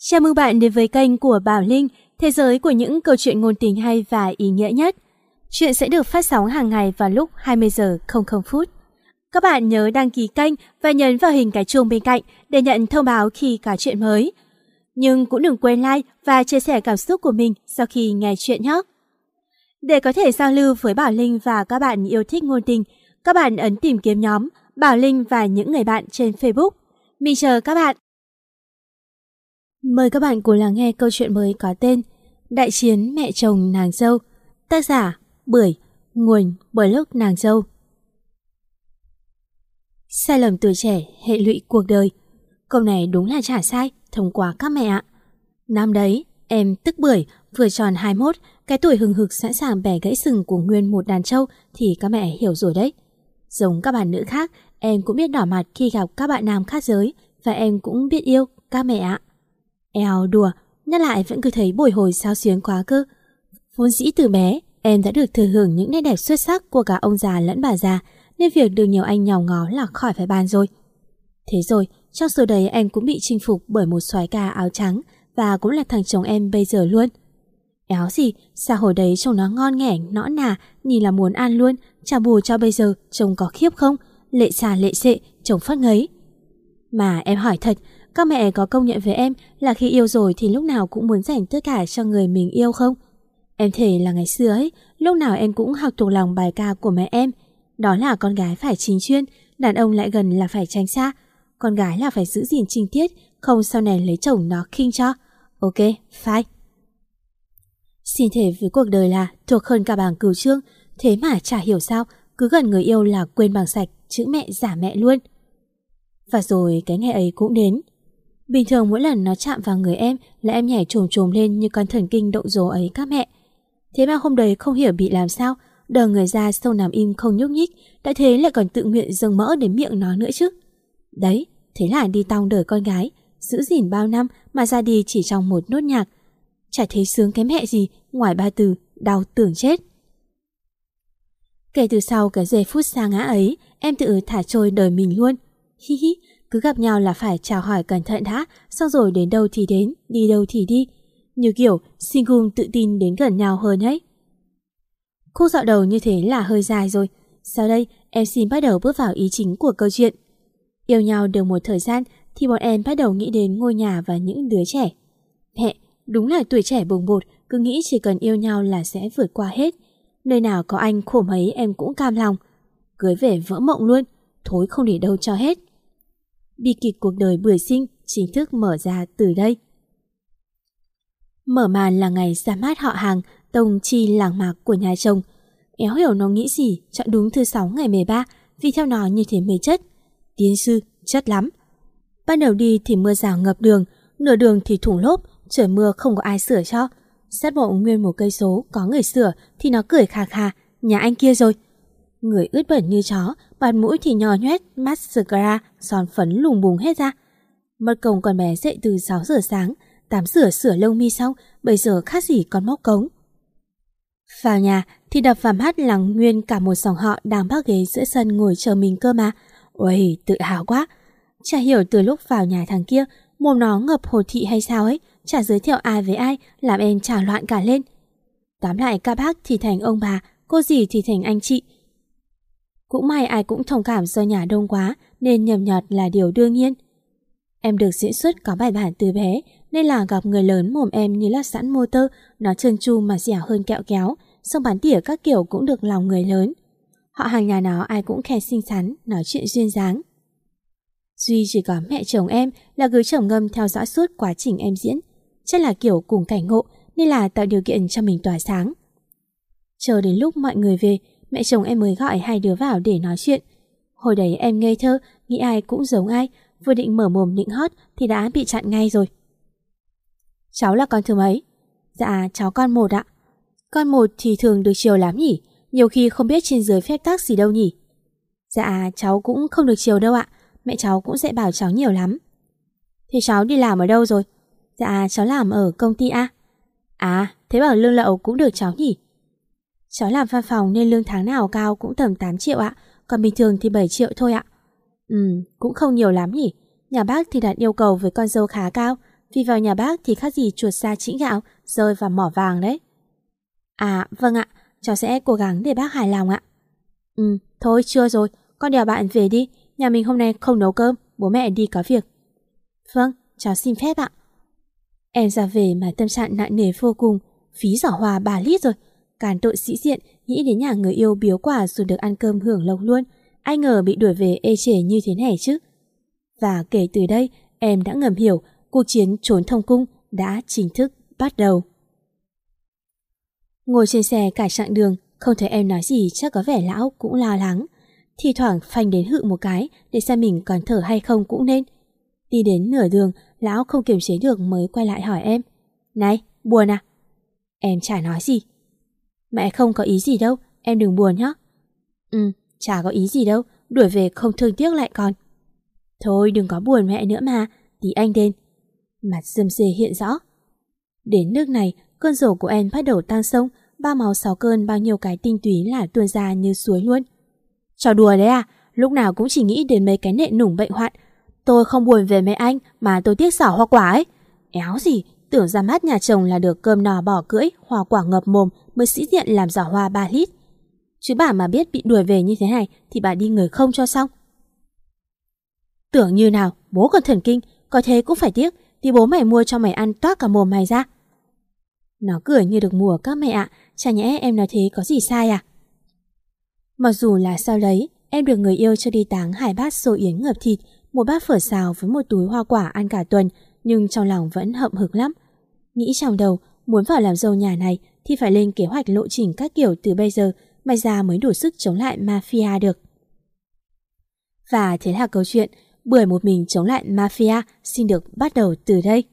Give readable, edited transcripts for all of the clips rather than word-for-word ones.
Chào mừng bạn đến với kênh của Bảo Linh, thế giới của những câu chuyện ngôn tình hay và ý nghĩa nhất. Chuyện sẽ được phát sóng hàng ngày vào lúc 20 giờ 00 phút. Các bạn nhớ đăng ký kênh và nhấn vào hình cái chuông bên cạnh để nhận thông báo khi có chuyện mới. Nhưng cũng đừng quên like và chia sẻ cảm xúc của mình sau khi nghe chuyện nhé. Để có thể giao lưu với Bảo Linh và các bạn yêu thích ngôn tình, các bạn ấn tìm kiếm nhóm Bảo Linh và những người bạn trên Facebook. Mình chờ các bạn. Mời các bạn cùng lắng nghe câu chuyện mới có tên Đại chiến mẹ chồng nàng dâu. Tác giả Bưởi, nguồn blog nàng dâu. Sai lầm tuổi trẻ hệ lụy cuộc đời. Câu này đúng là chả sai, thông qua các mẹ ạ. Năm đấy, em tức Bưởi vừa tròn 21, cái tuổi hừng hực sẵn sàng bẻ gãy sừng của nguyên một đàn trâu thì các mẹ hiểu rồi đấy. Giống các bạn nữ khác, em cũng biết đỏ mặt khi gặp các bạn nam khác giới và em cũng biết yêu các mẹ ạ. Eo đùa, nhắc lại vẫn cứ thấy bồi hồi xao xuyến quá cơ. Vốn dĩ từ bé, em đã được thừa hưởng những nét đẹp xuất sắc của cả ông già lẫn bà già, nên việc được nhiều anh nhòm ngó là khỏi phải bàn rồi. Thế rồi, trong số đấy em cũng bị chinh phục bởi một soái ca áo trắng và cũng là thằng chồng em bây giờ luôn. Éo gì, sao hồi đấy trông nó ngon nghẻn, nõn nà, nhìn là muốn ăn luôn, chả bù cho bây giờ trông có khiếp không, lệ xà lệ xệ, trông phát ngấy. Mà em hỏi thật, các mẹ có công nhận với em là khi yêu rồi thì lúc nào cũng muốn dành tất cả cho người mình yêu không? Em thề là ngày xưa ấy, lúc nào em cũng học thuộc lòng bài ca của mẹ em. Đó là con gái phải chính chuyên, đàn ông lại gần là phải tránh xa. Con gái là phải giữ gìn trinh tiết, không sau này lấy chồng nó khinh cho. Ok, fine. Xin thề với cuộc đời là thuộc hơn cả bảng cửu chương, thế mà chả hiểu sao cứ gần người yêu là quên bằng sạch chữ mẹ giả mẹ luôn. Và rồi cái ngày ấy cũng đến. Bình thường mỗi lần nó chạm vào người em là em nhảy trồm trồm lên như con thần kinh động rồ ấy các mẹ. Thế mà hôm đấy không hiểu bị làm sao, đờ người ra xong nằm im không nhúc nhích, đã thế lại còn tự nguyện dâng mỡ đến miệng nó nữa chứ. Đấy, thế là đi tong đời con gái, giữ gìn bao năm mà ra đi chỉ trong một nốt nhạc. Chả thấy sướng cái mẹ gì ngoài ba từ đau tưởng chết. Kể từ sau cái giây phút sa ngã ấy, em tự thả trôi đời mình luôn. Hi hi. Cứ gặp nhau là phải chào hỏi cẩn thận đã, xong rồi đến đâu thì đến, đi đâu thì đi. Như kiểu single tự tin đến gần nhau hơn ấy. Khúc dạo đầu như thế là hơi dài rồi. Sau đây em xin bắt đầu bước vào ý chính của câu chuyện. Yêu nhau được một thời gian thì bọn em bắt đầu nghĩ đến ngôi nhà và những đứa trẻ. Mẹ, đúng là tuổi trẻ bồng bột, cứ nghĩ chỉ cần yêu nhau là sẽ vượt qua hết. Nơi nào có anh khổ mấy em cũng cam lòng. Cưới về vỡ mộng luôn, thối không để đâu cho hết. Bi kịch cuộc đời bưởi sinh chính thức mở ra từ đây. Mở màn là ngày ra mắt họ hàng tông chi làng mạc của nhà chồng. Éo hiểu nó nghĩ gì chọn đúng thứ 6 ngày 13, vì theo nó như thế mới chất. Tiến sư, chất lắm. Ban đầu đi thì mưa rào ngập đường, nửa đường thì thủng lốp, trời mưa không có ai sửa cho. Sát bộ nguyên 1 cây số có người sửa thì nó cười khà khà, nhà anh kia rồi. Người ướt bẩn như chó, bạt mũi thì nhò nhoét, mascara, son phấn lùng bùng hết ra. Mất công con bé dậy từ 6 giờ sáng, tắm rửa sửa lông mi xong, bây giờ khác gì con móc cống. Vào nhà thì đập vào mắt là nguyên cả một dòng họ đang bác ghế giữa sân ngồi chờ mình cơ mà. Ôi, tự hào quá. Chả hiểu từ lúc vào nhà thằng kia, mồm nó ngập hồ thị hay sao ấy, chả giới thiệu ai với ai, làm em chả loạn cả lên. Tóm lại các bác thì thành ông bà, cô dì thì thành anh chị. Cũng may ai cũng thông cảm do nhà đông quá nên nhầm nhọt là điều đương nhiên. Em được diễn xuất có bài bản từ bé nên là gặp người lớn mồm em như lắp sẵn motor, nó trơn tru mà dẻo hơn kẹo kéo, xong bắn tỉa các kiểu cũng được lòng người lớn. Họ hàng nhà nó ai cũng khen xinh xắn, nói chuyện duyên dáng. Duy chỉ có mẹ chồng em là cứ trầm ngâm theo dõi suốt quá trình em diễn, chắc là kiểu cùng cảnh ngộ nên là tạo điều kiện cho mình tỏa sáng. Chờ đến lúc mọi người về, mẹ chồng em mới gọi 2 đứa vào để nói chuyện. Hồi đấy em ngây thơ, nghĩ ai cũng giống ai, vừa định mở mồm định hót thì đã bị chặn ngay rồi. Cháu là con thứ mấy? Dạ cháu con 1 ạ. Con 1 thì thường được chiều lắm nhỉ? Nhiều khi không biết trên dưới phép tắc gì đâu nhỉ? Dạ cháu cũng không được chiều đâu ạ, mẹ cháu cũng dạy bảo cháu nhiều lắm. Thì cháu đi làm ở đâu rồi? Dạ cháu làm ở công ty A. À, thế bảo lương lậu cũng được cháu nhỉ? Cháu làm văn phòng nên lương tháng nào cao cũng tầm 8 triệu ạ, còn bình thường thì 7 triệu thôi ạ. Cũng không nhiều lắm nhỉ. Nhà bác thì đặt yêu cầu với con dâu khá cao, Vì vào nhà bác thì khác gì chuột sa chĩnh gạo, rơi vào mỏ vàng đấy. À vâng ạ, cháu sẽ cố gắng để bác hài lòng ạ. Thôi chưa rồi, con đèo bạn về đi, nhà mình hôm nay không nấu cơm, bố mẹ đi có việc. Vâng, cháu xin phép ạ. Em ra về mà tâm trạng nặng nề vô cùng, phí giỏ hoa 3 lít rồi. Càn tội sĩ diện, nghĩ đến nhà người yêu biếu quà rồi được ăn cơm hưởng lộc luôn. Ai ngờ bị đuổi về ê chề như thế này chứ. Và kể từ đây, em đã ngầm hiểu cuộc chiến trốn thông cung đã chính thức bắt đầu. Ngồi trên xe cả chặng đường, không thấy em nói gì chắc có vẻ lão cũng lo lắng. Thì thoảng phanh đến hự một cái để xem mình còn thở hay không cũng nên. Đi đến nửa đường, lão không kiềm chế được mới quay lại hỏi em. Này, buồn à? Em chả nói gì. Mẹ không có ý gì đâu, em đừng buồn nhá. Chả có ý gì đâu, đuổi về không thương tiếc lại con. Thôi đừng có buồn mẹ nữa mà, tí anh đến. Mặt Dâm Dê hiện rõ. Đến nước này, cơn rổ của em bắt đầu tan sông, 3 máu 6 cơn bao nhiêu cái tinh túy là tuôn ra như suối luôn. Trò đùa đấy à, lúc nào cũng chỉ nghĩ đến mấy cái nệ nủng bệnh hoạn. Tôi không buồn về mấy anh mà tôi tiếc xỏ hoa quả ấy. Éo gì, tưởng ra mắt nhà chồng là được cơm nò bò cưỡi, hoa quả ngập mồm mới sĩ diện làm giỏ hoa 3 lít. Chứ bà mà biết bị đuổi về như thế này thì bà đi người không cho xong. Tưởng như nào, bố còn thần kinh, có thế cũng phải tiếc, thì bố mày mua cho mày ăn toát cả mồm mày ra. Nó cười như được mùa các mẹ ạ, chả nhẽ em nói thế có gì sai à? Mặc dù là sau đấy, em được người yêu cho đi táng 2 bát xôi yến ngập thịt, 1 bát phở xào với 1 túi hoa quả ăn cả tuần, nhưng trong lòng vẫn hậm hực lắm. Nghĩ trong đầu, muốn vào làm dâu nhà này thì phải lên kế hoạch lộ trình các kiểu từ bây giờ, may ra mới đủ sức chống lại mafia được. Và thế là câu chuyện Bưởi một mình chống lại mafia xin được bắt đầu từ đây.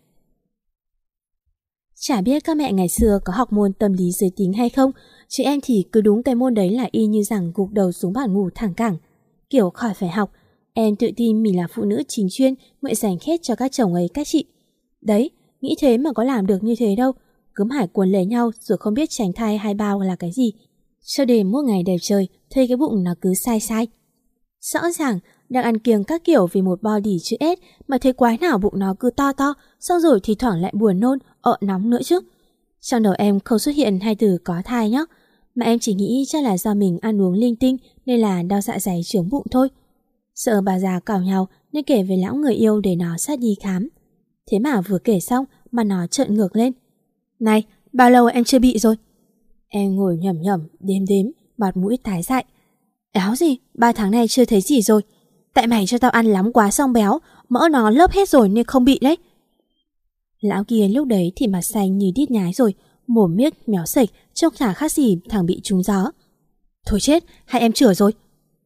Chả biết các mẹ ngày xưa có học môn tâm lý giới tính hay không, chứ em thì cứ đúng cái môn đấy là y như rằng gục đầu xuống bàn ngủ thẳng cẳng. Kiểu khỏi phải học, em tự tin mình là phụ nữ chính chuyên, nguyện dành hết cho các chồng ấy các chị. Đấy, nghĩ thế mà có làm được như thế đâu, cứ mải cuốn lấy nhau rồi không biết tránh thai hay bao là cái gì. Cho đến một ngày đẹp trời, thấy cái bụng nó cứ sai sai. Rõ ràng, đang ăn kiêng các kiểu vì một body chữ S mà thấy quái nào bụng nó cứ to to, xong rồi thì thoảng lại buồn nôn, nóng nữa chứ. Trong đầu em không xuất hiện hai từ có thai nhá, mà em chỉ nghĩ chắc là do mình ăn uống linh tinh nên là đau dạ dày chướng bụng thôi. Sợ bà già cào nhau nên kể với lão người yêu để nó sát đi khám. Thế mà vừa kể xong mà nó trợn ngược lên. Này, bao lâu em chưa bị rồi? Em ngồi nhẩm nhẩm, đếm, mặt mũi tái dại. Éo gì, 3 tháng nay chưa thấy gì rồi. Tại mày cho tao ăn lắm quá xong béo, mỡ nó lấp hết rồi nên không bị đấy. Lão kia lúc đấy thì mặt xanh như đít nhái rồi, mồm miết méo sệch, trông chả khác gì thằng bị trúng gió. Thôi chết, hai em chửa rồi.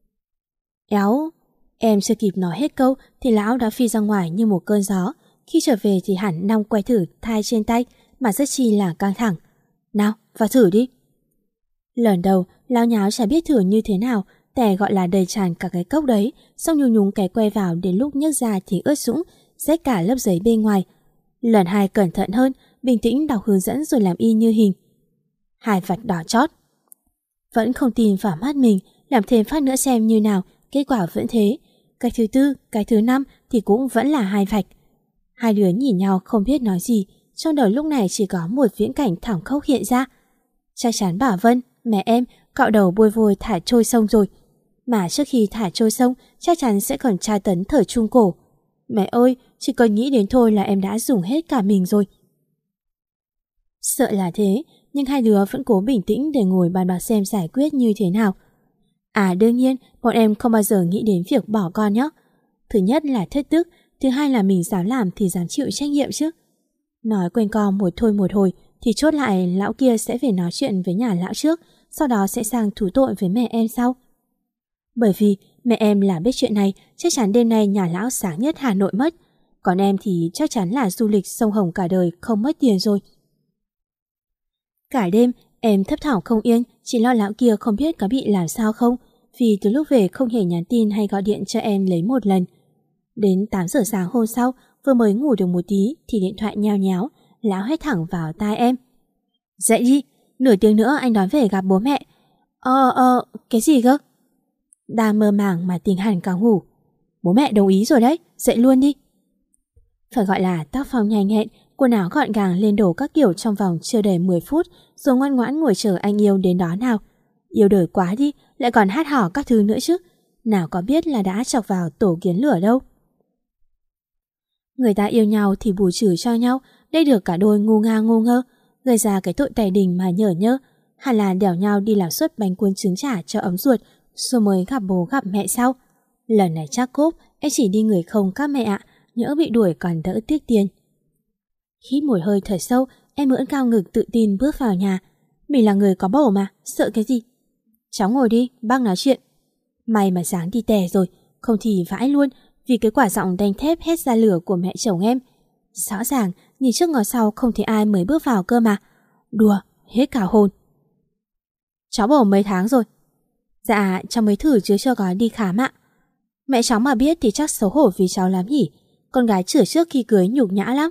Éo, em chưa kịp nói hết câu thì lão đã phi ra ngoài như một cơn gió. Khi trở về thì hẳn Long quay thử thai trên tay mà rất chi là căng thẳng. Nào, vào thử đi. Lần đầu, lão nháo chả biết thử như thế nào, tè gọi là đầy tràn cả cái cốc đấy, xong nhúng cái que vào đến lúc nhấc ra thì ướt sũng, rách cả lớp giấy bên ngoài. Lần 2 cẩn thận hơn, bình tĩnh đọc hướng dẫn rồi làm y như hình. 2 vạch đỏ chót. Vẫn không tin vào mắt mình, làm thêm phát nữa xem như nào, kết quả vẫn thế. Cái thứ 4, cái thứ 5 thì cũng vẫn là 2 vạch. Hai đứa nhìn nhau không biết nói gì, trong đầu lúc này chỉ có một viễn cảnh thảm khốc hiện ra. Chắc chắn bà Vân, mẹ em, cạo đầu bôi vôi thả trôi sông rồi. Mà trước khi thả trôi sông, chắc chắn sẽ còn tra tấn thở trung cổ. Mẹ ơi, chỉ cần nghĩ đến thôi là em đã dùng hết cả mình rồi. Sợ là thế, nhưng hai đứa vẫn cố bình tĩnh để ngồi bàn bạc xem giải quyết như thế nào. À đương nhiên, bọn em không bao giờ nghĩ đến việc bỏ con nhé. Thứ nhất là thất đức, thứ hai là mình dám làm thì dám chịu trách nhiệm chứ. Nói quanh co một thôi một hồi thì chốt lại lão kia sẽ về nói chuyện với nhà lão trước, sau đó sẽ sang thú tội với mẹ em sau. Bởi vì mẹ em là biết chuyện này, chắc chắn đêm nay nhà lão sáng nhất Hà Nội mất. Còn em thì chắc chắn là du lịch sông Hồng cả đời không mất tiền rồi. Cả đêm em thấp thỏm không yên, chỉ lo lão kia không biết có bị làm sao không, vì từ lúc về không hề nhắn tin hay gọi điện cho em lấy một lần. Đến 8 giờ sáng hôm sau, vừa mới ngủ được một tí thì điện thoại nhao nháo, lão hét thẳng vào tai em. Dậy đi, nửa tiếng nữa anh đón về gặp bố mẹ. Cái gì cơ? Đang mơ màng mà tỉnh hẳn cả ngủ. Bố mẹ đồng ý rồi đấy, dậy luôn đi. Phải gọi là tác phong nhanh nhẹn, quần áo gọn gàng lên đồ các kiểu trong vòng chưa đầy 10 phút, rồi ngoan ngoãn ngồi chờ anh yêu đến đó nào. Yêu đời quá đi, lại còn hát hò các thứ nữa chứ. Nào có biết là đã chọc vào tổ kiến lửa đâu. Người ta yêu nhau thì bù trừ cho nhau, đây được cả đôi ngu ngơ, gây ra cái tội tày đình mà nhở nhơ. Hay là đèo nhau đi làm suất bánh cuốn trứng chả cho ấm ruột, rồi mới gặp bố gặp mẹ sau. Lần này chắc cốp, em chỉ đi người không các mẹ ạ, nhỡ bị đuổi còn đỡ tiếc tiền. Hít một hơi thở sâu, em ưỡn cao ngực tự tin bước vào nhà. Mình là người có bầu mà, sợ cái gì? Cháu ngồi đi, bác nói chuyện. May mà sáng đi tè rồi, không thì vãi luôn, vì cái quả giọng đanh thép hét ra lửa của mẹ chồng em. Rõ ràng, nhìn trước ngó sau không thấy ai mới bước vào cơ mà. Đùa, hết cả hồn. Cháu bầu mấy tháng rồi? Dạ, cháu mới thử chứ chưa có đi khám ạ. Mẹ cháu mà biết thì chắc xấu hổ vì cháu lắm nhỉ. Con gái chửa trước khi cưới nhục nhã lắm.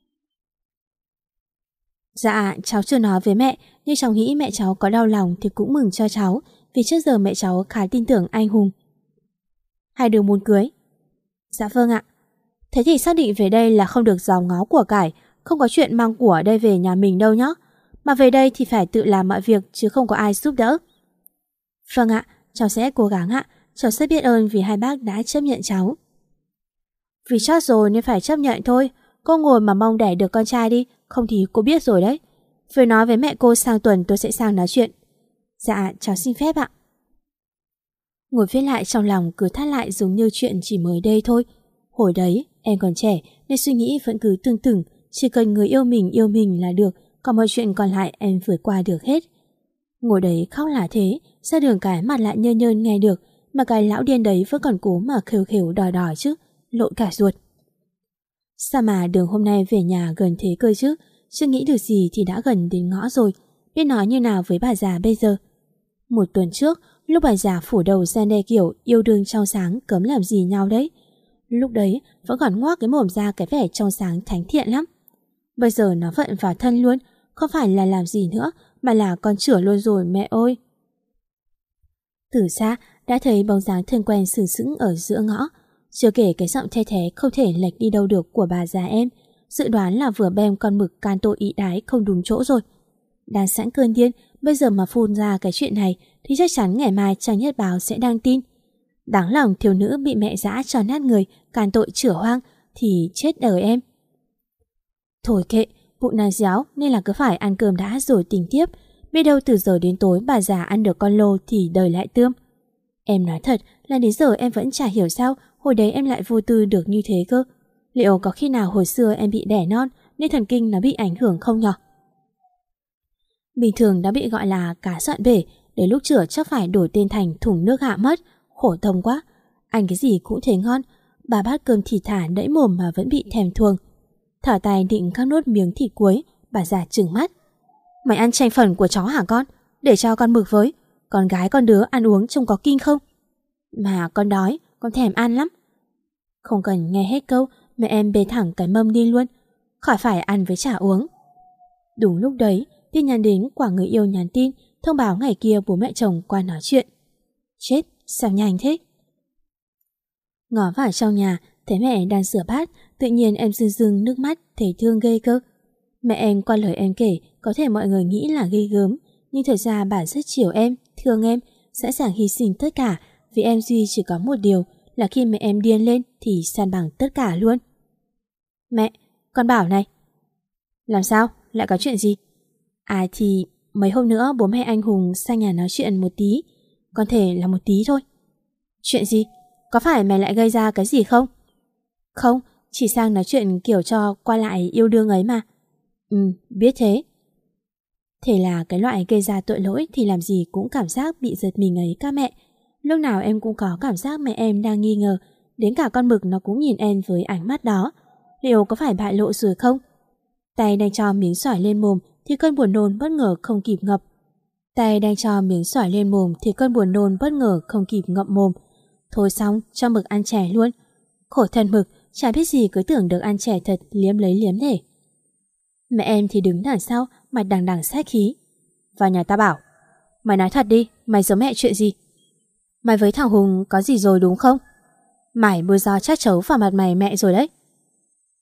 Dạ, cháu chưa nói với mẹ, nhưng cháu nghĩ mẹ cháu có đau lòng thì cũng mừng cho cháu, vì trước giờ mẹ cháu khá tin tưởng anh Hùng. Hai đứa muốn cưới? Dạ vâng ạ. Thế thì xác định về đây là không được giàu ngó của cải, không có chuyện mang của ở đây về nhà mình đâu nhá. Mà về đây thì phải tự làm mọi việc chứ không có ai giúp đỡ. Vâng ạ, cháu sẽ cố gắng ạ. Cháu rất biết ơn vì hai bác đã chấp nhận cháu. Vì chót rồi nên phải chấp nhận thôi. Cô ngồi mà mong đẻ được con trai đi, không thì cô biết rồi đấy. Phải nói với mẹ cô sang tuần tôi sẽ sang nói chuyện. Dạ, cháu xin phép ạ. Ngồi viết lại trong lòng cứ thắt lại giống như chuyện chỉ mới đây thôi. Hồi đấy, em còn trẻ nên suy nghĩ vẫn cứ tương tự. Chỉ cần người yêu mình là được, còn mọi chuyện còn lại em vượt qua được hết. Ngồi đấy khóc là thế, ra đường cái mặt lại nhơn nhơn nghe được, mà cái lão điên đấy vẫn còn cố mà khều khều đòi đòi chứ, lộn cả ruột. Sao mà đường hôm nay về nhà gần thế cơ chứ, chưa nghĩ được gì thì đã gần đến ngõ rồi, biết nói như nào với bà già bây giờ. Một tuần trước, lúc bà già phủ đầu ra đe kiểu yêu đương trong sáng cấm làm gì nhau đấy. Lúc đấy vẫn còn ngoác cái mồm ra cái vẻ trong sáng thánh thiện lắm. Bây giờ nó vận vào thân luôn, không phải là làm gì nữa, mà là con chửa luôn rồi mẹ ơi. Từ xa đã thấy bóng dáng thân quen sừng sững ở giữa ngõ, chưa kể cái giọng the thé không thể lệch đi đâu được của bà già em, dự đoán là vừa bem con mực can tội ý đái không đúng chỗ rồi. Đang sẵn cơn điên, bây giờ mà phun ra cái chuyện này thì chắc chắn ngày mai trang nhất báo sẽ đăng tin. Đáng lòng thiếu nữ bị mẹ dã cho nát người, can tội chửa hoang thì chết đời em. Thôi kệ, bụng nàng déo nên là cứ phải ăn cơm đã rồi tính tiếp. Biết đâu từ giờ đến tối bà già ăn được con lô thì đời lại tươm. Em nói thật là đến giờ em vẫn chả hiểu sao hồi đấy em lại vô tư được như thế cơ. Liệu có khi nào hồi xưa em bị đẻ non nên thần kinh nó bị ảnh hưởng không nhở? Bình thường đã bị gọi là cá soạn bể, đến lúc chửa chắc phải đổi tên thành thùng nước hạ mất. Khổ thông quá. Ăn cái gì cũng thấy ngon, 3 bát cơm thì thả đẫy mồm mà vẫn bị thèm thuồng. Thở tay định các nốt miếng thịt cuối, bà già trừng mắt. Mày ăn chanh phần của chó hả con? Để cho con mực với. Con gái con đứa ăn uống trông có kinh không? Mà con đói, con thèm ăn lắm. Không cần nghe hết câu, mẹ em bê thẳng cái mâm đi luôn, khỏi phải ăn với chả uống. Đúng lúc đấy, tin nhắn đến của người yêu nhắn tin, thông báo ngày kia bố mẹ chồng qua nói chuyện. Chết, sao nhanh thế? Ngó vào trong nhà, thấy mẹ đang rửa bát, tự nhiên em rưng rưng nước mắt, thấy thương ghê cơ. Mẹ em qua lời em kể, có thể mọi người nghĩ là ghê gớm, nhưng thật ra bà rất chiều em, thương em, sẵn sàng hy sinh tất cả, vì em duy chỉ có một điều là khi mẹ em điên lên thì san bằng tất cả luôn. Mẹ, con bảo này. Làm sao? Lại có chuyện gì? À thì mấy hôm nữa bố mẹ anh Hùng sang nhà nói chuyện một tí, có thể là một tí thôi. Chuyện gì? Có phải mày lại gây ra cái gì không? Không, chỉ sang nói chuyện kiểu cho qua lại yêu đương ấy mà. Biết thế. Thế là cái loại gây ra tội lỗi thì làm gì cũng cảm giác bị giật mình ấy các mẹ. Lúc nào em cũng có cảm giác mẹ em đang nghi ngờ, đến cả con mực nó cũng nhìn em với ánh mắt đó. Liệu có phải bại lộ rồi không? Tay đang cho miếng xoài lên mồm thì cơn buồn nôn bất ngờ không kịp ngập. Tay đang cho miếng xoài lên mồm thì cơn buồn nôn bất ngờ không kịp ngậm mồm. Thôi xong, cho mực ăn chè luôn. Khổ thân mực, chả biết gì cứ tưởng được ăn chè thật, liếm lấy liếm để. Mẹ em thì đứng đằng sau, mặt đằng đằng sát khí. Vào nhà ta bảo. Mày nói thật đi, mày giấu mẹ chuyện gì? Mày với thằng Hùng có gì rồi đúng không? Mày bôi gió chát chấu vào mặt mày mẹ rồi đấy.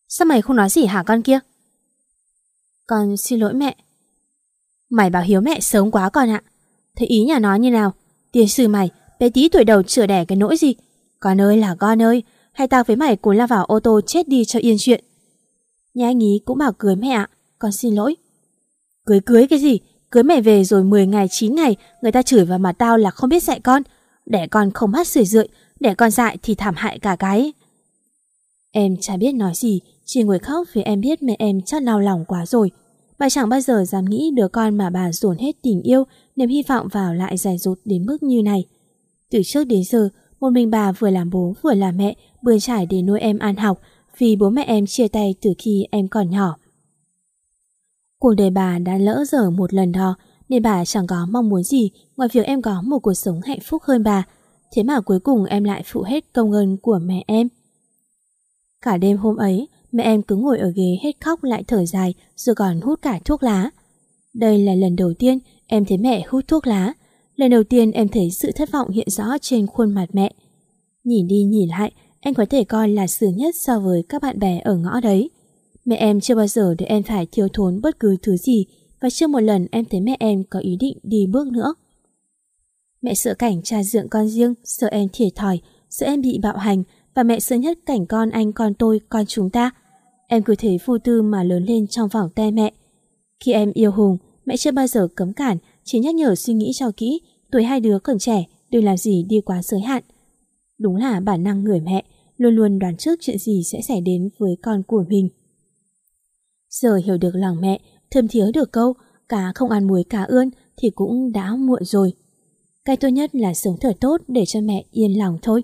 Sao mày không nói gì hả con kia? Con xin lỗi mẹ. Mày báo hiếu mẹ sớm quá con ạ. Thế ý nhà nó như nào? Tiền sư mày, bé tí tuổi đầu chữa đẻ cái nỗi gì? Con ơi là con ơi, hay tao với mày cùng lao vào ô tô chết đi cho yên chuyện. Nhà anh ý cũng bảo cưới mẹ ạ. Con xin lỗi. Cưới cái gì? Cưới mẹ về rồi 10 ngày 9 ngày người ta chửi vào mặt tao là không biết dạy con. Đẻ con không hát sưởi rượi, đẻ con dại thì thảm hại cả cái. Em chả biết nói gì, chỉ ngồi khóc vì em biết mẹ em chắc đau lòng quá rồi. Bà chẳng bao giờ dám nghĩ đứa con mà bà dồn hết tình yêu, niềm hy vọng vào lại dại dột đến mức như này. Từ trước đến giờ, một mình bà vừa làm bố vừa làm mẹ, bươn trải để nuôi em ăn học, vì bố mẹ em chia tay từ khi em còn nhỏ. Cuộc đời bà đã lỡ dở một lần đó, nên bà chẳng có mong muốn gì ngoài việc em có một cuộc sống hạnh phúc hơn bà. Thế mà cuối cùng em lại phụ hết công ơn của mẹ em. Cả đêm hôm ấy, mẹ em cứ ngồi ở ghế hết khóc lại thở dài, rồi còn hút cả thuốc lá. Đây là lần đầu tiên em thấy mẹ hút thuốc lá. Lần đầu tiên em thấy sự thất vọng hiện rõ trên khuôn mặt mẹ. Nhìn đi nhìn lại, em có thể coi là sướng nhất so với các bạn bè ở ngõ đấy. Mẹ em chưa bao giờ để em phải thiếu thốn bất cứ thứ gì, và chưa một lần em thấy mẹ em có ý định đi bước nữa. Mẹ sợ cảnh cha dượng con riêng, sợ em thiệt thòi, sợ em bị bạo hành, và mẹ sợ nhất cảnh con anh, con tôi, con chúng ta. Em cứ thế vô tư mà lớn lên trong vòng tay mẹ. Khi em yêu Hùng, mẹ chưa bao giờ cấm cản, chỉ nhắc nhở suy nghĩ cho kỹ, tuổi hai đứa còn trẻ, đừng làm gì đi quá giới hạn. Đúng là bản năng người mẹ, luôn luôn đoán trước chuyện gì sẽ xảy đến với con của mình. Giờ hiểu được lòng mẹ, thơm thía được câu cá không ăn muối cá ươn thì cũng đã muộn rồi. Cái tốt nhất là sống thật tốt để cho mẹ yên lòng thôi.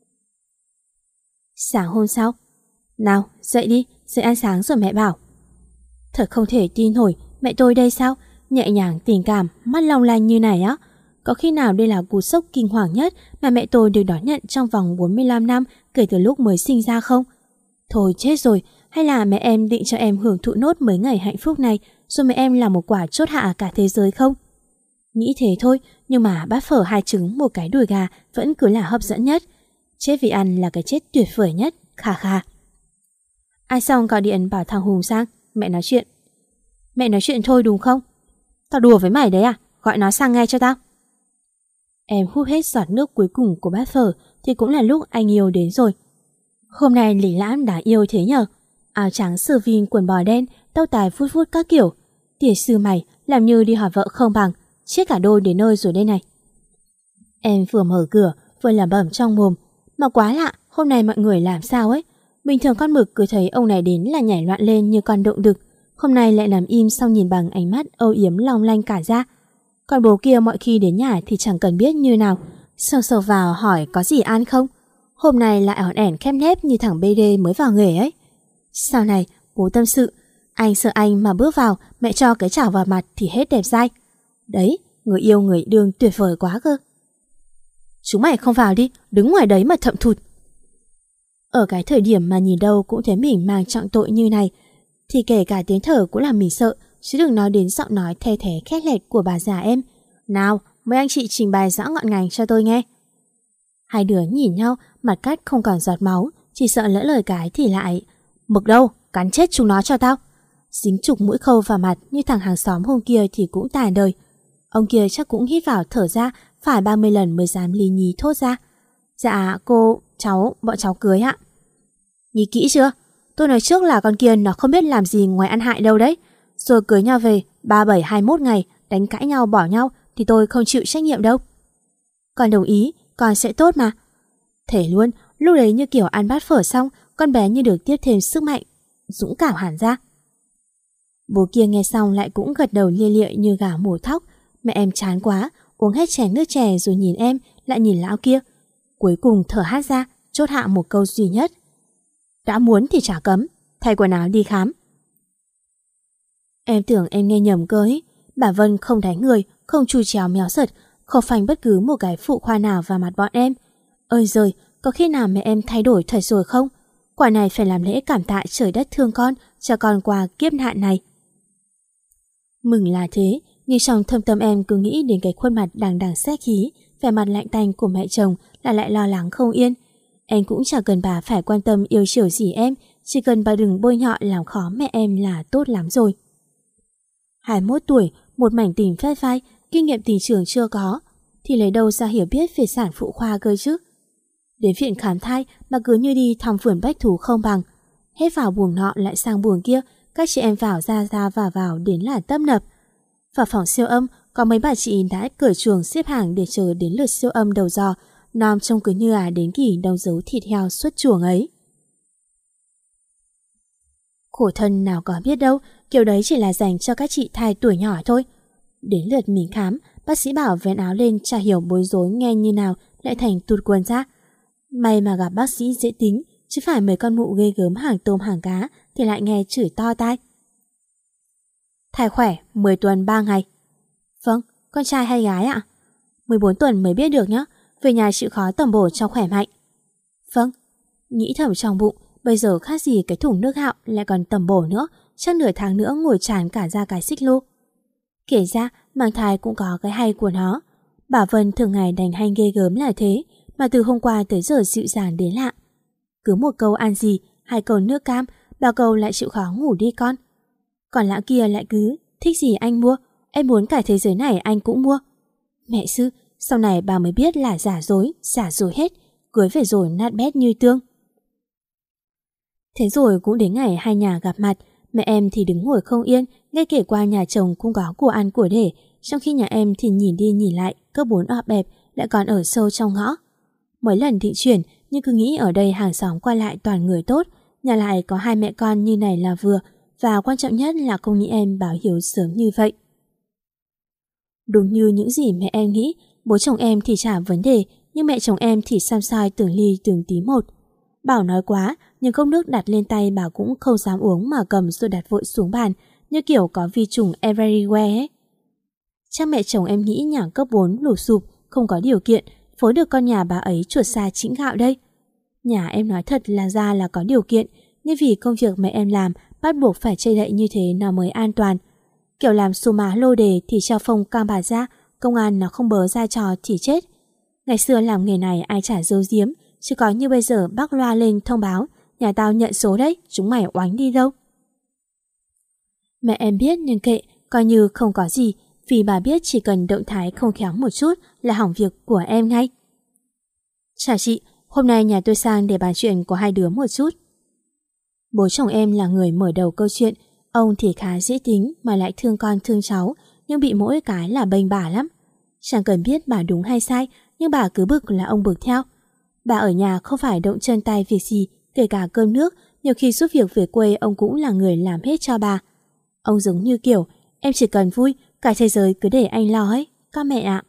Sáng hôm sau, nào dậy đi, dậy ăn sáng rồi mẹ bảo. Thật không thể tin nổi, mẹ tôi đây sao? Nhẹ nhàng tình cảm, mắt long lanh như này á. Có khi nào đây là cú sốc kinh hoàng nhất mà mẹ tôi được đón nhận trong vòng 45 năm kể từ lúc mới sinh ra không? Thôi chết rồi, hay là mẹ em định cho em hưởng thụ nốt mấy ngày hạnh phúc này, rồi mẹ em là một quả chốt hạ cả thế giới không? Nghĩ thế thôi, nhưng mà bát phở 2 trứng một cái đùi gà vẫn cứ là hấp dẫn nhất. Chết vì ăn là cái chết tuyệt vời nhất, khà khà. Ai xong gọi điện bảo thằng Hùng sang, mẹ nói chuyện. Mẹ nói chuyện thôi đúng không? Tao đùa với mày đấy à? Gọi nó sang ngay cho tao. Em hút hết giọt nước cuối cùng của bát phở thì cũng là lúc anh yêu đến rồi. Hôm nay lỉnh lãm đáng yêu thế nhờ. Áo trắng sơ vin, quần bò đen, tóc tai phút phút các kiểu. Tiền sư mày làm như đi hỏi vợ không bằng, chết cả đôi đến nơi rồi đây này. Em vừa mở cửa vừa lẩm bẩm trong mồm. Mà quá lạ, hôm nay mọi người làm sao ấy. Bình thường con mực cứ thấy ông này đến là nhảy loạn lên như con động đực, hôm nay lại nằm im sau nhìn bằng ánh mắt âu yếm long lanh cả ra. Còn bố kia mọi khi đến nhà thì chẳng cần biết như nào, sờ sờ vào hỏi có gì ăn không. Hôm nay lại ỏn ẻn khép nép như thằng BD mới vào nghề ấy. Sau này bố tâm sự, anh sợ anh mà bước vào mẹ cho cái chảo vào mặt thì hết đẹp dai. Đấy, người yêu người đương tuyệt vời quá cơ. Chúng mày không vào đi, đứng ngoài đấy mà thậm thụt. Ở cái thời điểm mà nhìn đâu cũng thấy mình mang trọng tội như này, thì kể cả tiếng thở cũng làm mình sợ, chứ đừng nói đến giọng nói the thé khét lẹt của bà già em. Nào, mấy anh chị trình bày rõ ngọn ngành cho tôi nghe. Hai đứa nhìn nhau, mặt cắt không còn giọt máu, chỉ sợ lỡ lời cái thì lại. Mực đâu, cắn chết chúng nó cho tao. Dính chục mũi khâu vào mặt như thằng hàng xóm hôm kia thì cũng tàn đời. Ông kia chắc cũng hít vào thở ra phải 30 lần mới dám lý nhí thốt ra. Dạ cô, bọn cháu cưới ạ. Nghĩ kỹ chưa? Tôi nói trước là con kia nó không biết làm gì ngoài ăn hại đâu đấy. Rồi cưới nhau về 37-21 ngày đánh cãi nhau bỏ nhau thì tôi không chịu trách nhiệm đâu. Con đồng ý, con sẽ tốt mà. Thể luôn, lúc đấy như kiểu ăn bát phở xong, con bé như được tiếp thêm sức mạnh, dũng cảm hẳn ra. Bố kia nghe xong lại cũng gật đầu lia lịa như gà mổ thóc. Mẹ em chán quá, uống hết chén nước chè rồi nhìn em, lại nhìn lão kia. Cuối cùng thở hắt ra, chốt hạ một câu duy nhất. Đã muốn thì chả cấm, thay quần áo đi khám. Em tưởng em nghe nhầm cơ ấy. Bà Vân không đánh người, không chui chéo méo sật, không phanh bất cứ một cái phụ khoa nào vào mặt bọn em. Ơi giời, có khi nào mẹ em thay đổi thật rồi không? Quả này phải làm lễ cảm tạ trời đất thương con, cho con qua kiếp nạn này. Mừng là thế, nhưng trong thâm tâm em cứ nghĩ đến cái khuôn mặt đằng đằng sát khí, vẻ mặt lạnh tanh của mẹ chồng là lại lo lắng không yên. Em cũng chẳng cần bà phải quan tâm yêu chiều gì em, chỉ cần bà đừng bôi nhọ làm khó mẹ em là tốt lắm rồi. 21 tuổi, một mảnh tình phai phai, kinh nghiệm tình trường chưa có, thì lấy đâu ra hiểu biết về sản phụ khoa cơ chứ. Đến viện khám thai mà cứ như đi thăm vườn bách thú không bằng. Hết vào buồng nọ lại sang buồng kia, các chị em vào ra vào đến là tấp nập. Vào phòng siêu âm, có mấy bà chị đã cởi chuồng xếp hàng để chờ đến lượt siêu âm đầu giò, nom trông cứ như đến kỳ đóng dấu thịt heo xuất chuồng ấy. Khổ thân nào có biết đâu, kiểu đấy chỉ là dành cho các chị thai tuổi nhỏ thôi. Đến lượt mình khám, bác sĩ bảo vén áo lên chả hiểu bối rối nghe như nào lại thành tụt quần ra. May mà gặp bác sĩ dễ tính, chứ phải mấy con mụ ghê gớm hàng tôm hàng cá thì lại nghe chửi to tai. Thai khỏe, 10 tuần 3 ngày. Vâng, con trai hay gái ạ? 14 tuần mới biết được nhá, về nhà chịu khó tẩm bổ cho khỏe mạnh. Vâng, nghĩ thầm trong bụng, bây giờ khác gì cái thùng nước hạo lại còn tẩm bổ nữa, chắc nửa tháng nữa ngồi tràn cả ra cái xích lô. Kể ra, mang thai cũng có cái hay của nó. Bà Vân thường ngày đành hay ghê gớm là thế, mà từ hôm qua tới giờ dịu dàng đến lạ. Cứ một câu ăn gì, 2 câu nước cam, 3 câu lại chịu khó ngủ đi con. Còn lão kia lại cứ thích gì anh mua, em muốn cả thế giới này anh cũng mua. Mẹ sư, sau này bà mới biết là giả dối hết, cưới về rồi nát bét như tương. Thế rồi cũng đến ngày hai nhà gặp mặt, mẹ em thì đứng ngồi không yên, nghe kể qua nhà chồng cũng có của ăn của để, trong khi nhà em thì nhìn đi nhìn lại, cấp 4 ọp ẹp, lại còn ở sâu trong ngõ. Mấy lần định chuyển, nhưng cứ nghĩ ở đây hàng xóm qua lại toàn người tốt, nhà lại có 2 mẹ con như này là vừa, và quan trọng nhất là không nghĩ em báo hiếu sớm như vậy. Đúng như những gì mẹ em nghĩ, bố chồng em thì chả vấn đề, nhưng mẹ chồng em thì xăm soi từng ly từng tí một. Bảo nói quá, nhưng cốc nước đặt lên tay bà cũng không dám uống mà cầm rồi đặt vội xuống bàn, như kiểu có vi trùng everywhere ấy. Chắc mẹ chồng em nghĩ nhà cấp 4 lụp sụp, không có điều kiện, phối được con nhà bà ấy chuột xa chĩnh gạo đây. Nhà em nói thật là ra là có điều kiện, nhưng vì công việc mẹ em làm bắt buộc phải che đậy như thế nó mới an toàn. Kiểu làm số má lô đề thì treo phông cam bà ra, công an nó không bớ ra trò thì chết. Ngày xưa làm nghề này ai chả giấu giếm, chứ có như bây giờ bác loa lên thông báo, nhà tao nhận số đấy, chúng mày oánh đi đâu. Mẹ em biết nhưng kệ, coi như không có gì, vì bà biết chỉ cần động thái không khéo một chút là hỏng việc của em ngay. Chào chị, hôm nay nhà tôi sang để bàn chuyện của hai đứa một chút. Bố chồng em là người mở đầu câu chuyện, ông thì khá dễ tính mà lại thương con thương cháu, nhưng bị mỗi cái là bênh bà lắm. Chẳng cần biết bà đúng hay sai, nhưng bà cứ bực là ông bực theo. Bà ở nhà không phải động chân tay việc gì, kể cả cơm nước, nhiều khi giúp việc về quê ông cũng là người làm hết cho bà. Ông giống như kiểu, em chỉ cần vui, cả thế giới cứ để anh lo ấy, các mẹ ạ.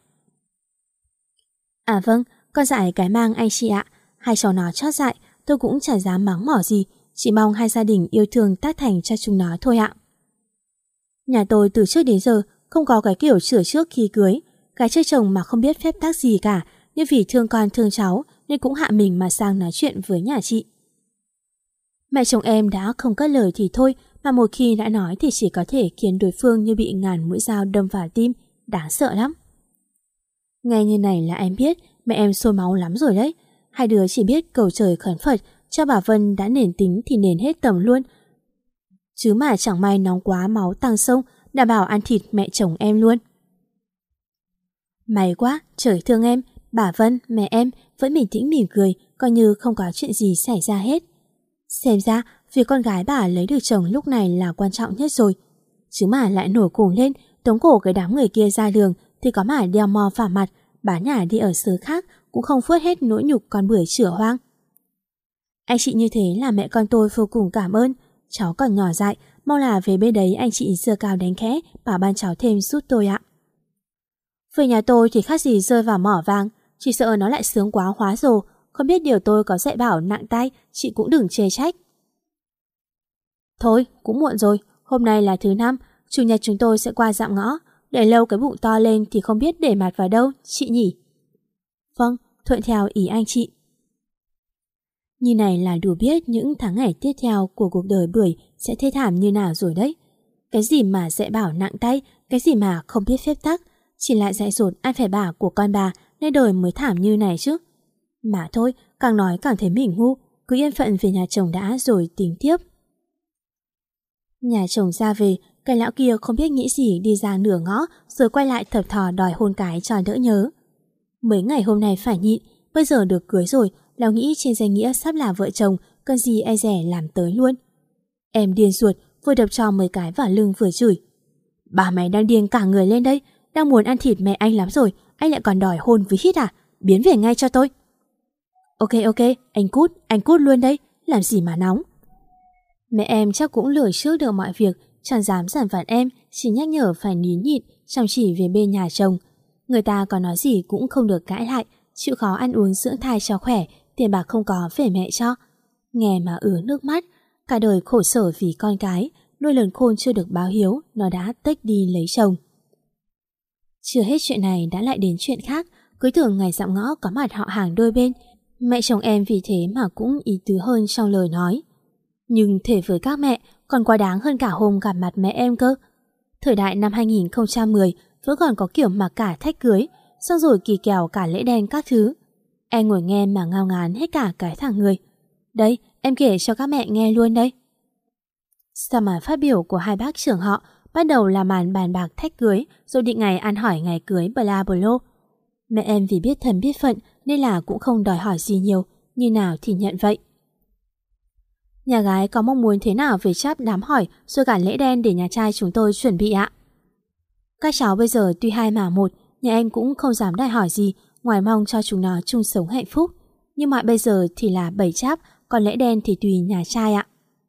À vâng, con dại cái mang anh chị ạ, hai cháu nó chót dại, tôi cũng chả dám mắng mỏ gì, chỉ mong hai gia đình yêu thương tác thành cho chúng nó thôi ạ. Nhà tôi từ trước đến giờ không có cái kiểu chữa trước khi cưới, cái chơi chồng mà không biết phép tắc gì cả, nhưng vì thương con thương cháu nên cũng hạ mình mà sang nói chuyện với nhà chị. Mẹ chồng em đã không cất lời thì thôi, mà một khi đã nói thì chỉ có thể khiến đối phương như bị ngàn mũi dao đâm vào tim, đáng sợ lắm. Nghe như này là em biết mẹ em sôi máu lắm rồi đấy. Hai đứa chỉ biết cầu trời khấn Phật cho bà Vân đã nền tính thì nền hết tầm luôn. Chứ mà chẳng may nóng quá máu tăng sông, đảm bảo ăn thịt mẹ chồng em luôn. May quá, trời thương em, bà Vân, mẹ em vẫn bình tĩnh mỉm cười, coi như không có chuyện gì xảy ra hết. Xem ra, việc con gái bà lấy được chồng lúc này là quan trọng nhất rồi. Chứ mà lại nổi cuồng lên, tống cổ cái đám người kia ra đường thì có mà đeo mò phả mặt, bán nhà đi ở xứ khác cũng không phớt hết nỗi nhục con bưởi chửa hoang. Anh chị như thế là mẹ con tôi vô cùng cảm ơn. Cháu còn nhỏ dại, mong là về bên đấy anh chị giơ cao đánh khẽ, bảo ban cháu thêm giúp tôi ạ. Về nhà tôi thì khác gì rơi vào mỏ vàng, chỉ sợ nó lại sướng quá hóa rồ. Không biết điều tôi có dạy bảo nặng tay, chị cũng đừng chê trách. Thôi, cũng muộn rồi, hôm nay là thứ 5, chủ nhật chúng tôi sẽ qua dạm ngõ. Để lâu cái bụng to lên thì không biết để mặt vào đâu, chị nhỉ? Vâng, thuận theo ý anh chị. Như này là đủ biết những tháng ngày tiếp theo của cuộc đời bưởi sẽ thê thảm như nào rồi đấy. Cái gì mà dạy bảo nặng tay, cái gì mà không biết phép tắc, chỉ lại dạy dột ăn phải bả của con bà nên đời mới thảm như này chứ. Mà thôi, càng nói càng thấy mình ngu, cứ yên phận về nhà chồng đã rồi tính tiếp. Nhà chồng ra về, cái lão kia không biết nghĩ gì đi ra nửa ngõ rồi quay lại thập thò đòi hôn cái cho đỡ nhớ. Mấy ngày hôm nay phải nhịn, bây giờ được cưới rồi, lão nghĩ trên danh nghĩa sắp là vợ chồng, cần gì e dè làm tới luôn. Em điên ruột, vừa đập cho mấy cái vào lưng vừa chửi. Bà mày đang điên cả người lên đây, đang muốn ăn thịt mẹ anh lắm rồi, anh lại còn đòi hôn với hít à? Biến về ngay cho tôi. Ok, anh cút luôn đây, làm gì mà nóng. Mẹ em chắc cũng lường trước được mọi việc, chẳng dám giản vặt em, chỉ nhắc nhở phải nín nhịn, chăm chỉ về bên nhà chồng. Người ta có nói gì cũng không được cãi lại, chịu khó ăn uống dưỡng thai cho khỏe, tiền bạc không có về mẹ cho. Nghe mà ứa nước mắt, cả đời khổ sở vì con cái, nuôi lớn khôn chưa được báo hiếu, nó đã tếch đi lấy chồng. Chưa hết chuyện này đã lại đến chuyện khác, cưới tưởng ngày dạm ngõ có mặt họ hàng đôi bên, mẹ chồng em vì thế mà cũng ý tứ hơn trong lời nói. Nhưng thể với các mẹ còn quá đáng hơn cả hôm gặp mặt mẹ em cơ. Thời đại năm 2010 vẫn còn có kiểu mặc cả thách cưới, xong rồi kỳ kèo cả lễ đen các thứ. Em ngồi nghe mà ngao ngán hết cả cái thằng người. Đây, em kể cho các mẹ nghe luôn đây. Sau màn phát biểu của hai bác trưởng họ, bắt đầu là màn bàn bạc thách cưới, rồi định ngày ăn hỏi ngày cưới bla bla. Mẹ em vì biết thân biết phận nên là cũng không đòi hỏi gì nhiều, như nào thì nhận vậy. Nhà gái có mong muốn thế nào về cháp đám hỏi rồi cả lễ đen để nhà trai chúng tôi chuẩn bị ạ? Các cháu bây giờ tuy hai mà một, nhà em cũng không dám đòi hỏi gì ngoài mong cho chúng nó chung sống hạnh phúc. Nhưng mọi bây giờ thì là 7 cháp, còn lễ đen thì tùy nhà trai ạ.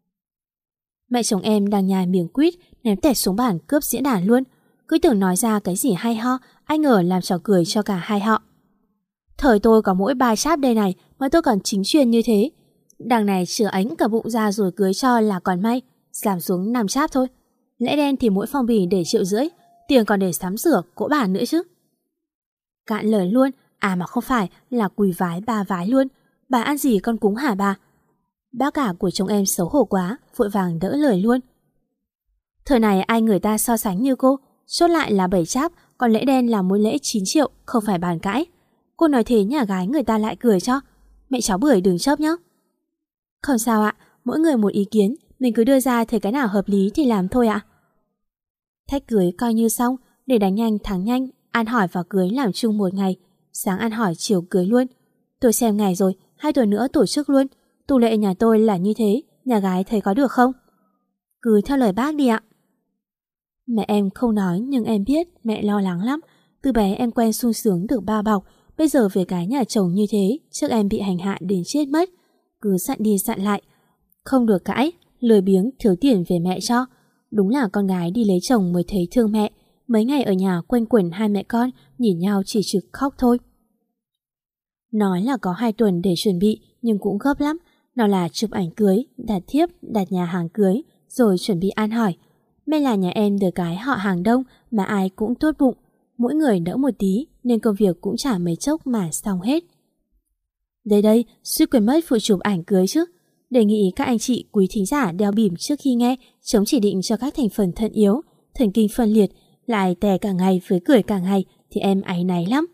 Mẹ chồng em đang nhai miếng quýt, ném tẹt xuống bàn cướp diễn đàn luôn. Cứ tưởng nói ra cái gì hay ho, ai ngờ làm trò cười cho cả hai họ. Thời tôi có mỗi 3 cháp đây này mà tôi còn chính chuyên như thế. Đằng này chữa ánh cả bụng ra rồi cưới cho là còn may, giảm xuống 5 cháp thôi. Lễ đen thì mỗi phong bì để 1,5 triệu, tiền còn để sắm sửa cỗ bà nữa chứ. Cạn lời luôn, à mà không phải là quỳ vái 3 vái luôn. Bà ăn gì con cúng hả bà? Bác cả của chồng em xấu hổ quá, vội vàng đỡ lời luôn. Thời này ai người ta so sánh như cô, chốt lại là 7 cháp, còn lễ đen là mỗi lễ 9 triệu, không phải bàn cãi. Cô nói thế nhà gái người ta lại cười cho. Mẹ cháu Bưởi đừng chớp nhé. Không sao ạ, mỗi người một ý kiến, mình cứ đưa ra thấy cái nào hợp lý thì làm thôi ạ. Thách cưới coi như xong, để đánh nhanh thắng nhanh, ăn hỏi và cưới làm chung một ngày, sáng ăn hỏi chiều cưới luôn. Tôi xem ngày rồi, 2 tuần nữa tổ chức luôn. Tục lệ nhà tôi là như thế, nhà gái thấy có được không? Cứ theo lời bác đi ạ. Mẹ em không nói nhưng em biết mẹ lo lắng lắm. Từ bé em quen sung sướng được ba bọc, bây giờ về cái nhà chồng như thế, trước em bị hành hạ đến chết mất. Cứ dặn đi dặn lại, không được cãi, lười biếng thiếu tiền về mẹ cho. Đúng là con gái đi lấy chồng mới thấy thương mẹ. Mấy ngày ở nhà quanh quẩn hai mẹ con nhìn nhau chỉ trực khóc thôi. Nói là có 2 tuần để chuẩn bị nhưng cũng gấp lắm. Nào là chụp ảnh cưới, đặt thiếp, đặt nhà hàng cưới, rồi chuẩn bị ăn hỏi. May là nhà em được cái họ hàng đông mà ai cũng tốt bụng, mỗi người đỡ một tí nên công việc cũng chả mấy chốc mà xong hết. Đây, suýt quên mất phụ chụp ảnh cưới chứ. Đề nghị các anh chị quý thính giả đeo bỉm trước khi nghe, chống chỉ định cho các thành phần thận yếu, thần kinh phân liệt, lại tè cả ngày với cười cả ngày thì em áy náy lắm.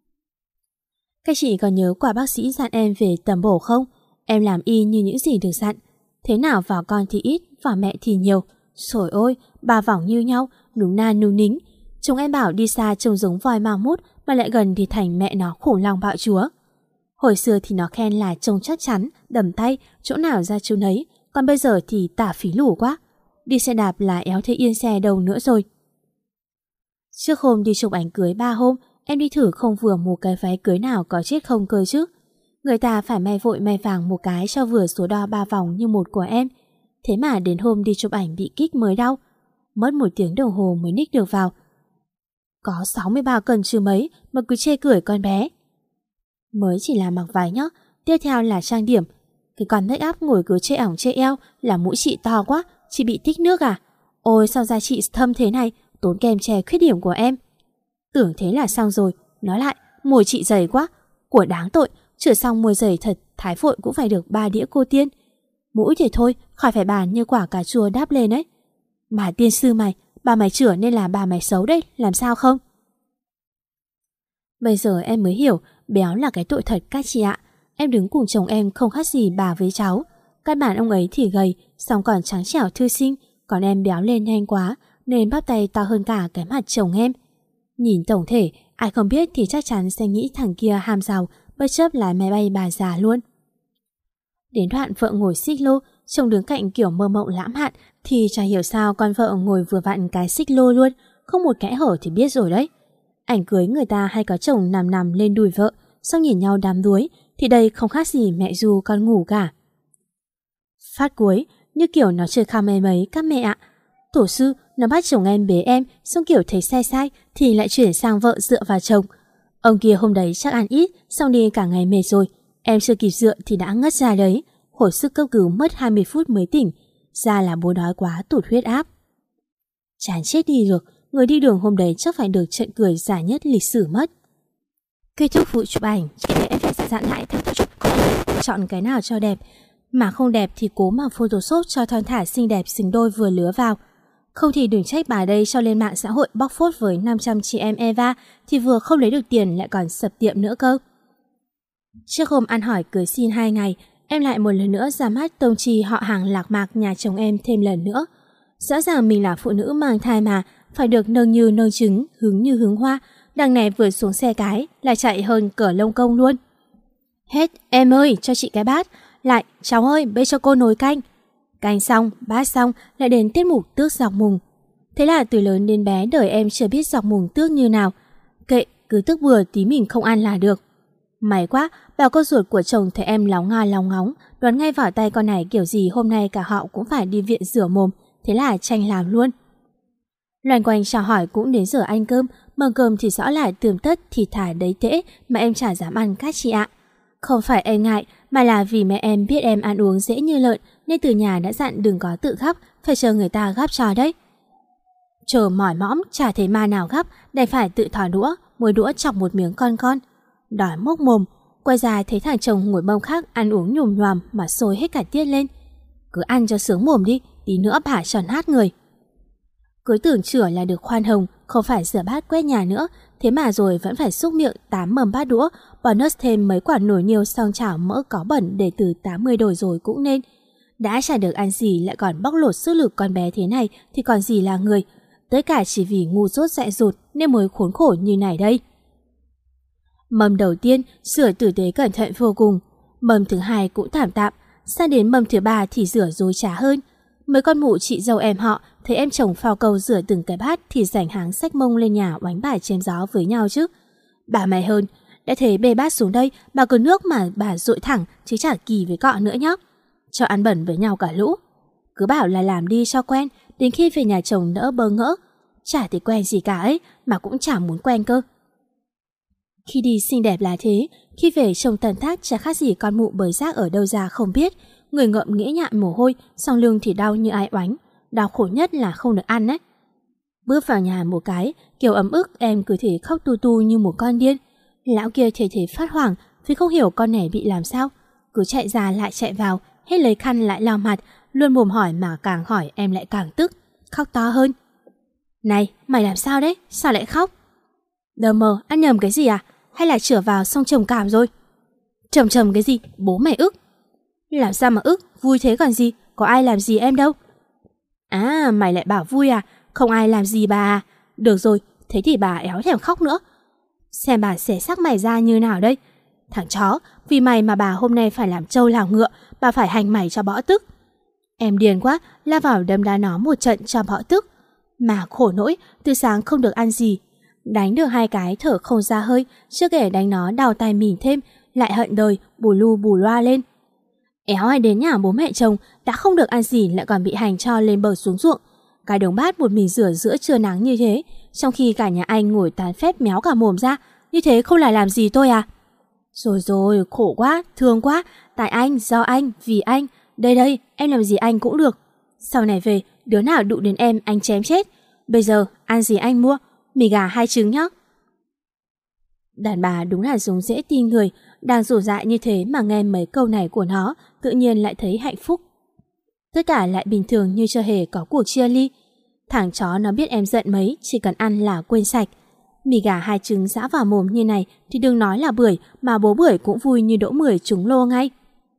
Các chị còn nhớ quả bác sĩ dặn em về tầm bổ không? Em làm y như những gì được dặn. Thế nào vào con thì ít, vào mẹ thì nhiều. Trời ơi, ba vòng như nhau, núng na núng nính. Chúng em bảo đi xa trông giống voi ma mút, mà lại gần thì thành mẹ nó khủng long bạo chúa. Hồi xưa thì nó khen là trông chắc chắn, đầm tay, chỗ nào ra chỗ nấy. Còn bây giờ thì tả phí lủ quá. Đi xe đạp là éo thấy yên xe đâu nữa rồi. Trước hôm đi chụp ảnh cưới 3 hôm, em đi thử không vừa một cái váy cưới nào có chết không cơ chứ. Người ta phải may vội may vàng một cái cho vừa số đo 3 vòng như một của em. Thế mà đến hôm đi chụp ảnh bị kích mới đau. Mất 1 tiếng đồng hồ mới ních được vào. Có 63 cân chứ mấy mà cứ chê cười con bé. Mới chỉ là mặc váy nhá. Tiếp theo là trang điểm. Cái con make up ngồi cứ chê ỏng chê eo là mũi chị to quá, chị bị tích nước à? Ôi sao da chị thâm thế này, tốn kem che khuyết điểm của em. Tưởng thế là xong rồi, nói lại, môi chị dày quá, của đáng tội, chữa xong môi dày thật, thái phội cũng phải được 3 đĩa cô tiên. Mũi thì thôi, khỏi phải bàn như quả cà chua đáp lên ấy. Mà tiên sư mày, bà mày chữa nên là bà mày xấu đấy, làm sao không? Bây giờ em mới hiểu, béo là cái tội thật các chị ạ. em đứng cùng chồng em không khác gì bà với cháu. Căn bản ông ấy thì gầy, song còn trắng trẻo thư sinh, còn em béo lên nhanh quá nên bắp tay to hơn cả cái mặt chồng em. Nhìn tổng thể, ai không biết thì chắc chắn sẽ nghĩ thằng kia ham giàu, bất chấp lái máy bay bà già luôn. Đến đoạn vợ ngồi xích lô, chồng đứng cạnh kiểu mơ mộng lãng mạn, thì chả hiểu sao con vợ ngồi vừa vặn cái xích lô luôn, không một kẽ hở thì biết rồi đấy. Ảnh cưới người ta hay có chồng nằm nằm lên đùi vợ, xong nhìn nhau đám đuối, thì đây không khác gì mẹ ru con ngủ cả. Phát cuối, như kiểu nó chơi khăm em ấy các mẹ ạ. Tổ sư, nó bắt chồng em bế em, xong kiểu thấy sai sai thì lại chuyển sang vợ dựa vào chồng. Ông kia hôm đấy chắc ăn ít, xong đi cả ngày mệt rồi. Em chưa kịp dựa thì đã ngất ra đấy. Hồi sức cấp cứu mất 20 phút mới tỉnh. Ra là bố đói quá tụt huyết áp. Chán chết đi được, người đi đường hôm đấy chắc phải được trận cười dài nhất lịch sử mất. Kết thúc vụ chụp ảnh, chị để em phải dặn lại theo chụp chọn cái nào cho đẹp. Mà không đẹp thì cố mà photoshop cho thon thả xinh đẹp xứng đôi vừa lứa vào. Không thì đừng trách bà đây cho lên mạng xã hội bóc phốt với 500 chị em Eva thì vừa không lấy được tiền lại còn sập tiệm nữa cơ. Trước hôm ăn hỏi cưới xin 2 ngày, em lại một lần nữa ra mắt tông trì họ hàng Lạc Mạc nhà chồng em thêm lần nữa. Rõ ràng mình là phụ nữ mang thai mà, phải được nâng như nâng trứng, hứng như hứng hoa. Đằng này vừa xuống xe cái là chạy hơn cỡ lông công luôn. Hết, em ơi, cho chị cái bát. Lại, cháu ơi, bê cho cô nồi canh. Canh xong, bát xong, lại đến tiết mục tước dọc mùng. Thế là từ lớn đến bé đời em chưa biết dọc mùng tước như nào. Kệ, cứ tước bừa tí mình không ăn là được. May quá, bà cô ruột của chồng thấy em lóng nga lóng ngóng, đoán ngay vào tay con này kiểu gì hôm nay cả họ cũng phải đi viện rửa mồm, thế là tranh làm luôn. Loanh quanh chào hỏi cũng đến giờ ăn cơm, mâm cơm thì rõ lại tươm tất thịt thả đấy tễ mà em chả dám ăn các chị ạ. Không phải em ngại, mà là vì mẹ em biết em ăn uống dễ như lợn nên từ nhà đã dặn đừng có tự gắp, phải chờ người ta gắp cho đấy. Chờ mỏi mõm, chả thấy ma nào gắp, đành phải tự thò đũa, môi đũa chọc một miếng con. Đói mốc mồm, quay ra thấy thằng chồng ngồi mâm khác ăn uống nhồm nhoàm mà sôi hết cả tiết lên. Cứ ăn cho sướng mồm đi, tí nữa bà cho nát người. Cứ tưởng chửa là được khoan hồng, không phải rửa bát quét nhà nữa, thế mà rồi vẫn phải xúc miệng 8 mầm bát đũa, bonus thêm mấy quả nồi niêu xong chảo mỡ có bẩn để từ 80 đổi rồi cũng nên. Đã chả được ăn gì lại còn bóc lột sức lực con bé thế này thì còn gì là người, tất cả chỉ vì ngu dốt dại dột nên mới khốn khổ như này đây. Mâm đầu tiên rửa tử tế cẩn thận vô cùng, mâm thứ hai cũng thảm tạm, sang đến mâm thứ ba thì rửa dối trá hơn. Mấy con mụ chị dâu em họ thấy em chồng phao câu rửa từng cái bát thì rảnh háng xách mông lên nhà oánh bài chém gió với nhau chứ. Bà mày hơn, đã thấy bê bát xuống đây mà cứ nước mà bà dội thẳng chứ chả kỳ với cọ nữa nhá. Cho ăn bẩn với nhau cả lũ. Cứ bảo là làm đi cho quen, đến khi về nhà chồng đỡ bơ ngỡ. Chả thấy quen gì cả ấy, mà cũng chả muốn quen cơ. Khi đi xinh đẹp là thế, khi về trông tần thác chả khác gì con mụ bới rác ở đâu ra không biết. Người ngợm nghĩa nhại mồ hôi, song lưng thì đau như ai oánh. Đau khổ nhất là không được ăn ấy. Bước vào nhà một cái, kiểu ấm ức em cứ thể khóc tu tu như một con điên. Lão kia thể phát hoảng vì không hiểu con này bị làm sao. Cứ chạy ra lại chạy vào, hết lấy khăn lại lau mặt, luôn mồm hỏi mà càng hỏi em lại càng tức, khóc to hơn. Này, mày làm sao đấy? Sao lại khóc? Đờ mờ, ăn nhầm cái gì à? Hay là chửa vào xong trầm cảm rồi? Trầm cái gì? Bố mày ức. Làm sao mà ức? Vui thế còn gì? Có ai làm gì em đâu. À, mày lại bảo vui à? Không ai làm gì bà à? Được rồi, thế thì bà éo thèm khóc nữa. Xem bà xẻ xác mày ra như nào đây. Thằng chó, vì mày mà bà hôm nay phải làm trâu làm ngựa, bà phải hành mày cho bỏ tức. Em điên quá, la vào đấm đá nó một trận cho bỏ tức. Mà khổ nỗi, từ sáng không được ăn gì. Đánh được 2 cái thở không ra hơi, chưa kể đánh nó đau tay mìn thêm, lại hận đời, bù lu bù loa lên. Éo ai đến nhà bố mẹ chồng, đã không được ăn gì lại còn bị hành cho lên bờ xuống ruộng. Cái đống bát một mình rửa giữa trưa nắng như thế, trong khi cả nhà anh ngồi tán phét méo cả mồm ra, như thế không là làm gì tôi à? Rồi, khổ quá, thương quá, tại anh, do anh, vì anh, đây, em làm gì anh cũng được. Sau này về, đứa nào đụng đến em anh chém chết. Bây giờ, ăn gì anh mua, mì gà 2 trứng nhá. Đàn bà đúng là giống dễ tin người, đang rủ dại như thế mà nghe mấy câu này của nó, tự nhiên lại thấy hạnh phúc. Tất cả lại bình thường như chưa hề có cuộc chia ly. Thằng chó nó biết em giận mấy, chỉ cần ăn là quên sạch. Mì gà 2 trứng giã vào mồm như này thì đừng nói là bưởi, mà bố bưởi cũng vui như đỗ 10 trúng lô ngay.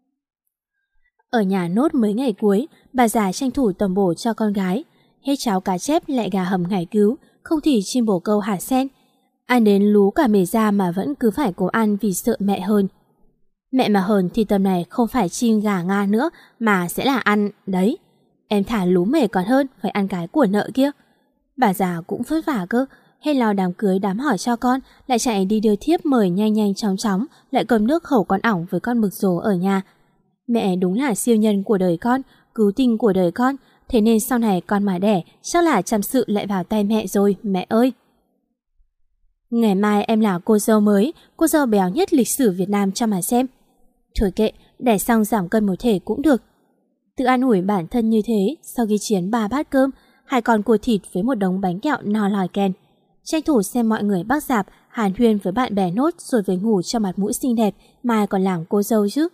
Ở nhà nốt mấy ngày cuối, bà già tranh thủ tầm bổ cho con gái. Hết cháo cá chép lại gà hầm ngải cứu, không thì chim bồ câu hạt sen. Ăn đến lú cả mề da mà vẫn cứ phải cố ăn vì sợ mẹ hơn. Mẹ mà hờn thì tầm này không phải chim gà Nga nữa mà sẽ là ăn, đấy. Em thả lú mề còn hơn phải ăn cái của nợ kia. Bà già cũng vất vả cơ, hay lo đám cưới đám hỏi cho con, lại chạy đi đưa thiếp mời nhanh nhanh chóng chóng, lại cầm nước khẩu con ỏng với con mực rồ ở nhà. Mẹ đúng là siêu nhân của đời con, cứu tinh của đời con, thế nên sau này con mà đẻ chắc là chăm sự lại vào tay mẹ rồi, mẹ ơi. Ngày mai em là cô dâu mới, cô dâu béo nhất lịch sử Việt Nam cho mà xem. Thôi kệ, đẻ xong giảm cân một thể cũng được. Tự an ủi bản thân như thế, sau khi chiến 3 bát cơm, 2 con cua thịt với một đống bánh kẹo no lòi ken. Tranh thủ xem mọi người bắc rạp, hàn huyên với bạn bè nốt rồi về ngủ cho mặt mũi xinh đẹp, mai còn làm cô dâu chứ.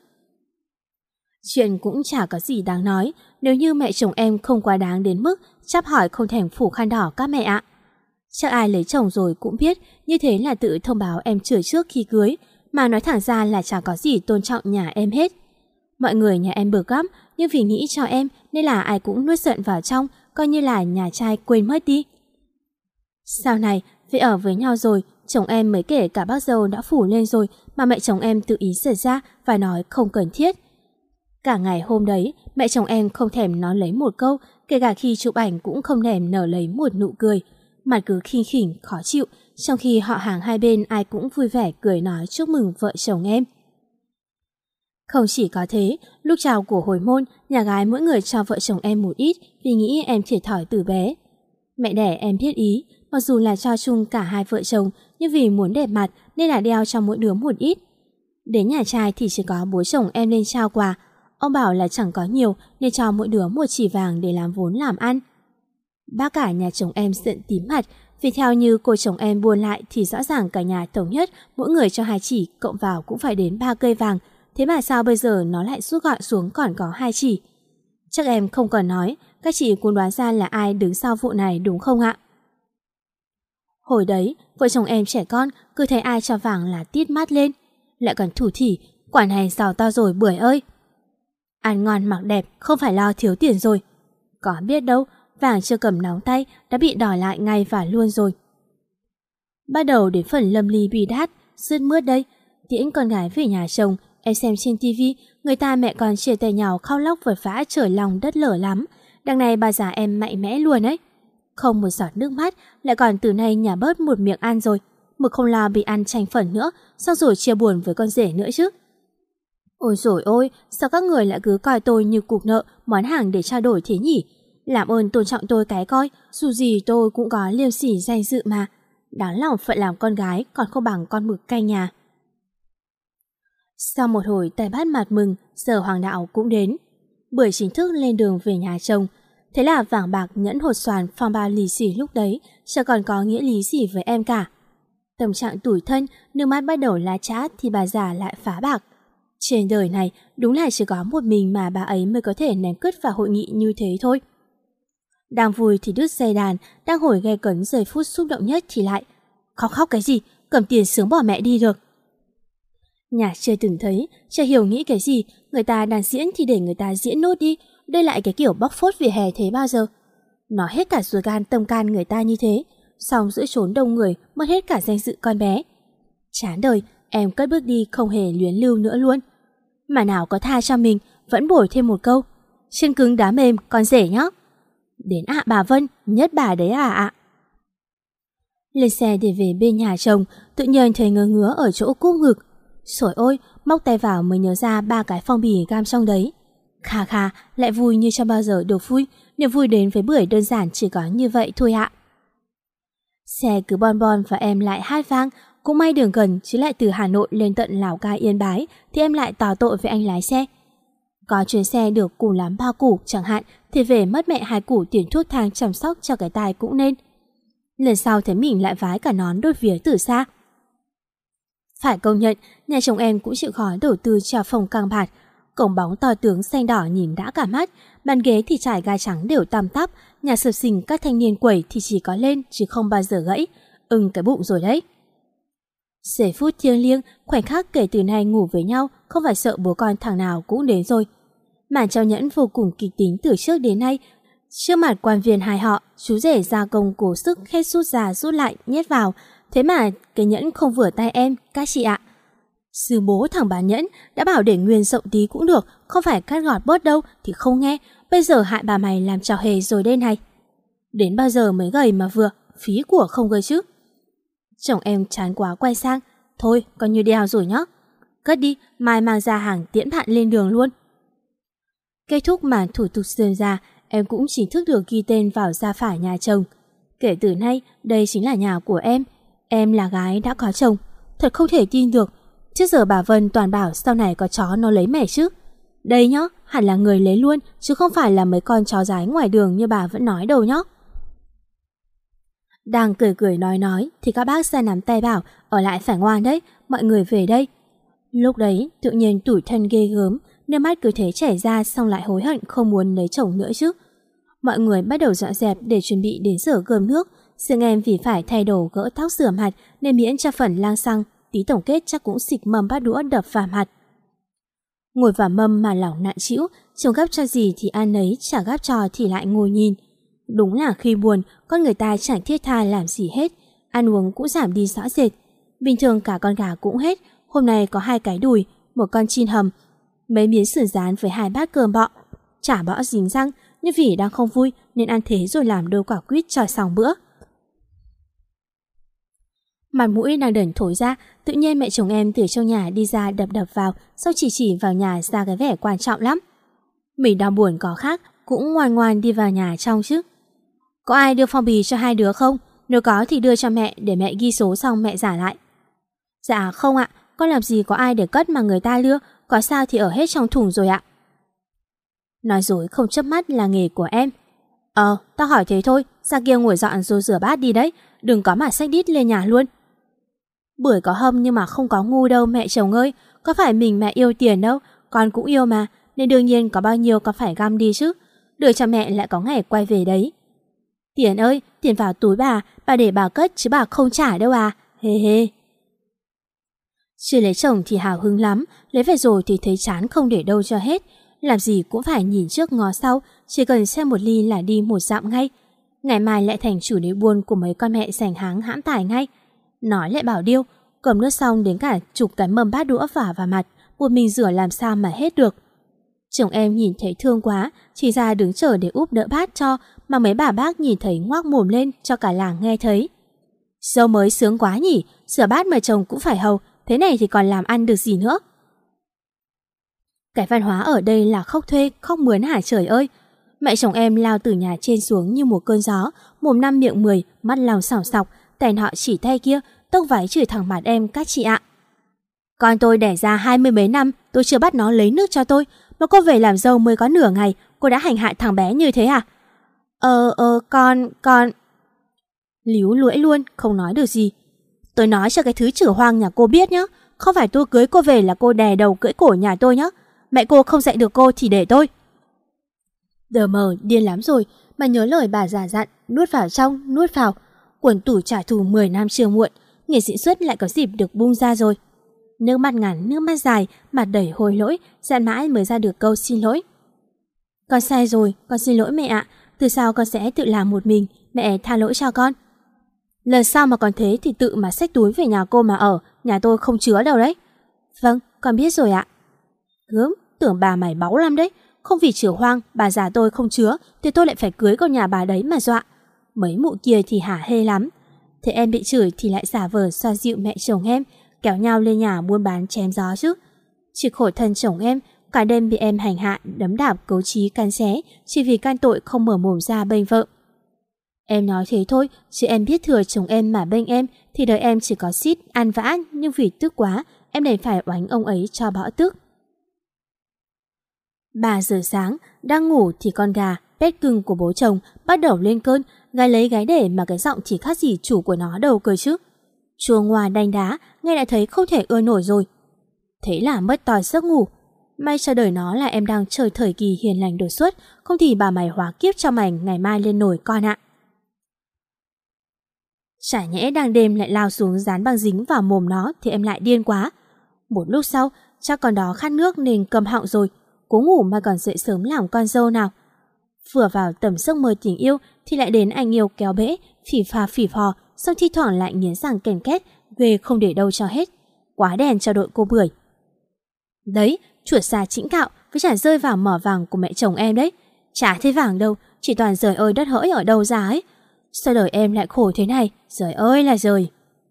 Chuyện cũng chả có gì đáng nói, nếu như mẹ chồng em không quá đáng đến mức chắp hỏi không thèm phủ khăn đỏ các mẹ ạ. Chắc ai lấy chồng rồi cũng biết, như thế là tự thông báo em chửi trước khi cưới, mà nói thẳng ra là chả có gì tôn trọng nhà em hết. Mọi người nhà em bực lắm, nhưng vì nghĩ cho em nên là ai cũng nuốt giận vào trong, coi như là nhà trai quên mất đi. Sau này, về ở với nhau rồi, chồng em mới kể cả bác dâu đã phủ lên rồi mà mẹ chồng em tự ý giật ra và nói không cần thiết. Cả ngày hôm đấy, mẹ chồng em không thèm nói lấy một câu, kể cả khi chụp ảnh cũng không thèm nở lấy một nụ cười. Mặt cứ khinh khỉnh, khó chịu, trong khi họ hàng hai bên ai cũng vui vẻ cười nói chúc mừng vợ chồng em. Không chỉ có thế, lúc chào của hồi môn, nhà gái mỗi người cho vợ chồng em một ít vì nghĩ em thiệt thòi từ bé. Mẹ đẻ em biết ý, mặc dù là cho chung cả hai vợ chồng, nhưng vì muốn đẹp mặt nên là đeo cho mỗi đứa một ít. Đến nhà trai thì chỉ có bố chồng em lên trao quà. Ông bảo là chẳng có nhiều nên cho mỗi đứa một chỉ vàng để làm vốn làm ăn. Bác cả nhà chồng em giận tím mặt, vì theo như cô chồng em buôn lại thì rõ ràng cả nhà thống nhất mỗi người cho 2 chỉ, cộng vào cũng phải đến 3 cây vàng. Thế mà sao bây giờ nó lại rút gọn xuống còn có 2 chỉ? Chắc em không cần nói, các chị cũng đoán ra là ai đứng sau vụ này đúng không ạ? Hồi đấy, vợ chồng em trẻ con cứ thấy ai cho vàng là tít mắt lên. Lại còn thủ thỉ, quả này giàu to rồi Bưởi ơi. Ăn ngon mặc đẹp, không phải lo thiếu tiền rồi. Có biết đâu, vàng chưa cầm nóng tay đã bị đòi lại ngay và luôn rồi. Bắt đầu đến phần lâm ly bi đát, sướt mướt đây. Tiễn con gái về nhà chồng, em xem trên tivi người ta mẹ con chia tay nhau khóc lóc vật vã trời lòng đất lở lắm. Đằng này bà già em mạnh mẽ luôn ấy. Không một giọt nước mắt, lại còn từ nay nhà bớt một miệng ăn rồi. Mực không lo bị ăn chanh phần nữa, xong rồi chia buồn với con rể nữa chứ. Ôi dồi ôi, sao các người lại cứ coi tôi như cục nợ, món hàng để trao đổi thế nhỉ? Làm ơn tôn trọng tôi cái coi, dù gì tôi cũng có liêm sỉ danh dự mà. Đáng lòng phận làm con gái còn không bằng con mực canh nhà. Sau một hồi tay bắt mặt mừng, giờ hoàng đạo cũng đến. Bưởi chính thức lên đường về nhà chồng. Thế là vàng bạc nhẫn hột xoàn phong bao lì xì lúc đấy chẳng còn có nghĩa lý gì với em cả. Tâm trạng tủi thân, nước mắt bắt đầu lá chát thì bà già lại phá bạc. Trên đời này đúng là chỉ có một mình mà bà ấy mới có thể ném cứt vào hội nghị như thế thôi. Đang vui thì đứt dây đàn, đang hồi gay cấn giây phút xúc động nhất thì lại khóc cái gì, cầm tiền sướng bỏ mẹ đi được. Nhà chưa từng thấy, chưa hiểu nghĩ cái gì, người ta đang diễn thì để người ta diễn nốt đi, đây lại cái kiểu bóc phốt vỉa hè thế bao giờ. Nó hết cả ruột gan tâm can người ta như thế, xong giữa chốn đông người mất hết cả danh dự con bé. Chán đời, em cất bước đi không hề luyến lưu nữa luôn. Mà nào có tha cho mình, vẫn bổi thêm một câu: chân cứng đá mềm, con rể nhá. Đến ạ bà Vân, nhất bà đấy ạ. Lên xe để về bên nhà chồng, tự nhiên thấy ngứa ngứa ở chỗ cúp ngực. Xổi ôi, móc tay vào mới nhớ ra 3 cái phong bì gam trong đấy. Khà khà, lại vui như chưa bao giờ được vui. Niềm vui đến với Bưởi đơn giản chỉ có như vậy thôi ạ. Xe cứ bon bon và em lại hát vang. Cũng may đường gần chứ lại từ Hà Nội lên tận Lào Cai Yên Bái thì em lại tỏ tội với anh lái xe. Có chuyến xe được cùng lắm 3 củ chẳng hạn thì về mất mẹ 2 củ tiền thuốc thang chăm sóc cho cái tai cũng nên. Lần sau thấy mình lại vái cả nón đốt vía từ xa. Phải công nhận, nhà chồng em cũng chịu khó đầu tư cho phòng căng bạt. Cổng bóng to tướng xanh đỏ nhìn đã cả mắt, bàn ghế thì trải gai trắng đều tăm tắp, nhà sập sình các thanh niên quẩy thì chỉ có lên chứ không bao giờ gãy. ưng cái bụng rồi đấy. Giây phút thiêng liêng, khoảnh khắc kể từ nay ngủ với nhau, không phải sợ bố con thằng nào cũng đến rồi. Màn trao nhẫn vô cùng kịch tính từ trước đến nay. Trước mặt quan viên hai họ, chú rể gia công cố sức hết rút ra rút lại nhét vào. Thế mà cái nhẫn không vừa tay em, các chị ạ. Sư bố thằng bán nhẫn đã bảo để nguyên rộng tí cũng được, không phải cắt gọt bớt đâu thì không nghe. Bây giờ hại bà mày làm trò hề rồi đây này. Đến bao giờ mới gầy mà vừa, phí của không gầy chứ. Chồng em chán quá quay sang. Thôi coi như đeo rồi nhá. Cất đi, mai mang ra hàng tiễn bạn lên đường luôn. Kết thúc màn thủ tục rườm rà, em cũng chính thức được ghi tên vào gia phả nhà chồng. Kể từ nay, đây chính là nhà của em. Em là gái đã có chồng. Thật không thể tin được. Trước giờ bà Vân toàn bảo sau này có chó nó lấy mẹ chứ. Đây nhá, hẳn là người lấy luôn, chứ không phải là mấy con chó dái ngoài đường như bà vẫn nói đâu nhá. Đang cười cười nói thì các bác ra nắm tay bảo ở lại phải ngoan đấy, mọi người về đây. Lúc đấy tự nhiên tủi thân ghê gớm, nước mắt cứ thế chảy ra, xong lại hối hận không muốn lấy chồng nữa chứ. Mọi người bắt đầu dọn dẹp để chuẩn bị đến rửa cơm nước. Riêng em vì phải thay đồ gỡ tóc rửa mặt nên miễn cho phần lang xăng, tí tổng kết chắc cũng xịt mâm bát đũa đập vào mặt. Ngồi vào mâm mà lòng nặng trĩu, chồng gắp cho gì thì ăn nấy, chả gắp cho thì lại ngồi nhìn. Đúng là khi buồn, con người ta chẳng thiết tha làm gì hết, ăn uống cũng giảm đi rõ rệt. Bình thường cả con gà cũng hết, hôm nay có 2 cái đùi, một con chiên hầm, mấy miếng sườn rán với 2 bát cơm bọ. Chả bõ dính răng, nhưng vì đang không vui nên ăn thế rồi làm đôi quả quýt cho xong bữa. Mặt mũi đang đần thổi ra, tự nhiên mẹ chồng em từ trong nhà đi ra đập vào, sau chỉ vào nhà ra cái vẻ quan trọng lắm. Mình đang buồn có khác, cũng ngoan ngoan đi vào nhà trong chứ. Có ai đưa phong bì cho 2 đứa không? Nếu có thì đưa cho mẹ để mẹ ghi số xong mẹ trả lại. Dạ không ạ, con làm gì có ai để cất mà người ta đưa, có sao thì ở hết trong thùng rồi ạ. Nói dối không chớp mắt là nghề của em. Tao hỏi thế thôi, ra kia ngồi dọn rồi rửa bát đi đấy, đừng có mà xách đít lên nhà luôn. Bưởi có hâm nhưng mà không có ngu đâu mẹ chồng ơi, có phải mình mẹ yêu tiền đâu, con cũng yêu mà, nên đương nhiên có bao nhiêu có phải găm đi chứ, đưa cho mẹ lại có ngày quay về đấy. Tiền ơi, tiền vào túi bà để bà cất chứ bà không trả đâu à, hê hê. Chưa lấy chồng thì hào hứng lắm, lấy về rồi thì thấy chán không để đâu cho hết. Làm gì cũng phải nhìn trước ngó sau, chỉ cần xem một ly là đi một dặm ngay. Ngày mai lại thành chủ đề buôn của mấy con mẹ sành háng hãm tải ngay. Nói lại bảo điêu, cầm nước xong đến cả chục cái mâm bát đũa vả vào mặt, một mình rửa làm sao mà hết được. Chồng em nhìn thấy thương quá, chỉ ra đứng chờ để úp đỡ bát cho, mà mấy bà bác nhìn thấy ngoác mồm lên cho cả làng nghe thấy. Dâu mới sướng quá nhỉ, rửa bát mà chồng cũng phải hầu, thế này thì còn làm ăn được gì nữa. Cái văn hóa ở đây là khóc thuê, khóc mướn hả trời ơi. Mẹ chồng em lao từ nhà trên xuống như một cơn gió, mồm 5 miệng 10, mắt lòng sòng sọc, tay nọ chỉ tay kia, tông váy chửi thẳng mặt em các chị ạ. Con tôi đẻ ra 20 mấy năm, tôi chưa bắt nó lấy nước cho tôi, mà cô về làm dâu mới có nửa ngày, cô đã hành hạ thằng bé như thế à? Con... Líu lưỡi luôn, không nói được gì. Tôi nói cho cái thứ chửa hoang nhà cô biết nhá, không phải tôi cưới cô về là cô đè đầu cưỡi cổ nhà tôi nhá. Mẹ cô không dạy được cô thì để tôi. Đờ mờ điên lắm rồi, mà nhớ lời bà già dặn, nuốt vào trong, nuốt vào. Quần tủ trả thù 10 năm chưa muộn, nghệ sĩ xuất lại có dịp được bung ra rồi. Nước mắt ngắn, nước mắt dài, mặt đầy hối lỗi, dặn mãi mới ra được câu xin lỗi. Con sai rồi, con xin lỗi mẹ ạ, từ sau con sẽ tự làm một mình, mẹ tha lỗi cho con. Lần sau mà còn thế thì tự mà xách túi về nhà cô mà ở, nhà tôi không chứa đâu đấy. Vâng, con biết rồi ạ. Gớm, tưởng bà mày báu lắm đấy, không vì chửa hoang, bà già tôi không chứa thì tôi lại phải cưới con nhà bà đấy mà dọa. Mấy mụ kia thì hả hê lắm. Thế em bị chửi thì lại giả vờ xoa dịu mẹ chồng em, kéo nhau lên nhà buôn bán chém gió chứ. Chỉ khổ thân chồng em, cả đêm bị em hành hạ, đấm đạp, cấu trí, cắn xé, chỉ vì can tội không mở mồm ra bênh vợ. Em nói thế thôi, chứ em biết thừa chồng em mà bênh em thì đời em chỉ có xít, ăn vã, nhưng vì tức quá, em đành phải oánh ông ấy cho bỏ tức. 3 giờ sáng, đang ngủ thì con gà, pet cưng của bố chồng, bắt đầu lên cơn, gái lấy gái để mà cái giọng thì khác gì chủ của nó đâu cơ chứ. Chua ngoa đanh đá, nghe đã thấy không thể ưa nổi rồi. Thế là mất tòi giấc ngủ. May cho đời nó là em đang chơi thời kỳ hiền lành đột xuất, không thì bà mày hóa kiếp cho mày ngày mai lên nổi con ạ. Chả nhẽ đang đêm lại lao xuống dán băng dính vào mồm nó thì em lại điên quá. Một lúc sau, chắc con đó khát nước nên câm họng rồi, cố ngủ mà còn dậy sớm làm con dâu nào. Vừa vào tầm giấc mơ tình yêu thì lại đến anh yêu kéo bễ, phỉ phò, xong thi thoảng lại nghiến răng kèn két, ghê không để đâu cho hết. Quá đèn cho đội cô Bưởi. Đấy, chuột xa chĩnh cạo với chả rơi vào mỏ vàng của mẹ chồng em đấy. Chả thấy vàng đâu, chỉ toàn giời ơi đất hỡi ở đâu ra ấy. Sao đời em lại khổ thế này, giời ơi là giời.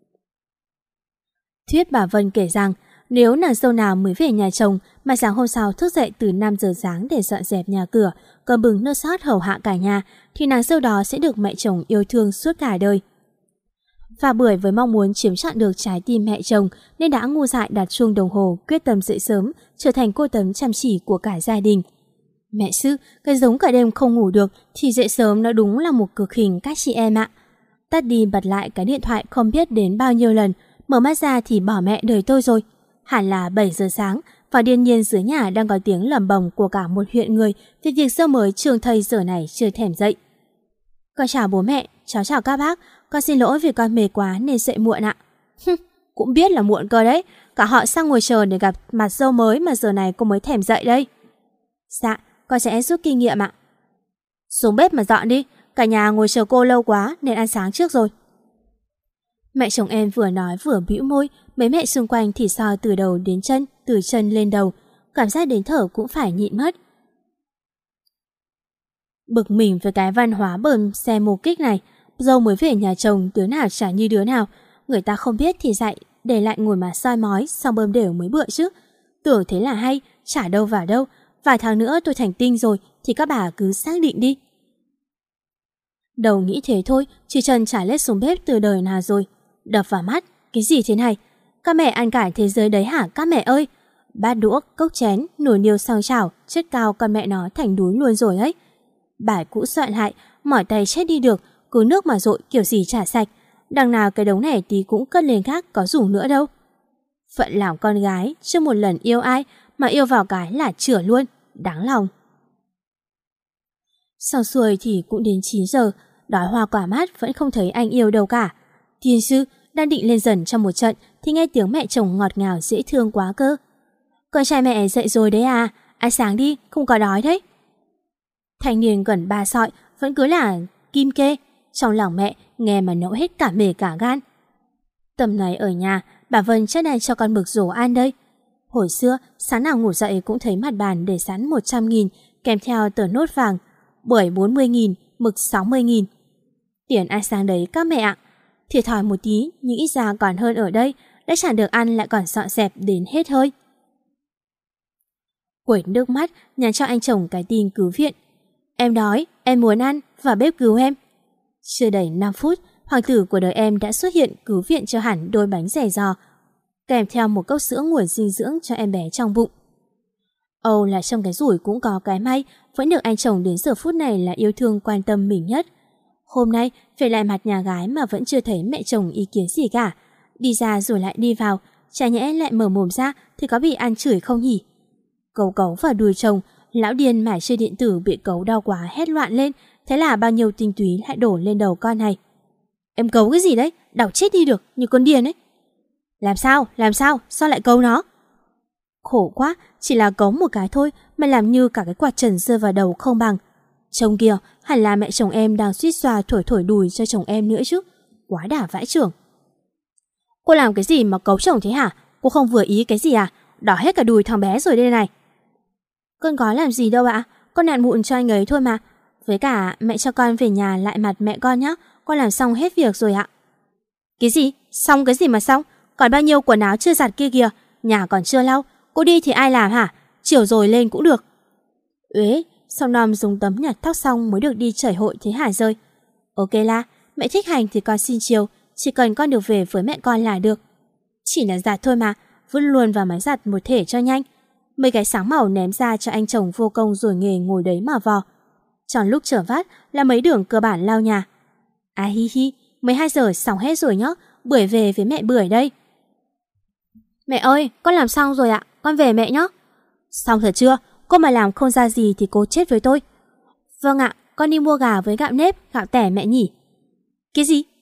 Thuyết bà Vân kể rằng nếu nàng dâu nào mới về nhà chồng mà sáng hôm sau thức dậy từ 5 giờ sáng để dọn dẹp nhà cửa, cơm bừng nước sót hầu hạ cả nhà, thì nàng dâu đó sẽ được mẹ chồng yêu thương suốt cả đời. Và Bưởi với mong muốn chiếm trọn được trái tim mẹ chồng nên đã ngu dại đặt chuông đồng hồ, quyết tâm dậy sớm, trở thành cô tấm chăm chỉ của cả gia đình. Mẹ sư, cái giống cả đêm không ngủ được thì dậy sớm nó đúng là một cực hình các chị em ạ. Tắt đi bật lại cái điện thoại không biết đến bao nhiêu lần, mở mắt ra thì bỏ mẹ đời tôi rồi. Hẳn là 7 giờ sáng và điên nhiên dưới nhà đang có tiếng lầm bầm của cả một huyện người về việc dâu mới trường thầy giờ này chưa thèm dậy. Con chào bố mẹ, cháu chào các bác, con xin lỗi vì con mệt quá nên dậy muộn ạ. Cũng biết là muộn cơ đấy, cả họ sang ngồi chờ để gặp mặt dâu mới mà giờ này cô mới thèm dậy đây. Dạ, con sẽ rút kinh nghiệm ạ. Xuống bếp mà dọn đi, cả nhà ngồi chờ cô lâu quá nên ăn sáng trước rồi. Mẹ chồng em vừa nói vừa bĩu môi, mấy mẹ xung quanh thì soi từ đầu đến chân, từ chân lên đầu, cảm giác đến thở cũng phải nhịn mất. Bực mình với cái văn hóa bờm xe mô kích này, dâu mới về nhà chồng đứa nào chả như đứa nào, người ta không biết thì dạy, để lại ngồi mà soi mói, xong bơm đều mới bựa chứ. Tưởng thế là hay, chả đâu vào đâu, vài tháng nữa tôi thành tinh rồi thì các bà cứ xác định đi. Đầu nghĩ thế thôi, chứ chân chả lết xuống bếp từ đời nào rồi. Đập vào mắt, cái gì thế này? Các mẹ ăn cả thế giới đấy hả các mẹ ơi? Bát đũa, cốc chén, nồi niêu xong chảo, chất cao con mẹ nó thành đuối luôn rồi ấy. Bài cũ soạn lại, mỏi tay chết đi được, cứ nước mà dội kiểu gì chả sạch. Đằng nào cái đống này tí cũng cất lên khác có dùng nữa đâu. Phận làm con gái, chưa một lần yêu ai mà yêu vào cái là chửa luôn, đáng lòng. Xong xuôi thì cũng đến 9 giờ, đói hoa quả mát vẫn không thấy anh yêu đâu cả. Thiên sư đang định lên dần trong một trận thì nghe tiếng mẹ chồng ngọt ngào dễ thương quá cơ. Con trai mẹ dậy rồi đấy à, ăn sáng đi, không có đói đấy. Thanh niên gần 3 sọi vẫn cứ là kim kê, trong lòng mẹ nghe mà nẫu hết cả mề cả gan. Tầm này ở nhà, bà Vân chắc đang cho con mực rổ ăn đây. Hồi xưa, sáng nào ngủ dậy cũng thấy mặt bàn để sẵn 100.000 kèm theo tờ nốt vàng, bưởi 40.000, mực 60.000. Tiền ăn sáng đấy các mẹ ạ. Thiệt thòi một tí nhưng ít ra còn hơn ở đây, đã chẳng được ăn lại còn dọn dẹp đến hết hơi. Quẩy nước mắt nhắn cho anh chồng cái tin cứu viện. Em đói, em muốn ăn, vào bếp cứu em. Chưa đầy 5 phút, hoàng tử của đời em đã xuất hiện cứu viện cho hẳn đôi bánh dẻ giò, kèm theo một cốc sữa nguồn dinh dưỡng cho em bé trong bụng. Âu là trong cái rủi cũng có cái may, vẫn được anh chồng đến giờ phút này là yêu thương quan tâm mình nhất. Hôm nay, về lại mặt nhà gái mà vẫn chưa thấy mẹ chồng ý kiến gì cả. Đi ra rồi lại đi vào, chả nhẽ lại mở mồm ra thì có bị ăn chửi không nhỉ? Cấu cấu vào đùi chồng, lão điên mải chơi điện tử bị cấu đau quá hét loạn lên, thế là bao nhiêu tinh túy lại đổ lên đầu con này. Em cấu cái gì đấy, đau chết đi được, như con điên ấy. Làm sao, sao lại cấu nó? Khổ quá, chỉ là cấu một cái thôi mà làm như cả cái quạt trần rơi vào đầu không bằng. Trông kìa, hẳn là mẹ chồng em đang suýt xoa thổi đùi cho chồng em nữa chứ. Quá đả vãi chưởng. Cô làm cái gì mà cấu chồng thế hả? Cô không vừa ý cái gì à? Đỏ hết cả đùi thằng bé rồi đây này. Con có làm gì đâu ạ, con nặn mụn cho anh ấy thôi mà. Với cả mẹ cho con về nhà lại mặt mẹ con nhé. Con làm xong hết việc rồi ạ. Cái gì? Xong cái gì mà xong? Còn bao nhiêu quần áo chưa giặt kia kìa. Nhà còn chưa lau. Cô đi thì ai làm hả? Chiều rồi lên cũng được. Ế, sau năm dùng tấm nhặt tóc xong mới được đi chảy hội thế hả rơi? Ok la, mẹ thích hành thì con xin chiều. Chỉ cần con được về với mẹ con là được. Chỉ là giặt thôi mà, vứt luôn vào máy giặt một thể cho nhanh. Mấy cái sáng màu ném ra cho anh chồng vô công rồi nghề ngồi đấy mà vò. Trong lúc chở vát là mấy đường cơ bản lau nhà. À hi hi, 12 giờ xong hết rồi nhá, Bưởi về với mẹ Bưởi đây. Mẹ ơi, con làm xong rồi ạ, con về mẹ nhé. Xong thật chưa? Cô mà làm không ra gì thì cô chết với tôi. Vâng ạ, con đi mua gà với gạo nếp, gạo tẻ mẹ nhỉ. Cái gì? Mua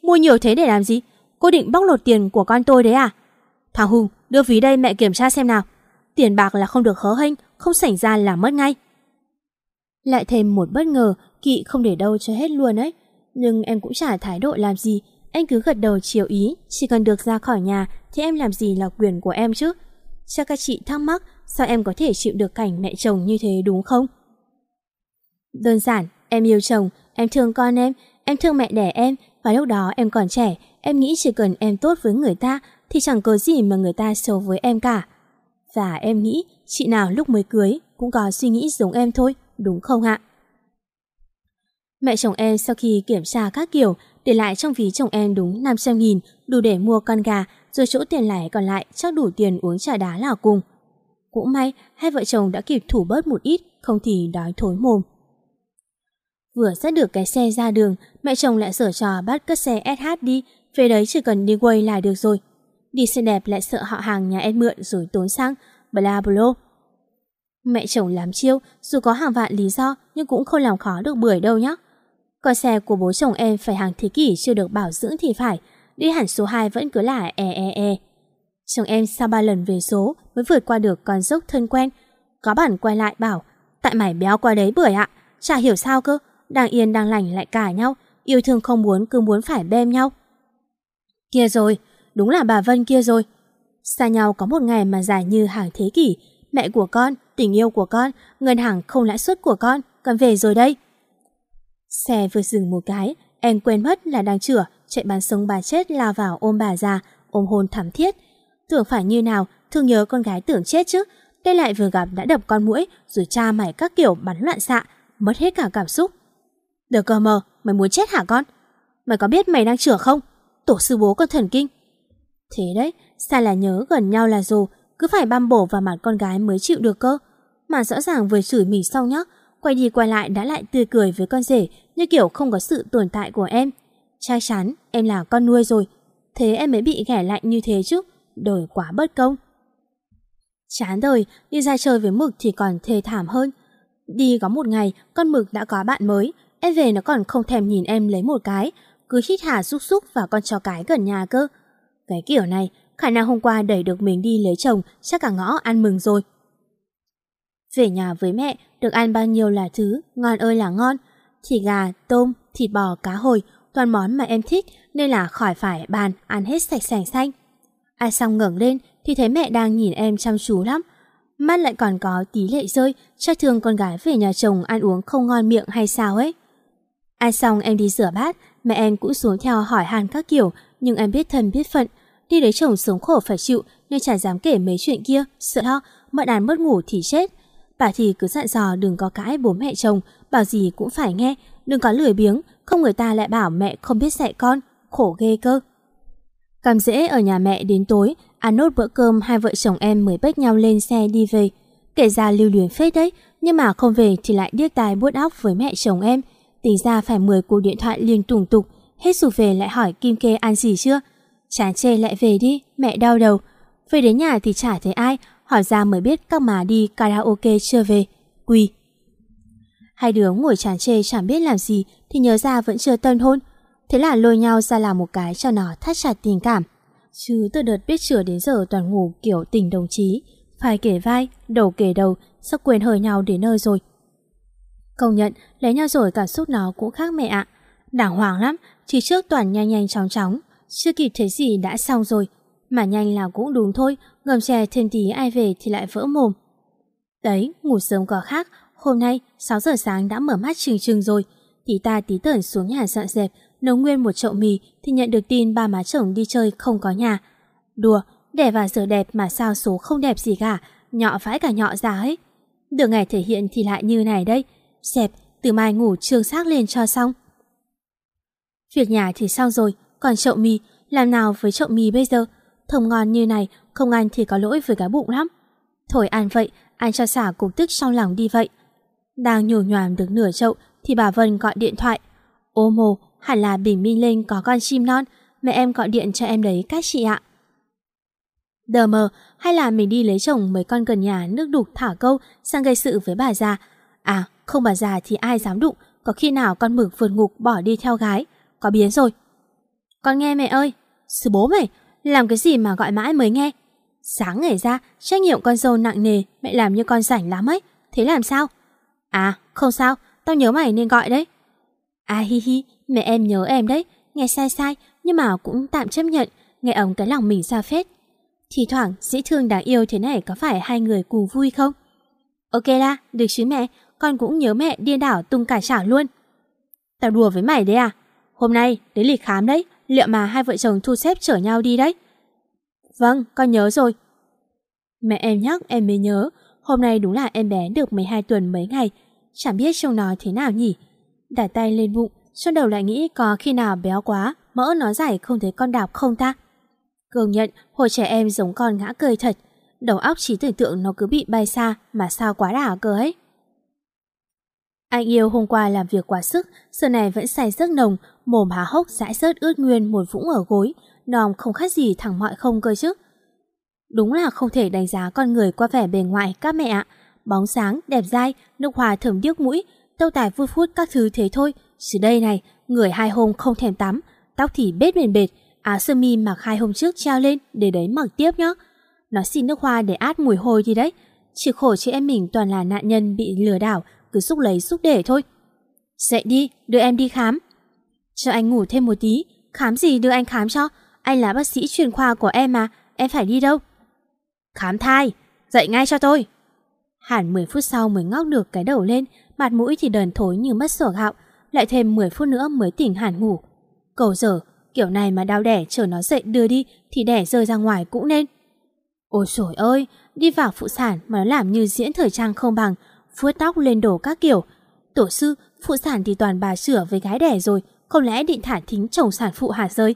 Mua nhiều thế để làm gì? Cô định bóc lột tiền của con tôi đấy à? Thằng Hùng, đưa ví đây mẹ kiểm tra xem nào. Tiền bạc là không được hớ hênh, không sảnh ra là mất ngay. Lại thêm một bất ngờ, Kỵ không để đâu cho hết luôn ấy. Nhưng em cũng chả thái độ làm gì. Anh cứ gật đầu chiều ý, chỉ cần được ra khỏi nhà thì em làm gì là quyền của em chứ. Chắc các chị thắc mắc sao em có thể chịu được cảnh mẹ chồng như thế đúng không? Đơn giản, em yêu chồng, em thương con em thương mẹ đẻ em, và lúc đó em còn trẻ, em nghĩ chỉ cần em tốt với người ta thì chẳng có gì mà người ta xấu với em cả. Và em nghĩ chị nào lúc mới cưới cũng có suy nghĩ giống em thôi, đúng không ạ? Mẹ chồng em sau khi kiểm tra các kiểu, để lại trong ví chồng em đúng 500.000, đủ để mua con gà, rồi chỗ tiền lẻ còn lại chắc đủ tiền uống trà đá là cùng. Cũng may hai vợ chồng đã kịp thủ bớt một ít, không thì đói thối mồm. Vừa dắt được cái xe ra đường, mẹ chồng lại giở trò bắt cất xe SH đi, về đấy chỉ cần đi quay là được rồi. Đi xe đẹp lại sợ họ hàng nhà em mượn rồi tốn xăng, bla bla. Mẹ chồng làm chiêu, dù có hàng vạn lý do nhưng cũng không làm khó được Bưởi đâu nhá. Còn xe của bố chồng em phải hàng thế kỷ chưa được bảo dưỡng thì phải, đi hẳn số 2 vẫn cứ là e. Chồng em sau 3 lần về số mới vượt qua được con dốc thân quen. Có bản quay lại bảo, tại mày béo qua đấy Bưởi ạ, chả hiểu sao cơ, đang yên đang lành lại cãi nhau, yêu thương không muốn cứ muốn phải bem nhau. Kia rồi, đúng là bà Vân kia rồi. Xa nhau có một ngày mà dài như hàng thế kỷ, mẹ của con, tình yêu của con, ngân hàng không lãi suất của con về rồi đây. Xe vừa dừng một cái, em quên mất là đang chửa, chạy bán sống bà chết lao vào ôm bà già, ôm hôn thắm thiết. Tưởng phải như nào, thương nhớ con gái tưởng chết chứ, đây lại vừa gặp đã đập con muỗi, rồi cha mày các kiểu bắn loạn xạ, mất hết cả cảm xúc. Được cơ mờ, mày muốn chết hả con? Mày có biết mày đang chửa không? Tổ sư bố con thần kinh. Thế đấy, sai là nhớ gần nhau là dù, cứ phải băm bổ vào mặt con gái mới chịu được cơ. Mà rõ ràng vừa chửi mình xong nhá, quay đi quay lại đã lại tươi cười với con rể như kiểu không có sự tồn tại của em. Chắc chắn em là con nuôi rồi, thế em mới bị ghẻ lạnh như thế chứ, đời quá bất công. Chán đời, đi ra chơi với Mực thì còn thê thảm hơn. Đi có một ngày, con Mực đã có bạn mới, em về nó còn không thèm nhìn em lấy một cái, cứ hít hà xúc xúc vào con chó cái gần nhà cơ. Cái kiểu này, khả năng hôm qua đẩy được mình đi lấy chồng chắc cả ngõ ăn mừng rồi. Về nhà với mẹ, được ăn bao nhiêu là thứ, ngon ơi là ngon. Thịt gà, tôm, thịt bò, cá hồi, toàn món mà em thích nên là khỏi phải bàn ăn hết sạch sành xanh. Ăn xong ngẩng lên thì thấy mẹ đang nhìn em chăm chú lắm. Mắt lại còn có tí lệ rơi, chắc thương con gái về nhà chồng ăn uống không ngon miệng hay sao ấy. Ăn xong em đi rửa bát, mẹ em cũng xuống theo hỏi han các kiểu, nhưng em biết thân biết phận. Đi lấy chồng sống khổ phải chịu nên chả dám kể mấy chuyện kia, sợ lo, mất ăn mất ngủ thì chết. Bà thì cứ dặn dò đừng có cãi bố mẹ chồng, bảo gì cũng phải nghe, đừng có lười biếng, không người ta lại bảo mẹ không biết dạy con, khổ ghê cơ. Cắm rễ ở nhà mẹ đến tối, ăn nốt bữa cơm hai vợ chồng em mới bếch nhau lên xe đi về. Kể ra lưu luyến phết đấy, nhưng mà không về thì lại điếc tai buốt óc với mẹ chồng em. Tính ra phải 10 cuộc điện thoại liên tùng tục, hết dù về lại hỏi Kim Kê ăn gì chưa. Chán chê lại về đi, mẹ đau đầu. Về đến nhà thì chả thấy ai, hỏi ra mới biết các má đi karaoke chưa về. Quỳ. Hai đứa ngồi chán chê chẳng biết làm gì thì nhớ ra vẫn chưa tân hôn. Thế là lôi nhau ra làm một cái cho nó thắt chặt tình cảm. Chứ từ đợt biết chửa đến giờ toàn ngủ kiểu tình đồng chí, phải kể vai, đầu kể đầu, sắp quên hơi nhau đến nơi rồi. Công nhận, lấy nhau rồi cảm xúc nó cũng khác mẹ ạ. Đàng hoàng lắm, chỉ trước toàn nhanh nhanh chóng chóng, chưa kịp thấy gì đã xong rồi. Mà nhanh là cũng đúng thôi, ngầm chè thêm tí ai về thì lại vỡ mồm. Đấy, ngủ sớm có khác, hôm nay 6 giờ sáng đã mở mắt trừng trừng rồi. Tí ta tí tởn xuống nhà dọn dẹp, nấu nguyên một chậu mì thì nhận được tin ba má chồng đi chơi không có nhà. Đùa, đẻ vào giờ đẹp mà sao số không đẹp gì cả, nhọ vãi cả nhọ ra ấy. Được ngày thể hiện thì lại như này đây. Xẹp, từ mai ngủ trương xác lên cho xong. Việc nhà thì xong rồi, còn chậu mì, làm nào với chậu mì bây giờ? Thơm ngon như này, không ăn thì có lỗi với cái bụng lắm. Thôi ăn vậy, ăn cho xả cục tức trong lòng đi vậy. Đang nhổ nhoàm được nửa chậu thì bà Vân gọi điện thoại. Ô mồ, hẳn là bình minh lên có con chim non, mẹ em gọi điện cho em đấy các chị ạ. Đờ mờ, hay là mình đi lấy chồng mấy con gần nhà nước đục thả câu sang gây sự với bà già. À, không bà già thì ai dám đụng, có khi nào con Mực vượt ngục bỏ đi theo gái. Có biến rồi. Con nghe mẹ ơi. Sư bố mày, làm cái gì mà gọi mãi mới nghe? Sáng ngày ra, trách nhiệm con dâu nặng nề, mẹ làm như con rảnh lắm ấy. Thế làm sao? À, không sao, tao nhớ mày nên gọi đấy. À hi hi, mẹ em nhớ em đấy. Nghe sai sai, nhưng mà cũng tạm chấp nhận. Nghe ấm cái lòng mình ra phết. Thì thoảng dễ thương đáng yêu thế này có phải hai người cùng vui không? Ok la, được chứ mẹ. Con cũng nhớ mẹ điên đảo tung cả chảo luôn. Tao đùa với mày đấy à? Hôm nay đến lịch khám đấy. Liệu mà hai vợ chồng thu xếp chở nhau đi đấy? Vâng, con nhớ rồi. Mẹ em nhắc em mới nhớ. Hôm nay đúng là em bé được 12 tuần mấy ngày. Chẳng biết trông nó thế nào nhỉ. Đặt tay lên bụng, trong đầu lại nghĩ có khi nào béo quá, mỡ nó dày không thấy con đạp không ta. Công nhận hồi trẻ em giống con ngã cười thật. Đầu óc trí tưởng tượng nó cứ bị bay xa mà sao quá đà cơ ấy. Anh yêu hôm qua làm việc quá sức, giờ này vẫn say giấc nồng, mồm há hốc dãi rớt ướt nguyên một vũng ở gối, nòm không khác gì thằng mọi không cơ chứ. Đúng là không thể đánh giá con người qua vẻ bề ngoài các mẹ ạ. Bóng sáng, đẹp dai, nước hoa thơm điếc mũi, tâu tài vui phút các thứ thế thôi. Chứ đây này, người 2 hôm không thèm tắm, tóc thì bết bền bệt, áo sơ mi mặc 2 hôm trước treo lên để đấy mặc tiếp nhá. Nó xin nước hoa để át mùi hôi đi đấy. Chỉ khổ chị em mình toàn là nạn nhân bị lừa đảo, cứ xúc lấy xúc để thôi. Dậy đi, đưa em đi khám. Cho anh ngủ thêm một tí. Khám gì đưa anh khám cho? Anh là bác sĩ chuyên khoa của em mà, em phải đi đâu? Khám thai, dậy ngay cho tôi. Hẳn 10 phút sau mới ngóc được cái đầu lên, mặt mũi thì đờn thối như mất sổ gạo. Lại thêm 10 phút nữa mới tỉnh hẳn ngủ. Cầu giờ, kiểu này mà đau đẻ chờ nó dậy đưa đi thì đẻ rơi ra ngoài cũng nên. Ôi trời ơi, đi vào phụ sản mà nó làm như diễn thời trang không bằng, vuốt tóc lên đổ các kiểu. Tổ sư, phụ sản thì toàn bà sửa với gái đẻ rồi, không lẽ định thả thính chồng sản phụ hả rơi?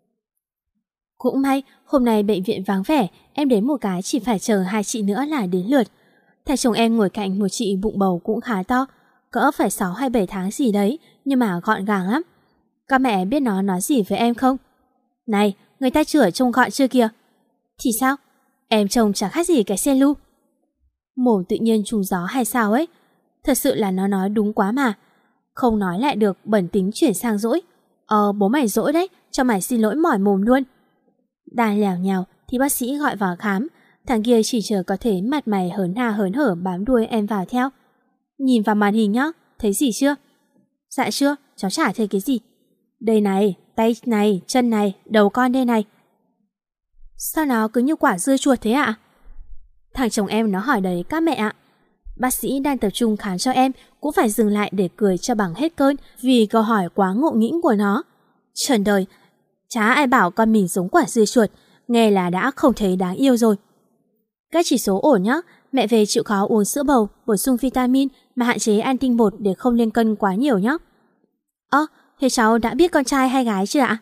Cũng may, hôm nay bệnh viện vắng vẻ, em đến một cái chỉ phải chờ 2 chị nữa là đến lượt. Thầy chồng em ngồi cạnh một chị bụng bầu cũng khá to, cỡ phải 6 hay 7 tháng gì đấy, nhưng mà gọn gàng lắm. Các mẹ biết nó nói gì với em không? Này, người ta chữa trông gọn chưa kìa? Thì sao? Em trông chả khác gì cái xe lu. Mồm tự nhiên trùng gió hay sao ấy? Thật sự là nó nói đúng quá mà. Không nói lại được bẩn tính chuyển sang dỗi. Bố mày dỗi đấy, cho mày xin lỗi mỏi mồm luôn. Đang lèo nhào thì bác sĩ gọi vào khám. Thằng kia chỉ chờ có thể mặt mày hớn ha hớn hở bám đuôi em vào theo. Nhìn vào màn hình nhá, thấy gì chưa? Dạ chưa, cháu chả thấy cái gì. Đây này, tay này, chân này, đầu con đây này. Sao nó cứ như quả dưa chuột thế ạ? Thằng chồng em nó hỏi đấy các mẹ ạ. Bác sĩ đang tập trung khám cho em cũng phải dừng lại để cười cho bằng hết cơn vì câu hỏi quá ngộ nghĩnh của nó. Trần đời, chả ai bảo con mình giống quả dưa chuột, nghe là đã không thấy đáng yêu rồi. Các chỉ số ổn nhá, mẹ về chịu khó uống sữa bầu, bổ sung vitamin mà hạn chế ăn tinh bột để không lên cân quá nhiều nhá. Thế cháu đã biết con trai hay gái chưa ạ?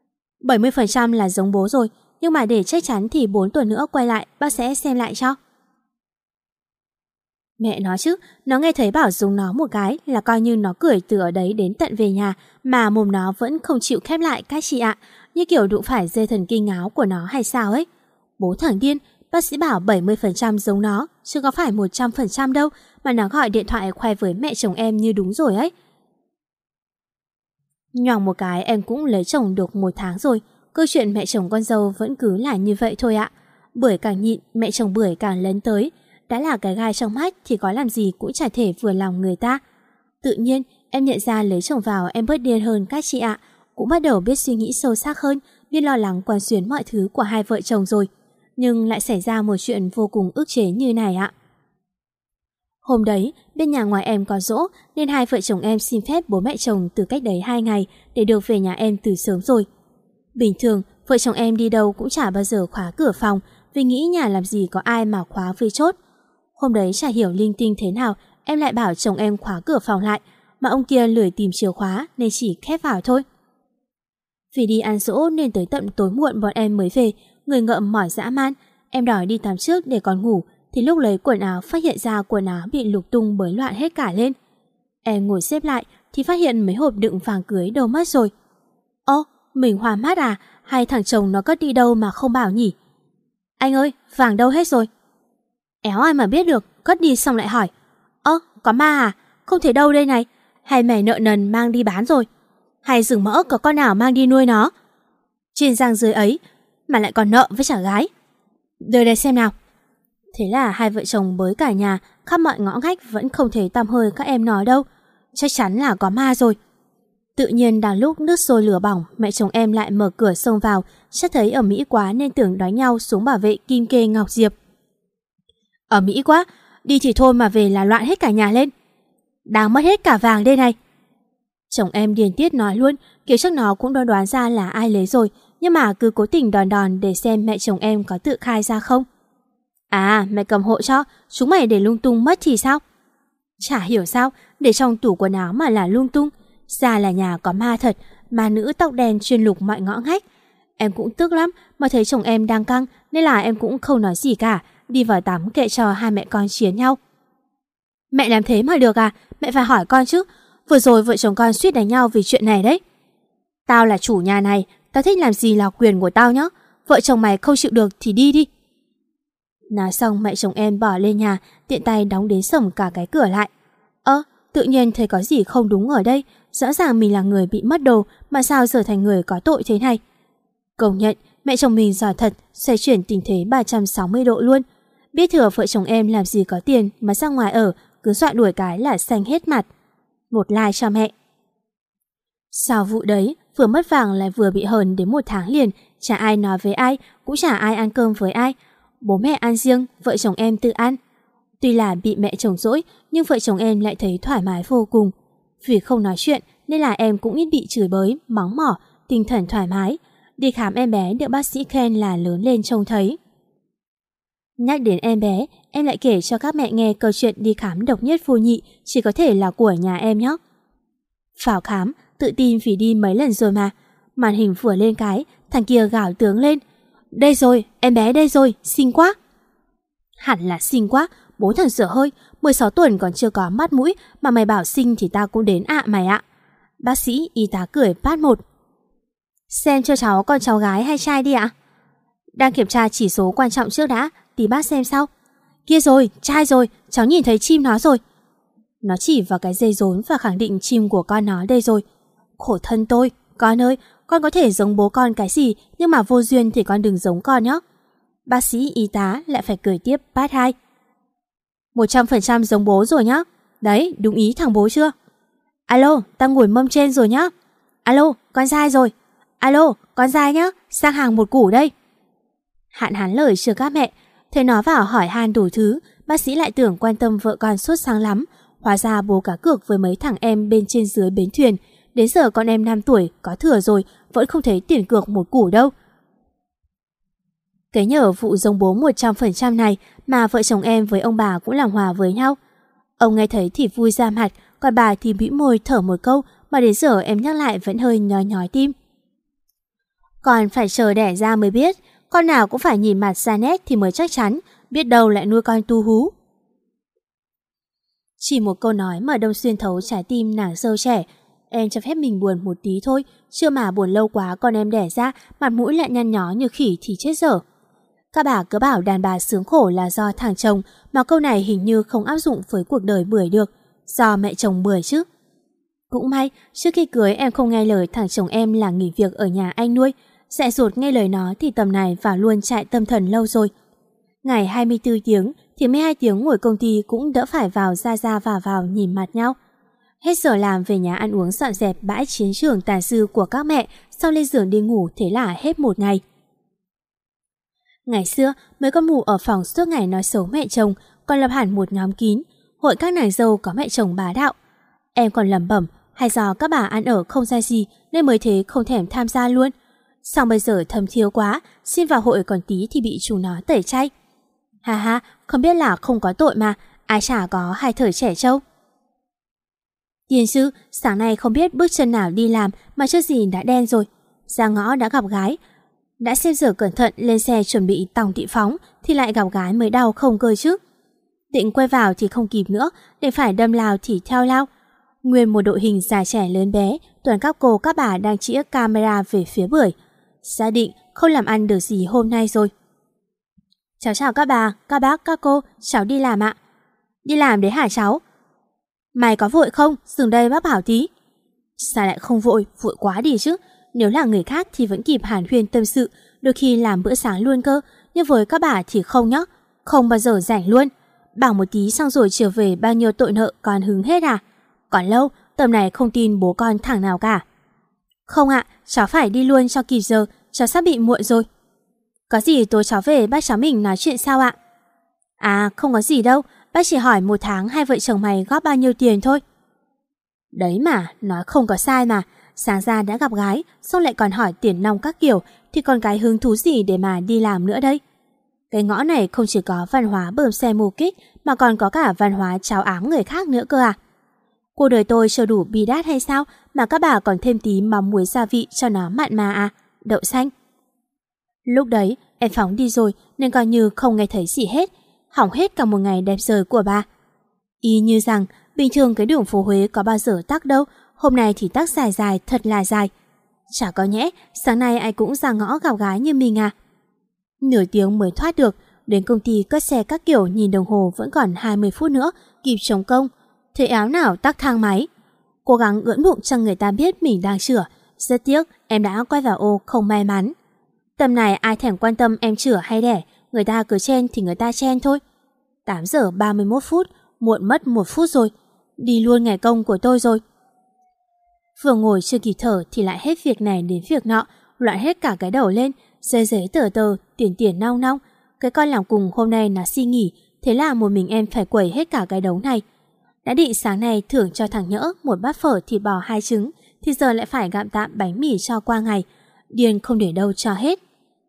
70% là giống bố rồi, nhưng mà để chắc chắn thì 4 tuần nữa quay lại, bác sẽ xem lại cho. Mẹ nói chứ, nó nghe thấy bảo giống nó một cái là coi như nó cười từ ở đấy đến tận về nhà mà mồm nó vẫn không chịu khép lại các chị ạ, như kiểu đụng phải dây thần kinh áo của nó hay sao ấy. Bố thằng điên, bác sĩ bảo 70% giống nó, chứ có phải 100% đâu mà nó gọi điện thoại khoe với mẹ chồng em như đúng rồi ấy. Nhoàng một cái em cũng lấy chồng được 1 tháng rồi, câu chuyện mẹ chồng con dâu vẫn cứ là như vậy thôi ạ. Bưởi càng nhịn, mẹ chồng bưởi càng lấn tới. Đã là cái gai trong mắt thì có làm gì cũng chả thể vừa lòng người ta. Tự nhiên em nhận ra lấy chồng vào em bớt điên hơn các chị ạ. Cũng bắt đầu biết suy nghĩ sâu sắc hơn, biết lo lắng quán xuyến mọi thứ của hai vợ chồng rồi. Nhưng lại xảy ra một chuyện vô cùng ức chế như này ạ. Hôm đấy, bên nhà ngoài em có giỗ nên hai vợ chồng em xin phép bố mẹ chồng từ cách đấy 2 ngày để được về nhà em từ sớm rồi. Bình thường, vợ chồng em đi đâu cũng chả bao giờ khóa cửa phòng vì nghĩ nhà làm gì có ai mà khóa với chốt. Hôm đấy chả hiểu linh tinh thế nào em lại bảo chồng em khóa cửa phòng lại mà ông kia lười tìm chìa khóa nên chỉ khép vào thôi. Vì đi ăn giỗ nên tới tận tối muộn bọn em mới về, người ngợm mỏi dã man. Em đòi đi tắm trước để còn ngủ thì lúc lấy quần áo phát hiện ra quần áo bị lục tung bới loạn hết cả lên. Em ngồi xếp lại thì phát hiện mấy hộp đựng vàng cưới đâu mất rồi. Mình hoa mắt à? Hay thằng chồng nó cất đi đâu mà không bảo nhỉ? Anh ơi, vàng đâu hết rồi? Éo ai mà biết được, cất đi xong lại hỏi. Có ma à? Không thấy đâu đây này. Hay mày nợ nần mang đi bán rồi? Hay rừng mỡ có con nào mang đi nuôi nó? Trên giang dưới ấy mà lại còn nợ với chả gái. Đưa đây xem nào. Thế là hai vợ chồng bới cả nhà, khắp mọi ngõ ngách vẫn không thấy tăm hơi các em nó đâu. Chắc chắn là có ma rồi. Tự nhiên đang lúc nước sôi lửa bỏng, mẹ chồng em lại mở cửa xông vào, chắc thấy ở Mỹ quá nên tưởng đánh nhau xuống bảo vệ Kim Kê Ngọc Diệp. Ở Mỹ quá, đi thì thôi mà về là loạn hết cả nhà lên. Đang mất hết cả vàng đây này. Chồng em điên tiết nói luôn, kiểu chắc nó cũng đoán ra là ai lấy rồi, nhưng mà cứ cố tình đòn đòn để xem mẹ chồng em có tự khai ra không. À, mẹ cầm hộ cho, chúng mày để lung tung mất thì sao? Chả hiểu sao, để trong tủ quần áo mà là lung tung. Ra là nhà có ma thật, ma nữ tóc đen chuyên lục mọi ngõ ngách. Em cũng tức lắm, mà thấy chồng em đang căng nên là em cũng không nói gì cả, đi vào tắm kệ cho hai mẹ con chiến nhau. Mẹ làm thế mà được à? Mẹ phải hỏi con chứ. Vừa rồi vợ chồng con suýt đánh nhau vì chuyện này đấy. Tao là chủ nhà này, tao thích làm gì là quyền của tao nhá. Vợ chồng mày không chịu được thì đi đi. Nói xong mẹ chồng em bỏ lên nhà, tiện tay đóng đến sầm cả cái cửa lại. Tự nhiên thấy có gì không đúng ở đây. Rõ ràng mình là người bị mất đồ, mà sao trở thành người có tội thế này. Công nhận mẹ chồng mình giỏi thật, xoay chuyển tình thế 360 độ luôn. Biết thừa vợ chồng em làm gì có tiền mà ra ngoài ở, cứ dọa đuổi cái là xanh hết mặt. Một like cho mẹ. Sau vụ đấy, vừa mất vàng lại vừa bị hờn đến 1 tháng liền, chả ai nói với ai, cũng chả ai ăn cơm với ai. Bố mẹ ăn riêng, vợ chồng em tự ăn. Tuy là bị mẹ chồng dỗi, nhưng vợ chồng em lại thấy thoải mái vô cùng. Vì không nói chuyện nên là em cũng ít bị chửi bới, mắng mỏ, tinh thần thoải mái. Đi khám em bé được bác sĩ khen là lớn lên trông thấy. Nhắc đến em bé, em lại kể cho các mẹ nghe câu chuyện đi khám độc nhất vô nhị chỉ có thể là của nhà em nhé. Vào khám, tự tin vì đi mấy lần rồi mà. Màn hình vừa lên cái, thằng kia gào tướng lên. Đây rồi, em bé đây rồi, xinh quá. Hẳn là xinh quá, bố thằng dở hơi, 16 tuần còn chưa có mắt mũi mà mày bảo xinh thì tao cũng đến ạ mày ạ. Bác sĩ y tá cười phát một. Xem cho cháu con cháu gái hay trai đi ạ. Đang kiểm tra chỉ số quan trọng trước đã, tí bác xem sau. Kia rồi, trai rồi, cháu nhìn thấy chim nó rồi. Nó chỉ vào cái dây rốn và khẳng định chim của con nó đây rồi. Khổ thân tôi, con ơi, con có thể giống bố con cái gì, nhưng mà vô duyên thì con đừng giống con nhé. Bác sĩ y tá lại phải cười tiếp part 2. 100% giống bố rồi nhá. Đấy, đúng ý thằng bố chưa? Alo, tao ngồi mâm trên rồi nhá. Alo, con dai rồi. Alo, con dai nhá, sang hàng 1 củ đây. Hạn hán lời chưa các mẹ. Thấy nó vào hỏi han đủ thứ, bác sĩ lại tưởng quan tâm vợ con suốt sáng lắm. Hóa ra bố cá cược với mấy thằng em bên trên dưới bến thuyền. Đến giờ con em 5 tuổi có thừa rồi, vẫn không thấy tiền cược 1 củ đâu. Cái nhờ vụ giống bố 100% này mà vợ chồng em với ông bà cũng làm hòa với nhau. Ông nghe thấy thì vui ra mặt, còn bà thì bĩu môi thở một câu mà đến giờ em nhắc lại vẫn hơi nhói nhói tim. Còn phải chờ đẻ ra mới biết, con nào cũng phải nhìn mặt ra nét thì mới chắc chắn, biết đâu lại nuôi con tu hú. Chỉ một câu nói mà đâm xuyên thấu trái tim nàng dâu trẻ. Em cho phép mình buồn một tí thôi, chưa mà buồn lâu quá con em đẻ ra, mặt mũi lại nhăn nhó như khỉ thì chết dở. Các bà cứ bảo đàn bà sướng khổ là do thằng chồng, mà câu này hình như không áp dụng với cuộc đời bưởi được, do mẹ chồng bưởi chứ. Cũng may, trước khi cưới em không nghe lời thằng chồng em là nghỉ việc ở nhà anh nuôi, dại dột nghe lời nó thì tầm này vào luôn trại tâm thần lâu rồi. Ngày 24 tiếng thì 12 tiếng ngồi công ty cũng đỡ phải vào ra vào nhìn mặt nhau. Hết giờ làm về nhà ăn uống dọn dẹp bãi chiến trường tàn dư của các mẹ, sau lên giường đi ngủ, thế là hết một ngày. Ngày xưa, mấy con mù ở phòng suốt ngày nói xấu mẹ chồng, còn lập hẳn một nhóm kín, hội các nàng dâu có mẹ chồng bá đạo. Em còn lẩm bẩm, hay do các bà ăn ở không ra gì nên mới thế không thèm tham gia luôn. Xong bây giờ thầm thiếu quá, xin vào hội còn tí thì bị chúng nó tẩy chay. Ha ha, không biết là không có tội mà, ai chả có hai thời trẻ trâu. Tiên sư, sáng nay không biết bước chân nào đi làm mà chưa gì đã đen rồi. Ra ngõ đã gặp gái, đã xem giờ cẩn thận lên xe chuẩn bị tòng thị phóng thì lại gặp gái mới đau không cơ chứ. Định quay vào thì không kịp nữa, định phải đâm lao thì theo lao. Nguyên một đội hình già trẻ lớn bé, toàn các cô các bà đang chĩa camera về phía bưởi. Xác định không làm ăn được gì hôm nay rồi. Cháu chào các bà, các bác, các cô, cháu đi làm ạ. Đi làm đấy hả cháu? Mày có vội không? Dừng đây bác bảo tí. Sao lại không vội, vội quá đi chứ. Nếu là người khác thì vẫn kịp hàn huyên tâm sự, đôi khi làm bữa sáng luôn cơ, nhưng với các bà thì không nhá, không bao giờ rảnh luôn. Bảo một tí xong rồi chiều về bao nhiêu tội nợ còn hứng hết à? Còn lâu, tầm này không tin bố con thằng nào cả. Không ạ, cháu phải đi luôn cho kịp giờ, cháu sắp bị muộn rồi. Có gì tối cháu về bác cháu mình nói chuyện sao ạ? À, không có gì đâu, bác chỉ hỏi 1 tháng hai vợ chồng mày góp bao nhiêu tiền thôi. Đấy mà, nói không có sai mà, sáng ra đã gặp gái, xong lại còn hỏi tiền nong các kiểu, thì còn cái hứng thú gì để mà đi làm nữa đây? Cái ngõ này không chỉ có văn hóa bơm xe mù kích, mà còn có cả văn hóa cháo ám người khác nữa cơ à? Cuộc đời tôi chưa đủ bi đát hay sao mà các bà còn thêm tí mắm muối gia vị cho nó mặn mà à? Đậu xanh. Lúc đấy em phóng đi rồi nên coi như không nghe thấy gì hết, hỏng hết cả một ngày đẹp trời của bà. Y như rằng bình thường cái đường phố Huế có bao giờ tắc đâu, hôm nay thì tắc dài dài, thật là dài. Chả có nhẽ sáng nay ai cũng ra ngõ gặp gái như mình à? Nửa tiếng mới thoát được, đến công ty cất xe các kiểu nhìn đồng hồ vẫn còn 20 phút nữa kịp chống công. Thế áo nào tắc thang máy. Cố gắng ưỡn bụng cho người ta biết mình đang chữa. Rất tiếc em đã quay vào ô không may mắn. Tầm này ai thèm quan tâm em chữa hay đẻ, người ta cứ chen thì người ta chen thôi. 8 giờ 31 phút, muộn mất 1 phút rồi. Đi luôn ngày công của tôi rồi. Vừa ngồi chưa kịp thở thì lại hết việc này đến việc nọ, loạn hết cả cái đầu lên, giấy giấy tờ tờ, tiền nong nong. Cái con làm cùng hôm nay là xin nghỉ, thế là một mình em phải quẩy hết cả cái đống này. Đã định sáng nay thưởng cho thằng Nhỡ một bát phở thịt bò 2 trứng, thì giờ lại phải gặm tạm bánh mì cho qua ngày. Điên không để đâu cho hết.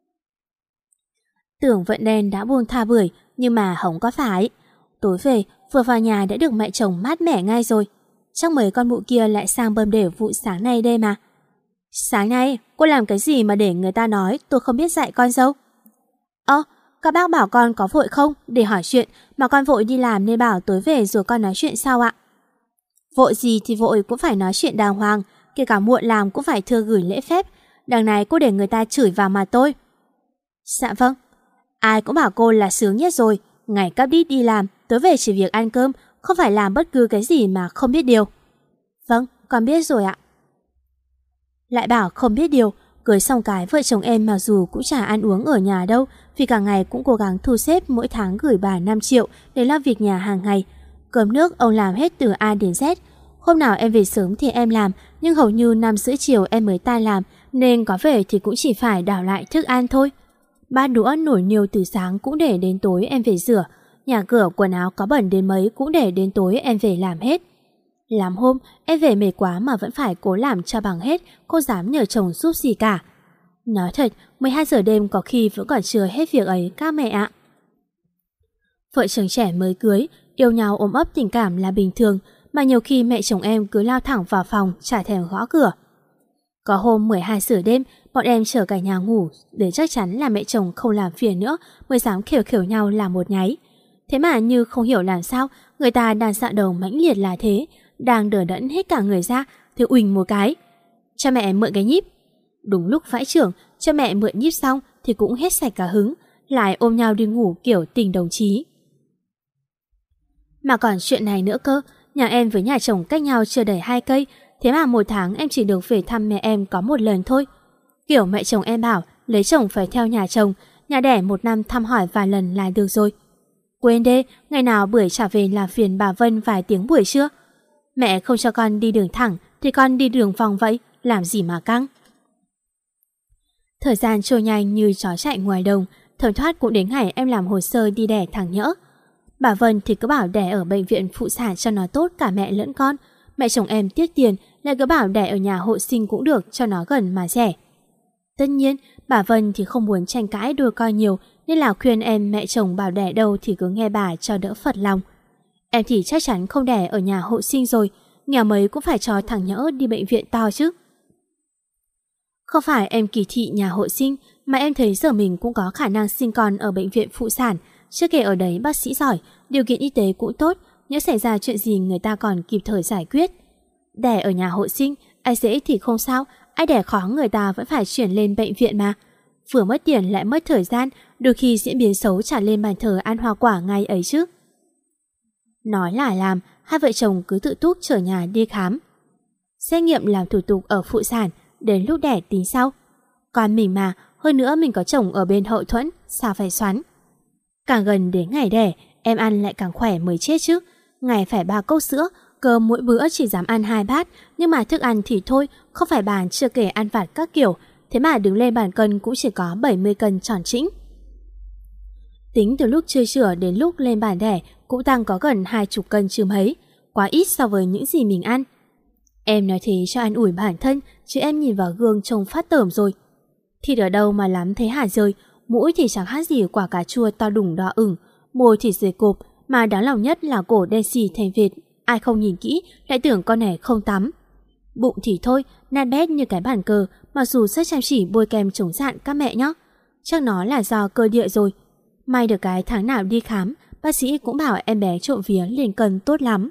Tưởng vận đen đã buông tha bưởi, nhưng mà không có phải. Tối về, vừa vào nhà đã được mẹ chồng mát mẻ ngay rồi. Chắc mấy con mụ kia lại sang bơm đều vụ sáng nay đây mà. Sáng nay, cô làm cái gì mà để người ta nói tôi không biết dạy con dâu? Các bác bảo con có vội không để hỏi chuyện, mà con vội đi làm nên bảo tối về rồi con nói chuyện sao ạ? Vội gì thì vội cũng phải nói chuyện đàng hoàng, kể cả muộn làm cũng phải thưa gửi lễ phép. Đằng này cô để người ta chửi vào mà tôi. Dạ vâng. Ai cũng bảo cô là sướng nhất rồi, ngày cắp đít đi làm, tối về chỉ việc ăn cơm, không phải làm bất cứ cái gì mà không biết điều. Vâng, con biết rồi ạ. Lại bảo không biết điều, cưới xong cái vợ chồng em mặc dù cũng chả ăn uống ở nhà đâu, vì cả ngày cũng cố gắng thu xếp mỗi tháng gửi bà 5 triệu để lo việc nhà hàng ngày. Cơm nước ông làm hết từ A đến Z. Hôm nào em về sớm thì em làm, nhưng hầu như 5:30 chiều em mới tan làm, nên có về thì cũng chỉ phải đảo lại thức ăn thôi. Bát đũa nổi niêu từ sáng cũng để đến tối em về rửa. Nhà cửa quần áo có bẩn đến mấy cũng để đến tối em về làm hết. Lắm hôm em về mệt quá mà vẫn phải cố làm cho bằng hết, cô dám nhờ chồng giúp gì cả. Nói thật, 12 giờ đêm có khi vẫn còn chưa hết việc ấy các mẹ ạ. Vợ chồng trẻ mới cưới, yêu nhau ôm ấp tình cảm là bình thường, mà nhiều khi mẹ chồng em cứ lao thẳng vào phòng chả thèm gõ cửa. Có hôm 12 giờ đêm, bọn em chở cả nhà ngủ để chắc chắn là mẹ chồng không làm phiền nữa mới dám khều khều nhau làm một nháy. Thế mà như không hiểu làm sao, người ta đang dạo đầu mãnh liệt là thế, đang đờ đẫn hết cả người ra thì uỳnh một cái. Cho mẹ mượn cái nhíp. Đúng lúc vãi chưởng, cho mẹ mượn nhíp xong thì cũng hết sạch cả hứng, lại ôm nhau đi ngủ kiểu tình đồng chí. Mà còn chuyện này nữa cơ, nhà em với nhà chồng cách nhau chưa đầy 2 cây, thế mà 1 tháng em chỉ được về thăm mẹ em có 1 lần thôi. Kiểu mẹ chồng em bảo lấy chồng phải theo nhà chồng, nhà đẻ 1 năm thăm hỏi vài lần là được rồi. Quên đê, ngày nào bưởi trả về làm phiền bà Vân vài tiếng buổi trưa. Mẹ không cho con đi đường thẳng thì con đi đường vòng vậy, làm gì mà căng. Thời gian trôi nhanh như chó chạy ngoài đồng, thấm thoát cũng đến ngày em làm hồ sơ đi đẻ thằng Nhỡ. Bà Vân thì cứ bảo đẻ ở bệnh viện phụ sản cho nó tốt cả mẹ lẫn con. Mẹ chồng em tiếc tiền lại cứ bảo đẻ ở nhà hộ sinh cũng được cho nó gần mà rẻ. Tất nhiên, bà Vân thì không muốn tranh cãi đôi co nhiều, nên là khuyên em mẹ chồng bảo đẻ đâu thì cứ nghe bà cho đỡ phật lòng. Em thì chắc chắn không đẻ ở nhà hộ sinh rồi, nghèo mấy cũng phải cho thằng Nhỡ đi bệnh viện to chứ. Không phải em kỳ thị nhà hộ sinh, mà em thấy giờ mình cũng có khả năng sinh con ở bệnh viện phụ sản. Chưa kể ở đấy bác sĩ giỏi, điều kiện y tế cũng tốt, nếu xảy ra chuyện gì người ta còn kịp thời giải quyết. Đẻ ở nhà hộ sinh, ai dễ thì không sao, ai đẻ khó người ta vẫn phải chuyển lên bệnh viện mà. Vừa mất tiền lại mất thời gian, đôi khi diễn biến xấu trả lên bàn thờ ăn hoa quả ngay ấy chứ. Nói là làm, hai vợ chồng cứ tự túc chở nhà đi khám. Xét nghiệm làm thủ tục ở phụ sản, đến lúc đẻ tính sau. Con mình mà, hơn nữa mình có chồng ở bên Hậu Thuẫn, sao phải xoắn. Càng gần đến ngày đẻ, em ăn lại càng khỏe mới chết chứ. Ngày phải 3 cốc sữa, cơm mỗi bữa chỉ dám ăn 2 bát, nhưng mà thức ăn thì thôi, không phải bàn chưa kể ăn vặt các kiểu, thế mà đứng lên bàn cân cũng chỉ có 70 cân tròn trĩnh. Tính từ lúc chưa chữa đến lúc lên bàn đẻ cũng tăng có gần 20 cân chứ mấy, quá ít so với những gì mình ăn. Em nói thế cho an ủi bản thân, chứ em nhìn vào gương trông phát tởm rồi. Thịt ở đâu mà lắm thế hả rơi, mũi thì chẳng khác gì quả cà chua to đùng đỏ ửng, môi thì dày cộp, mà đáng lòng nhất là cổ đen xì thành vệt, ai không nhìn kỹ lại tưởng con này không tắm. Bụng thì thôi, nát bét như cái bàn cờ, mặc dù rất chăm chỉ bôi kem chống sạn các mẹ nhé. Chắc nó là do cơ địa rồi. May được cái tháng nào đi khám, bác sĩ cũng bảo em bé trộm vía lên cân tốt lắm.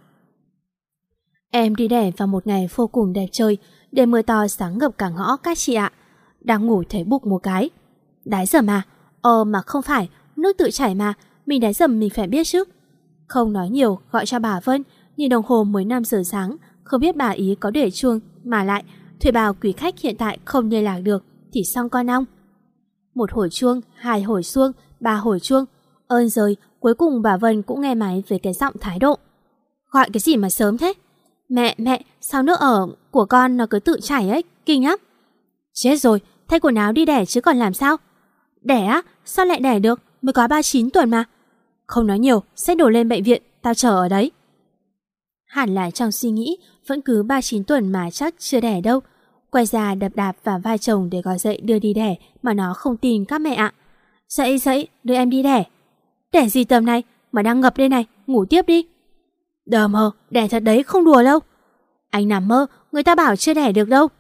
Em đi đẻ vào một ngày vô cùng đẹp trời, đêm mưa to sáng ngập cả ngõ các chị ạ. Đang ngủ thấy bục một cái. Đái dầm à? Mà không phải, nước tự chảy mà, mình đái dầm mình phải biết chứ. Không nói nhiều, gọi cho bà Vân, nhìn đồng hồ mới 5 giờ sáng, không biết bà ý có để chuông, mà lại thuê bao quý khách hiện tại không liên lạc được, thì xong con ong. 1 hồi chuông, 2 hồi chuông, 3 hồi chuông. Ơn giời, cuối cùng bà Vân cũng nghe máy với cái giọng thái độ. Gọi cái gì mà sớm thế? Mẹ, sao nước ở của con nó cứ tự chảy ấy, kinh lắm. Chết rồi, thay quần áo đi đẻ chứ còn làm sao? Đẻ á? Sao lại đẻ được? Mới có 39 tuần mà. Không nói nhiều, xách đồ lên bệnh viện, tao chờ ở đấy. Hẳn là trong suy nghĩ, vẫn cứ 39 tuần mà chắc chưa đẻ đâu. Quay ra đập đạp vào vai chồng để gọi dậy đưa đi đẻ, mà nó không tin các mẹ ạ. Dậy, đưa em đi đẻ. Đẻ gì tầm này, mà đang ngập đây này, ngủ tiếp đi. Đờ mờ, đẻ thật đấy, không đùa đâu. Anh nằm mơ, người ta bảo chưa đẻ được đâu.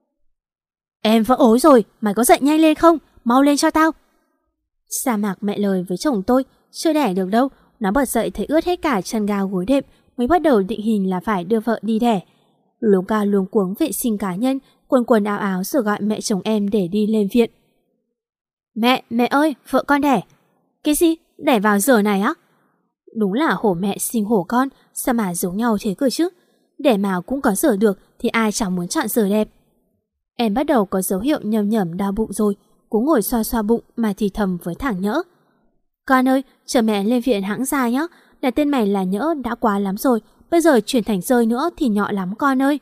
Em vỡ ối rồi, mày có dậy nhanh lên không? Mau lên cho tao. Sa mạc mẹ lời với chồng tôi, chưa đẻ được đâu. Nó bật dậy thấy ướt hết cả chân ga gối đệm, mới bắt đầu định hình là phải đưa vợ đi đẻ. Luống ca luống cuống vệ sinh cá nhân, quần áo áo rồi gọi mẹ chồng em để đi lên viện. Mẹ ơi, vợ con đẻ. Cái gì? Đẻ vào giờ này á? Đúng là hổ mẹ sinh hổ con, sao mà giống nhau thế cơ chứ? Đẻ mà cũng có giờ được thì ai chẳng muốn chọn giờ đẹp. Em bắt đầu có dấu hiệu nhầm đau bụng rồi, cũng ngồi xoa bụng mà thì thầm với thằng Nhỡ. Con ơi, chờ mẹ lên viện hãng ra nhá. Đặt tên mày là Nhỡ đã quá lắm rồi, bây giờ chuyển thành Rơi nữa thì nhọ lắm con ơi.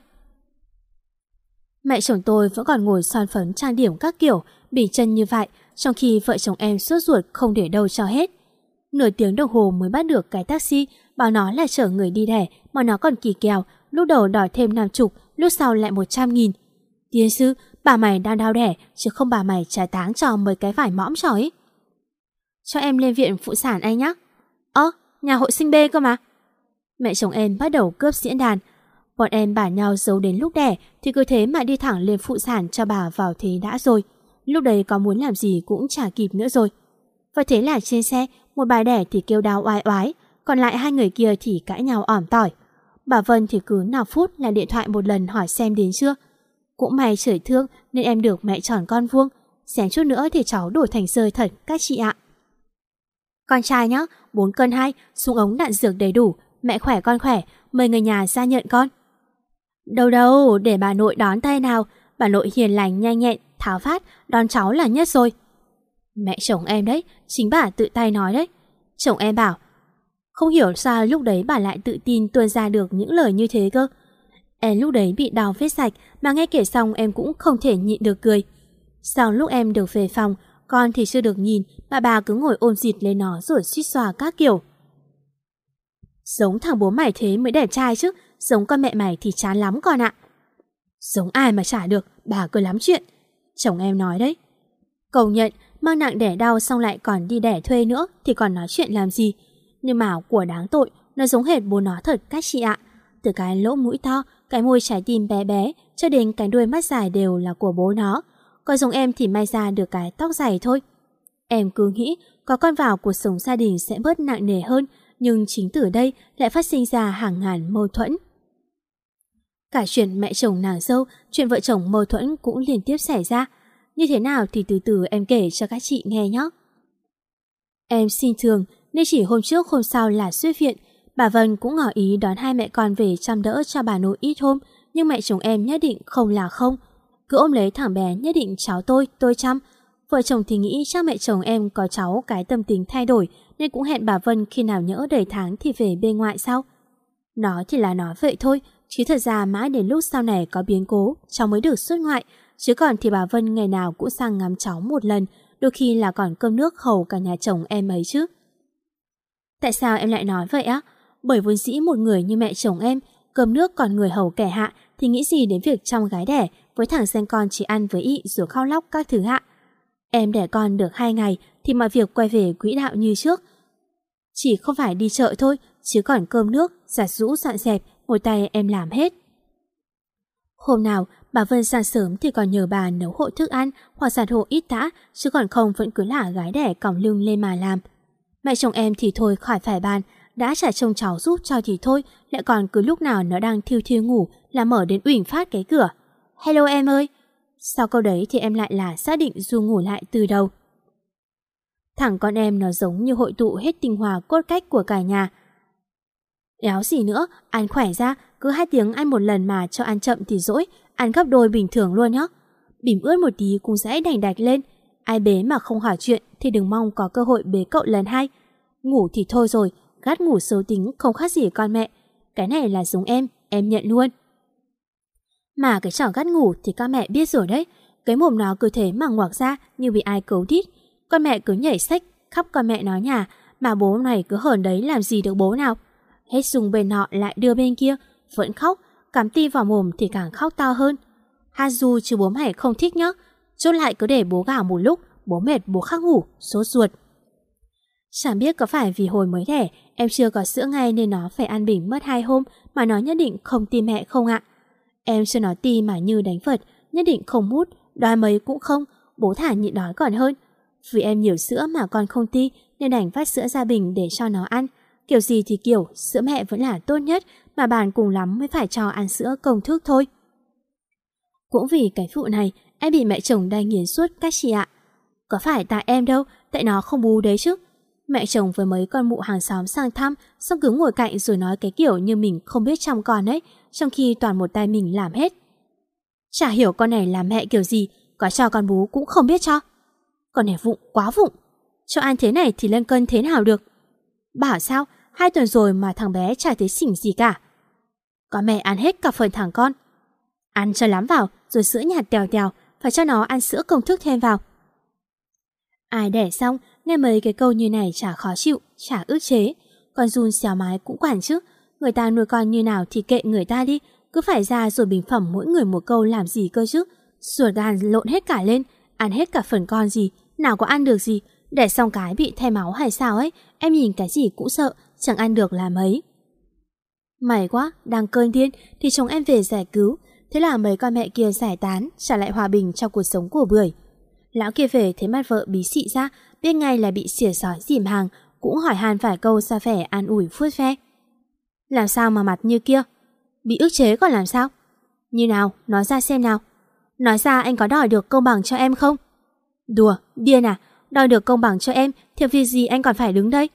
Mẹ chồng tôi vẫn còn ngồi son phấn trang điểm các kiểu, bỉ chân như vậy, trong khi vợ chồng em sốt ruột không để đâu cho hết. Nửa tiếng đồng hồ mới bắt được cái taxi, bảo nó là chở người đi đẻ, mà nó còn kỳ kèo, lúc đầu đòi thêm 50, lúc sau lại 100.000. Tiên sư, bà mày đang đau đẻ, chứ không bà mày trả táng cho mấy cái vải mõm cho ấy. Cho em lên viện phụ sản anh nhá. Nhà hội sinh B cơ mà. Mẹ chồng em bắt đầu cướp diễn đàn. Bọn em bảo nhau giấu đến lúc đẻ thì cứ thế mà đi thẳng lên phụ sản cho bà vào thế đã rồi. Lúc đấy có muốn làm gì cũng chả kịp nữa rồi. Và thế là trên xe, một bà đẻ thì kêu đau oái oái, còn lại 2 người kia thì cãi nhau ỏm tỏi. Bà Vân thì cứ 5 phút là điện thoại một lần hỏi xem đến chưa. Cũng may trời thương nên em được mẹ tròn con vuông. Xém chút nữa thì cháu đổi thành Rơi thật các chị ạ. Con trai nhá, 4 cân 2, súng ống đạn dược đầy đủ, mẹ khỏe con khỏe, mời người nhà ra nhận con. Đâu, để bà nội đón tay nào, bà nội hiền lành nhanh nhẹn, tháo phát, đón cháu là nhất rồi. Mẹ chồng em đấy, chính bà tự tay nói đấy. Chồng em bảo, không hiểu sao lúc đấy bà lại tự tin tuôn ra được những lời như thế cơ. Em lúc đấy bị đau vết sạch, mà nghe kể xong em cũng không thể nhịn được cười. Sau lúc em được về phòng, con thì chưa được nhìn, bà cứ ngồi ôm dịt lên nó rồi suýt xoa các kiểu. Giống thằng bố mày thế mới đẹp trai chứ, giống con mẹ mày thì chán lắm con ạ. Giống ai mà chả được, bà cứ lắm chuyện. Chồng em nói đấy. Công nhận, mang nặng đẻ đau xong lại còn đi đẻ thuê nữa thì còn nói chuyện làm gì. Nhưng mà của đáng tội, nó giống hệt bố nó thật các chị ạ. Từ cái lỗ mũi to, cái môi trái tim bé bé, cho đến cái đuôi mắt dài đều là của bố nó. Còn giống em thì may ra được cái tóc dài thôi. Em cứ nghĩ có con vào cuộc sống gia đình sẽ bớt nặng nề hơn, nhưng chính từ đây lại phát sinh ra hàng ngàn mâu thuẫn. Cả chuyện mẹ chồng nàng dâu, chuyện vợ chồng mâu thuẫn cũng liên tiếp xảy ra. Như thế nào thì từ từ em kể cho các chị nghe nhé. Em sinh thường nên chỉ hôm trước hôm sau là xuất viện. Bà Vân cũng ngỏ ý đón 2 mẹ con về chăm đỡ cho bà nội ít hôm, nhưng mẹ chồng em nhất định không là không. cứ ôm lấy thằng bé nhất định cháu tôi chăm. Vợ chồng thì nghĩ chắc mẹ chồng em có cháu cái tâm tính thay đổi nên cũng hẹn bà Vân khi nào nhỡ đầy tháng thì về bên ngoại sao. Nói thì là nói vậy thôi, chứ thật ra mãi đến lúc sau này có biến cố cháu mới được xuất ngoại, chứ còn thì bà Vân ngày nào cũng sang ngắm cháu một lần, đôi khi là còn cơm nước hầu cả nhà chồng em ấy chứ. Tại sao em lại nói vậy á? Bởi vốn dĩ một người như mẹ chồng em, cơm nước còn người hầu kẻ hạ thì nghĩ gì đến việc chăm gái đẻ với thằng sen con chỉ ăn với ị rồi khao lóc các thứ hạ. Em đẻ con được 2 ngày thì mọi việc quay về quỹ đạo như trước. Chỉ không phải đi chợ thôi, chứ còn cơm nước, giặt giũ dọn dẹp, một tay em làm hết. Hôm nào bà Vân sáng sớm thì còn nhờ bà nấu hộ thức ăn hoặc giặt hộ ít tã, chứ còn không vẫn cứ là gái đẻ còng lưng lên mà làm. Mẹ chồng em thì thôi khỏi phải bàn, đã trả trông cháu giúp cho thì thôi, lại còn cứ lúc nào nó đang thiêu thiêu ngủ là mở đến uỳnh phát cái cửa. Hello em ơi! Sau câu đấy thì em lại là xác định Du ngủ lại từ đầu. Thằng con em nó giống như hội tụ hết tinh hoa cốt cách của cả nhà. Éo gì nữa, ăn khỏe ra, cứ 2 tiếng ăn một lần mà cho ăn chậm thì dỗi, ăn gấp đôi bình thường luôn nhá. Bỉm ướt một tí cũng sẽ đành đạch lên. Ai bế mà không hỏi chuyện thì đừng mong có cơ hội bế cậu lần 2. Ngủ thì thôi rồi, gắt ngủ xấu tính không khác gì con mẹ. Cái này là giống em nhận luôn. Mà cái trò gắt ngủ thì các mẹ biết rồi đấy. Cái mồm nó cứ thế mà ngoạc ra như bị ai cấu đít. Con mẹ cứ nhảy xách khắp con mẹ nó nhà, mà bố này cứ hờn đấy làm gì được bố nào. Hết dùng bên nọ lại đưa bên kia, vẫn khóc, cắm tim vào mồm thì càng khóc to hơn. Ha dù chứ bố mày không thích nhá, chốt lại cứ để bố gào một lúc, bố mệt bố khắc ngủ, sốt ruột. Chẳng biết có phải vì hồi mới đẻ em chưa có sữa ngay nên nó phải ăn bình mất 2 hôm mà nó nhất định không tin mẹ không ạ. Em cho nó ti mà như đánh Phật, nhất định không hút, đói mấy cũng không, bố thả nhịn đói còn hơn. Vì em nhiều sữa mà con không ti nên đành vắt sữa ra bình để cho nó ăn. Kiểu gì thì kiểu, sữa mẹ vẫn là tốt nhất, mà bạn cùng lắm mới phải cho ăn sữa công thức thôi. Cũng vì cái vụ này, em bị mẹ chồng đay nghiến suốt các chị ạ. Có phải tại em đâu, tại nó không bú đấy chứ. Mẹ chồng với mấy con mụ hàng xóm sang thăm, xong cứ ngồi cạnh rồi nói cái kiểu như mình không biết chăm con ấy, trong khi toàn một tay mình làm hết. Chả hiểu con này làm mẹ kiểu gì, có cho con bú cũng không biết cho. Con này vụng quá vụng, cho ăn thế này thì lên cân thế nào được. Bảo sao 2 tuần rồi mà thằng bé chả thấy xỉn gì cả. Con mẹ ăn hết cả phần thằng con. Ăn cho lắm vào rồi sữa nhạt tèo tèo, phải cho nó ăn sữa công thức thêm vào. Ai đẻ xong nghe mấy cái câu như này chả khó chịu, chả ức chế. Con giun xéo mái cũng quản chứ. Người ta nuôi con như nào thì kệ người ta đi, cứ phải ra rồi bình phẩm mỗi người một câu làm gì cơ chứ. Ruột gan lộn hết cả lên, ăn hết cả phần con gì, nào có ăn được gì. Đẻ xong cái bị thay máu hay sao ấy, em nhìn cái gì cũng sợ, chẳng ăn được là mấy. May quá, đang cơn điên thì chồng em về giải cứu, thế là mấy con mẹ kia giải tán, trả lại hòa bình trong cuộc sống của Bưởi. Lão kia về thấy mặt vợ bí xị ra, biết ngay là bị xỉa sói dìm hàng, cũng hỏi han vài câu ra vẻ an ủi vuốt ve. Làm sao mà mặt như kia? Bị ức chế còn làm sao? Như nào, nói ra xem nào. Nói ra anh có đòi được công bằng cho em không? Đùa, điên à? Đòi được công bằng cho em thì việc gì anh còn phải đứng đây?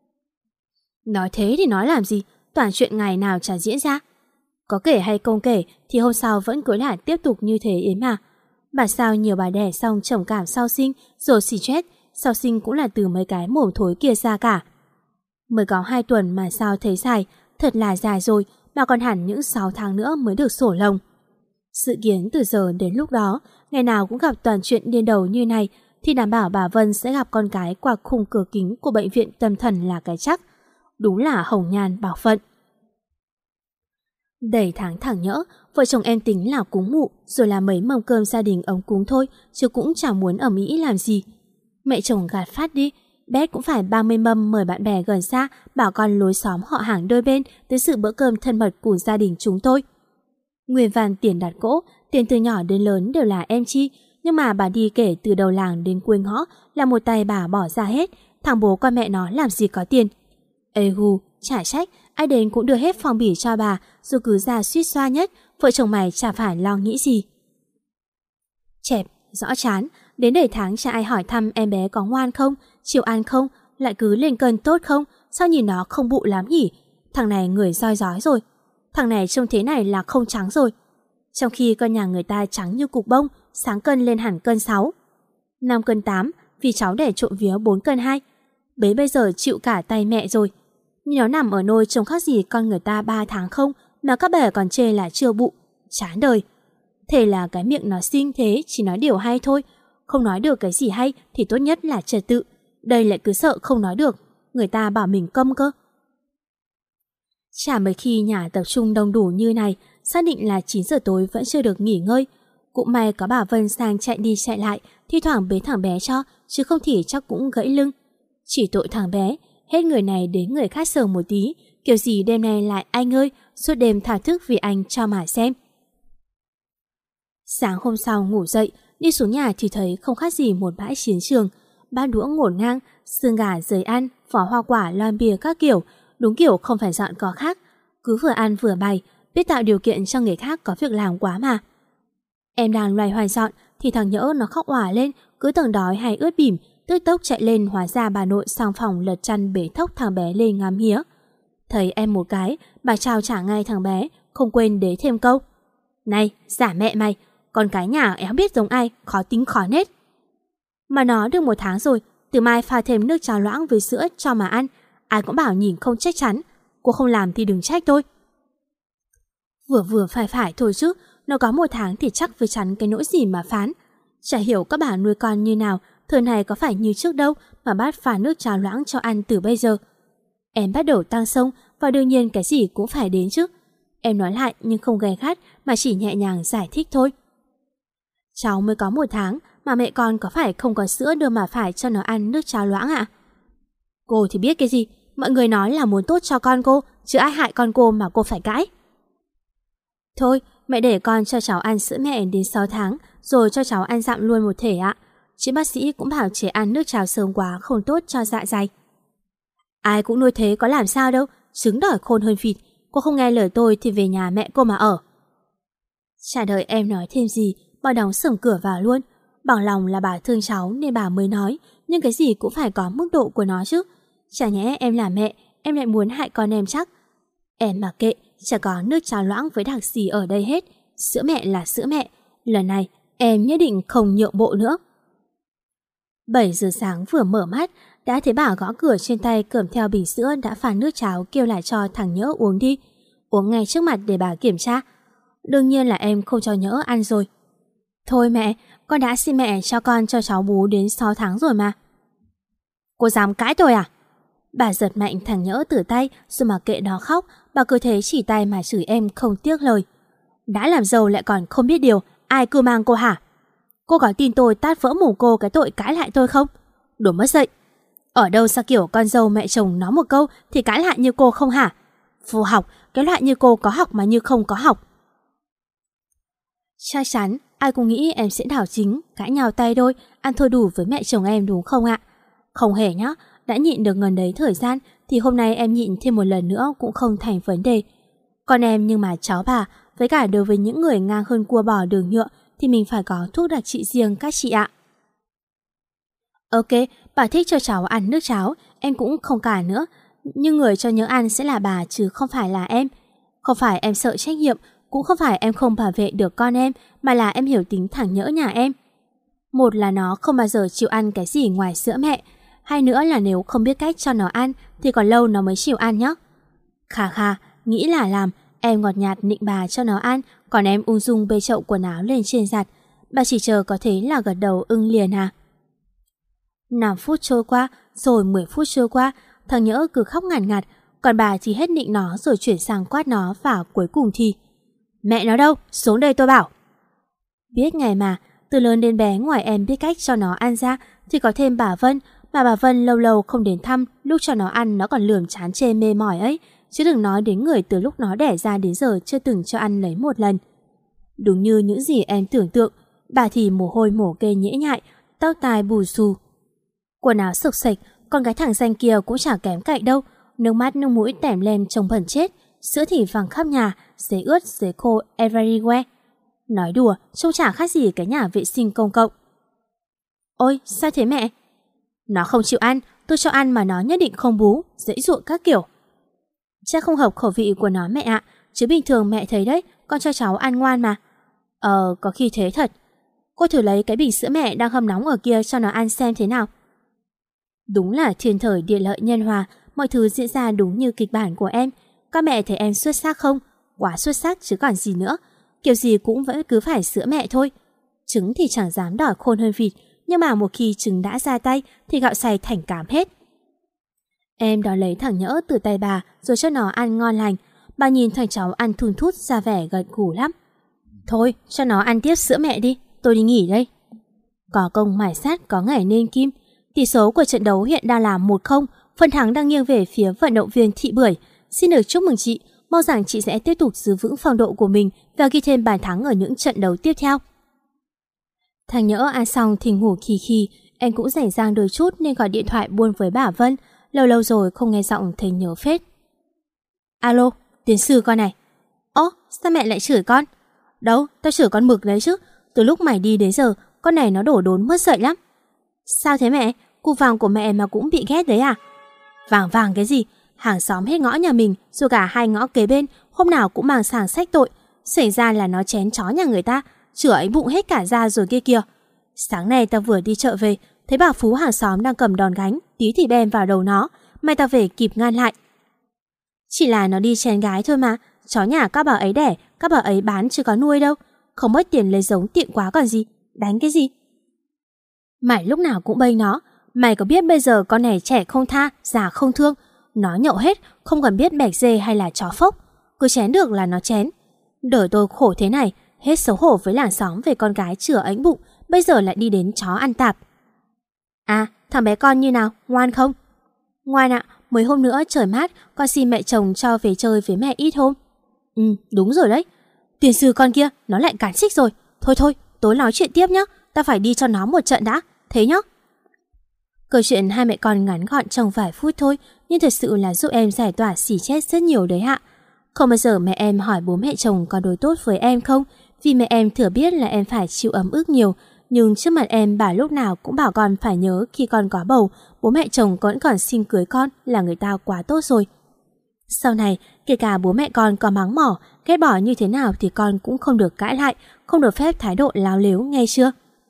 Nói thế thì nói làm gì, toàn chuyện ngày nào chả diễn ra. Có kể hay không kể thì hôm sau vẫn cứ lại tiếp tục như thế ấy mà. Bà sao nhiều bà đẻ xong trầm cảm sau sinh rồi stress, sau sinh cũng là từ mấy cái mồm thối kia ra cả. Mới có 2 tuần mà sao thấy dài, thật là dài rồi, mà còn hẳn những 6 tháng nữa mới được sổ lồng. Dự kiến từ giờ đến lúc đó, ngày nào cũng gặp toàn chuyện điên đầu như này, thì đảm bảo bà Vân sẽ gặp con cái qua khung cửa kính của bệnh viện tâm thần là cái chắc. Đúng là hồng nhan bảo phận. Đầy tháng thẳng nhỡ, vợ chồng em tính là cúng mụ rồi là mấy mâm cơm gia đình ống cúng thôi, chứ cũng chẳng muốn ở Mỹ làm gì. Mẹ chồng gạt phát đi, bé cũng phải 30 mâm mời bạn bè gần xa, bảo con lối xóm họ hàng đôi bên tới dự bữa cơm thân mật của gia đình chúng tôi. Nguyên vàn tiền đặt cỗ, tiền từ nhỏ đến lớn đều là em chi, nhưng mà bà đi kể từ đầu làng đến cuối ngõ là một tay bà bỏ ra hết, thằng bố con mẹ nó làm gì có tiền. Ê hù, chả trách, ai đến cũng đưa hết phong bì cho bà, dù cứ ra suýt xoa nhất, vợ chồng mày chả phải lo nghĩ gì. Chẹp, rõ chán, đến đầy tháng chả ai hỏi thăm em bé có ngoan không, chịu ăn không, lại cứ lên cân tốt không, sao nhìn nó không bụ lắm nhỉ, thằng này người roi rói rồi, thằng này trông thế này là không trắng rồi. Trong khi con nhà người ta trắng như cục bông, sáng cân lên hẳn cân 6, 5 cân 8, vì cháu đẻ trộm vía 4 cân 2. Bé bây giờ chịu cả tay mẹ rồi. Nhưng nó nằm ở nôi trông khác gì con người ta 3 tháng không, mà các bè còn chê là chưa bụng. Chán đời. Thế là cái miệng nó xinh thế chỉ nói điều hay thôi. Không nói được cái gì hay thì tốt nhất là trật tự. Đây lại cứ sợ không nói được, người ta bảo mình câm cơ. Chả mấy khi nhà tập trung đông đủ như này, xác định là 9 giờ tối vẫn chưa được nghỉ ngơi. Cũng may có bà Vân sang chạy đi chạy lại, thi thoảng bế thằng bé cho, chứ không thì chắc cũng gãy lưng. Chỉ tội thằng bé, hết người này đến người khác sờ một tí, kiểu gì đêm nay lại anh ơi, suốt đêm thao thức vì anh cho mà xem. Sáng hôm sau ngủ dậy, đi xuống nhà thì thấy không khác gì một bãi chiến trường. Bát đũa ngổn ngang, xương gà giấy ăn, vỏ hoa quả, lon bia các kiểu, đúng kiểu không phải dọn có khác. Cứ vừa ăn vừa bày, biết tạo điều kiện cho người khác có việc làm quá mà. Em đang loay hoay dọn thì thằng Nhỡ nó khóc òa lên, cứ tưởng đói hay ướt bỉm, tức tốc chạy lên, hóa ra bà nội sang phòng lật chăn bế thốc thằng bé lên ngắm hía. Thấy em một cái, bà chào trả ngay thằng bé, không quên đế thêm câu: "Này, giả mẹ mày, con cái nhà éo biết giống ai, khó tính khó nết." Mà nó được 1 tháng rồi, từ mai pha thêm nước trà loãng với sữa cho mà ăn. Ai cũng bảo nhìn không chắc chắn, cô không làm thì đừng trách tôi. Vừa vừa phải thôi chứ, nó có 1 tháng thì chắc với chắn cái nỗi gì mà phán. Chả hiểu các bà nuôi con như nào, thời này có phải như trước đâu mà bắt pha nước trà loãng cho ăn từ bây giờ. Em bắt đầu tăng xông và đương nhiên cái gì cũng phải đến chứ. Em nói lại nhưng không gay gắt mà chỉ nhẹ nhàng giải thích thôi. Cháu mới có 1 tháng mà mẹ con có phải không có sữa đưa mà phải cho nó ăn nước trà loãng ạ? Cô thì biết cái gì, mọi người nói là muốn tốt cho con cô, chứ ai hại con cô mà cô phải cãi. Thôi, mẹ để con cho cháu ăn sữa mẹ đến 6 tháng, rồi cho cháu ăn dặm luôn một thể ạ. Chứ bác sĩ cũng bảo trẻ ăn nước trà sớm quá không tốt cho dạ dày. Ai cũng nuôi thế có làm sao đâu, trứng đỏi khôn hơn vịt. Cô không nghe lời tôi thì về nhà mẹ cô mà ở. Chả đợi em nói thêm gì, bà đóng sầm cửa vào luôn. Bằng lòng là bà thương cháu nên bà mới nói, nhưng cái gì cũng phải có mức độ của nó chứ. Chả nhẽ em là mẹ, em lại muốn hại con em chắc. Em mặc kệ, chả có nước trà loãng với đặc gì ở đây hết. Sữa mẹ là sữa mẹ. Lần này em nhất định không nhượng bộ nữa. 7 giờ sáng vừa mở mắt, đã thấy bà gõ cửa trên tay cầm theo bình sữa đã pha nước cháo kêu lại cho thằng Nhỡ uống đi. Uống ngay trước mặt để bà kiểm tra. Đương nhiên là em không cho Nhỡ ăn rồi. Thôi mẹ, con đã xin mẹ cho con cho cháu bú đến 6 tháng rồi mà. Cô dám cãi tôi à? Bà giật mạnh thằng Nhỡ từ tay, rồi mà kệ nó khóc, bà cứ thế chỉ tay mà chửi em không tiếc lời. Đã làm giàu lại còn không biết điều, ai cưu mang cô hả? Cô có tin tôi tát vỡ mồm cô cái tội cãi lại tôi không? Đồ mất dạy. Ở đâu sao kiểu con dâu mẹ chồng nói một câu thì cãi lại như cô không hả? Vô học, cái loại như cô có học mà như không có học. Chắc chắn ai cũng nghĩ em sẽ đảo chính, cãi nhau tay đôi, ăn thua đủ với mẹ chồng em đúng không ạ? Không hề nhá, đã nhịn được ngần đấy thời gian thì hôm nay em nhịn thêm một lần nữa cũng không thành vấn đề. Con em nhưng mà cháu bà, với cả đối với những người ngang hơn cua bò đường nhựa thì mình phải có thuốc đặc trị riêng các chị ạ. Ok, bà thích cho cháu ăn nước cháo, em cũng không cản nữa. Nhưng người cho Nhỡ ăn sẽ là bà chứ không phải là em. Không phải em sợ trách nhiệm, cũng không phải em không bảo vệ được con em, mà là em hiểu tính thằng Nhỡ nhà em. Một là nó không bao giờ chịu ăn cái gì ngoài sữa mẹ. Hai nữa là nếu không biết cách cho nó ăn thì còn lâu nó mới chịu ăn nhé. Khà khà, nghĩ là làm, em ngọt nhạt nịnh bà cho nó ăn, còn em ung dung bê chậu quần áo lên trên giặt. Bà chỉ chờ có thế là gật đầu ưng liền à. 5 phút trôi qua, rồi 10 phút trôi qua, thằng Nhỡ cứ khóc ngàn ngặt, còn bà thì hết nịnh nó rồi chuyển sang quát nó và cuối cùng thì: Mẹ nó đâu? Xuống đây tôi bảo. Biết ngày mà, từ lớn đến bé ngoài em biết cách cho nó ăn ra thì có thêm bà Vân, mà bà Vân lâu lâu không đến thăm, lúc cho nó ăn nó còn lườm chán chê mê mỏi ấy, chứ đừng nói đến người từ lúc nó đẻ ra đến giờ chưa từng cho ăn lấy một lần. Đúng như những gì em tưởng tượng, bà thì mồ hôi mồ kê nhễ nhại, tóc tai bù xù, quần áo xộc xệch, còn cái thằng danh kia cũng chả kém cạnh đâu, nước mắt nước mũi tẻm lem trông bẩn chết, sữa thì văng khắp nhà, giấy ướt giấy khô everywhere. Nói đùa, trông chả khác gì cái nhà vệ sinh công cộng. Ôi, sao thế mẹ? Nó không chịu ăn, tôi cho ăn mà nó nhất định không bú, dãy dụa các kiểu. Chắc không hợp khẩu vị của nó mẹ ạ, chứ bình thường mẹ thấy đấy, con cho cháu ăn ngoan mà. Có khi thế thật. Cô thử lấy cái bình sữa mẹ đang hâm nóng ở kia cho nó ăn xem thế nào. Đúng là thiên thời địa lợi nhân hòa, mọi thứ diễn ra đúng như kịch bản của em. Các mẹ thấy em xuất sắc không? Quá xuất sắc chứ còn gì nữa. Kiểu gì cũng vẫn cứ phải sữa mẹ thôi. Trứng thì chẳng dám đòi khôn hơn vịt, nhưng mà một khi trứng đã ra tay thì gạo xay thành cám hết. Em đòi lấy thằng Nhỡ từ tay bà rồi cho nó ăn ngon lành. Bà nhìn thằng cháu ăn thun thút ra vẻ gật gù lắm. Thôi cho nó ăn tiếp sữa mẹ đi, tôi đi nghỉ đây. Có công mài sắt có ngày nên kim. Tỷ số của trận đấu hiện đang là 1-0, phần thắng đang nghiêng về phía vận động viên Thị Bưởi. Xin được chúc mừng chị, mong rằng chị sẽ tiếp tục giữ vững phong độ của mình và ghi thêm bàn thắng ở những trận đấu tiếp theo. Thằng Nhỡ ăn xong thì ngủ khì khì, em cũng rảnh rang đôi chút nên gọi điện thoại buôn với bà Vân. Lâu lâu rồi không nghe giọng thấy nhớ phết. Alo, tiến sư con này. Sao mẹ lại chửi con? Đâu, tao chửi con Mực đấy chứ. Từ lúc mày đi đến giờ, con này nó đổ đốn mất dậy lắm. Sao thế mẹ? Cu vàng của mẹ mà cũng bị ghét đấy à? Vàng cái gì? Hàng xóm hết ngõ nhà mình, rồi cả 2 ngõ kế bên, hôm nào cũng mang sàng sách tội. Xảy ra là nó chén chó nhà người ta, chửa ấy bụng hết cả da rồi kia kìa. Sáng nay tao vừa đi chợ về, thấy bà Phú hàng xóm đang cầm đòn gánh, tí thì bem vào đầu nó. May tao về kịp ngăn lại. Chỉ là nó đi chén gái thôi mà. Chó nhà các bà ấy đẻ, các bà ấy bán chứ có nuôi đâu. Không mất tiền lấy giống tiện quá còn gì. Đánh cái gì? Mày lúc nào cũng bênh nó. Mày có biết bây giờ con này trẻ không tha, già không thương. Nó nhậu hết, không còn biết bẹc dê hay là chó phốc. Cứ chén được là nó chén. Đời tôi khổ thế này, hết xấu hổ với làng xóm về con gái chửa ánh bụng, bây giờ lại đi đến chó ăn tạp. À, thằng bé con như nào, ngoan không? Ngoan ạ, mấy hôm nữa trời mát, con xin mẹ chồng cho về chơi với mẹ ít hôm. Đúng rồi đấy. Tiền sư con kia, nó lại cản xích rồi. Thôi, tối nói chuyện tiếp nhá, ta phải đi cho nó một trận đã, thế nhá. Câu chuyện hai mẹ con ngắn gọn trong vài phút thôi, nhưng thật sự là giúp em giải tỏa xỉ chết rất nhiều đấy ạ. Không bao giờ mẹ em hỏi bố mẹ chồng có đối tốt với em không, vì mẹ em thừa biết là em phải chịu ấm ức nhiều. Nhưng trước mặt em bà lúc nào cũng bảo con phải nhớ khi con có bầu, bố mẹ chồng vẫn còn xin cưới con là người ta quá tốt rồi. Sau này, kể cả bố mẹ con có mắng mỏ, ghét bỏ như thế nào thì con cũng không được cãi lại, không được phép thái độ láo lếu, nghe chưa?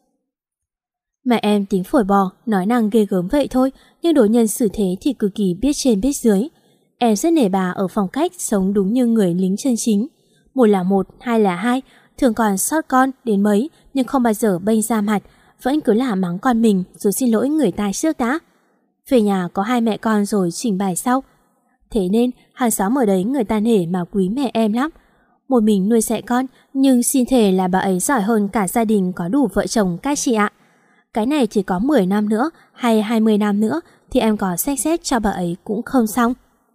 Mẹ em tính phổi bò, nói năng ghê gớm vậy thôi, nhưng đối nhân xử thế thì cực kỳ biết trên biết dưới. Em rất nể bà ở phong cách sống đúng như người lính chân chính. Một là một, hai là hai, thường còn sót con đến mấy nhưng không bao giờ bênh ra mặt, vẫn cứ là mắng con mình rồi xin lỗi người ta trước đã. Về nhà có hai mẹ con rồi trình bày sau. Thế nên hàng xóm ở đấy người ta nể mà quý mẹ em lắm. Một mình nuôi dạy con, nhưng xin thề là bà ấy giỏi hơn cả gia đình có đủ vợ chồng các chị ạ. Cái này thì có 10 năm nữa hay 20 năm nữa thì em có xét xếp cho bà ấy cũng không xong.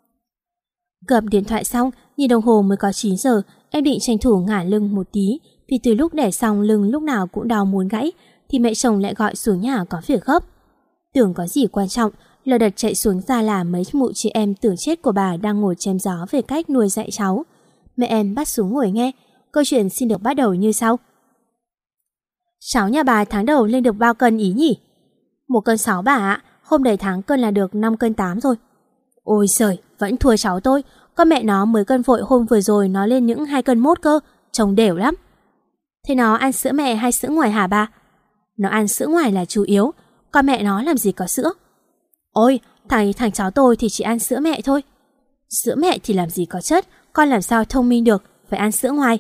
Gập điện thoại xong, nhìn đồng hồ mới có 9 giờ, em định tranh thủ ngả lưng một tí, vì từ lúc đẻ xong lưng lúc nào cũng đau muốn gãy, thì mẹ chồng lại gọi xuống nhà có việc gấp. Tưởng có gì quan trọng, lờ đật chạy xuống ra là mấy mụ chị em tưởng chết của bà đang ngồi chém gió về cách nuôi dạy cháu. Mẹ em bắt xuống ngồi nghe, câu chuyện xin được bắt đầu như sau. Cháu nhà bà tháng đầu lên được bao cân ý nhỉ? 1 cân 6 bà ạ, hôm đầy tháng cân là được 5 cân 8 rồi. Ôi giời, vẫn thua cháu tôi. Con mẹ nó mới cân vội hôm vừa rồi nó lên những 2 cân mốt cơ, trông đều lắm. Thế nó ăn sữa mẹ hay sữa ngoài hả bà? Nó ăn sữa ngoài là chủ yếu, con mẹ nó làm gì có sữa. Ôi, thằng cháu tôi thì chỉ ăn sữa mẹ thôi. Sữa mẹ thì làm gì có chất, con làm sao thông minh được, phải ăn sữa ngoài.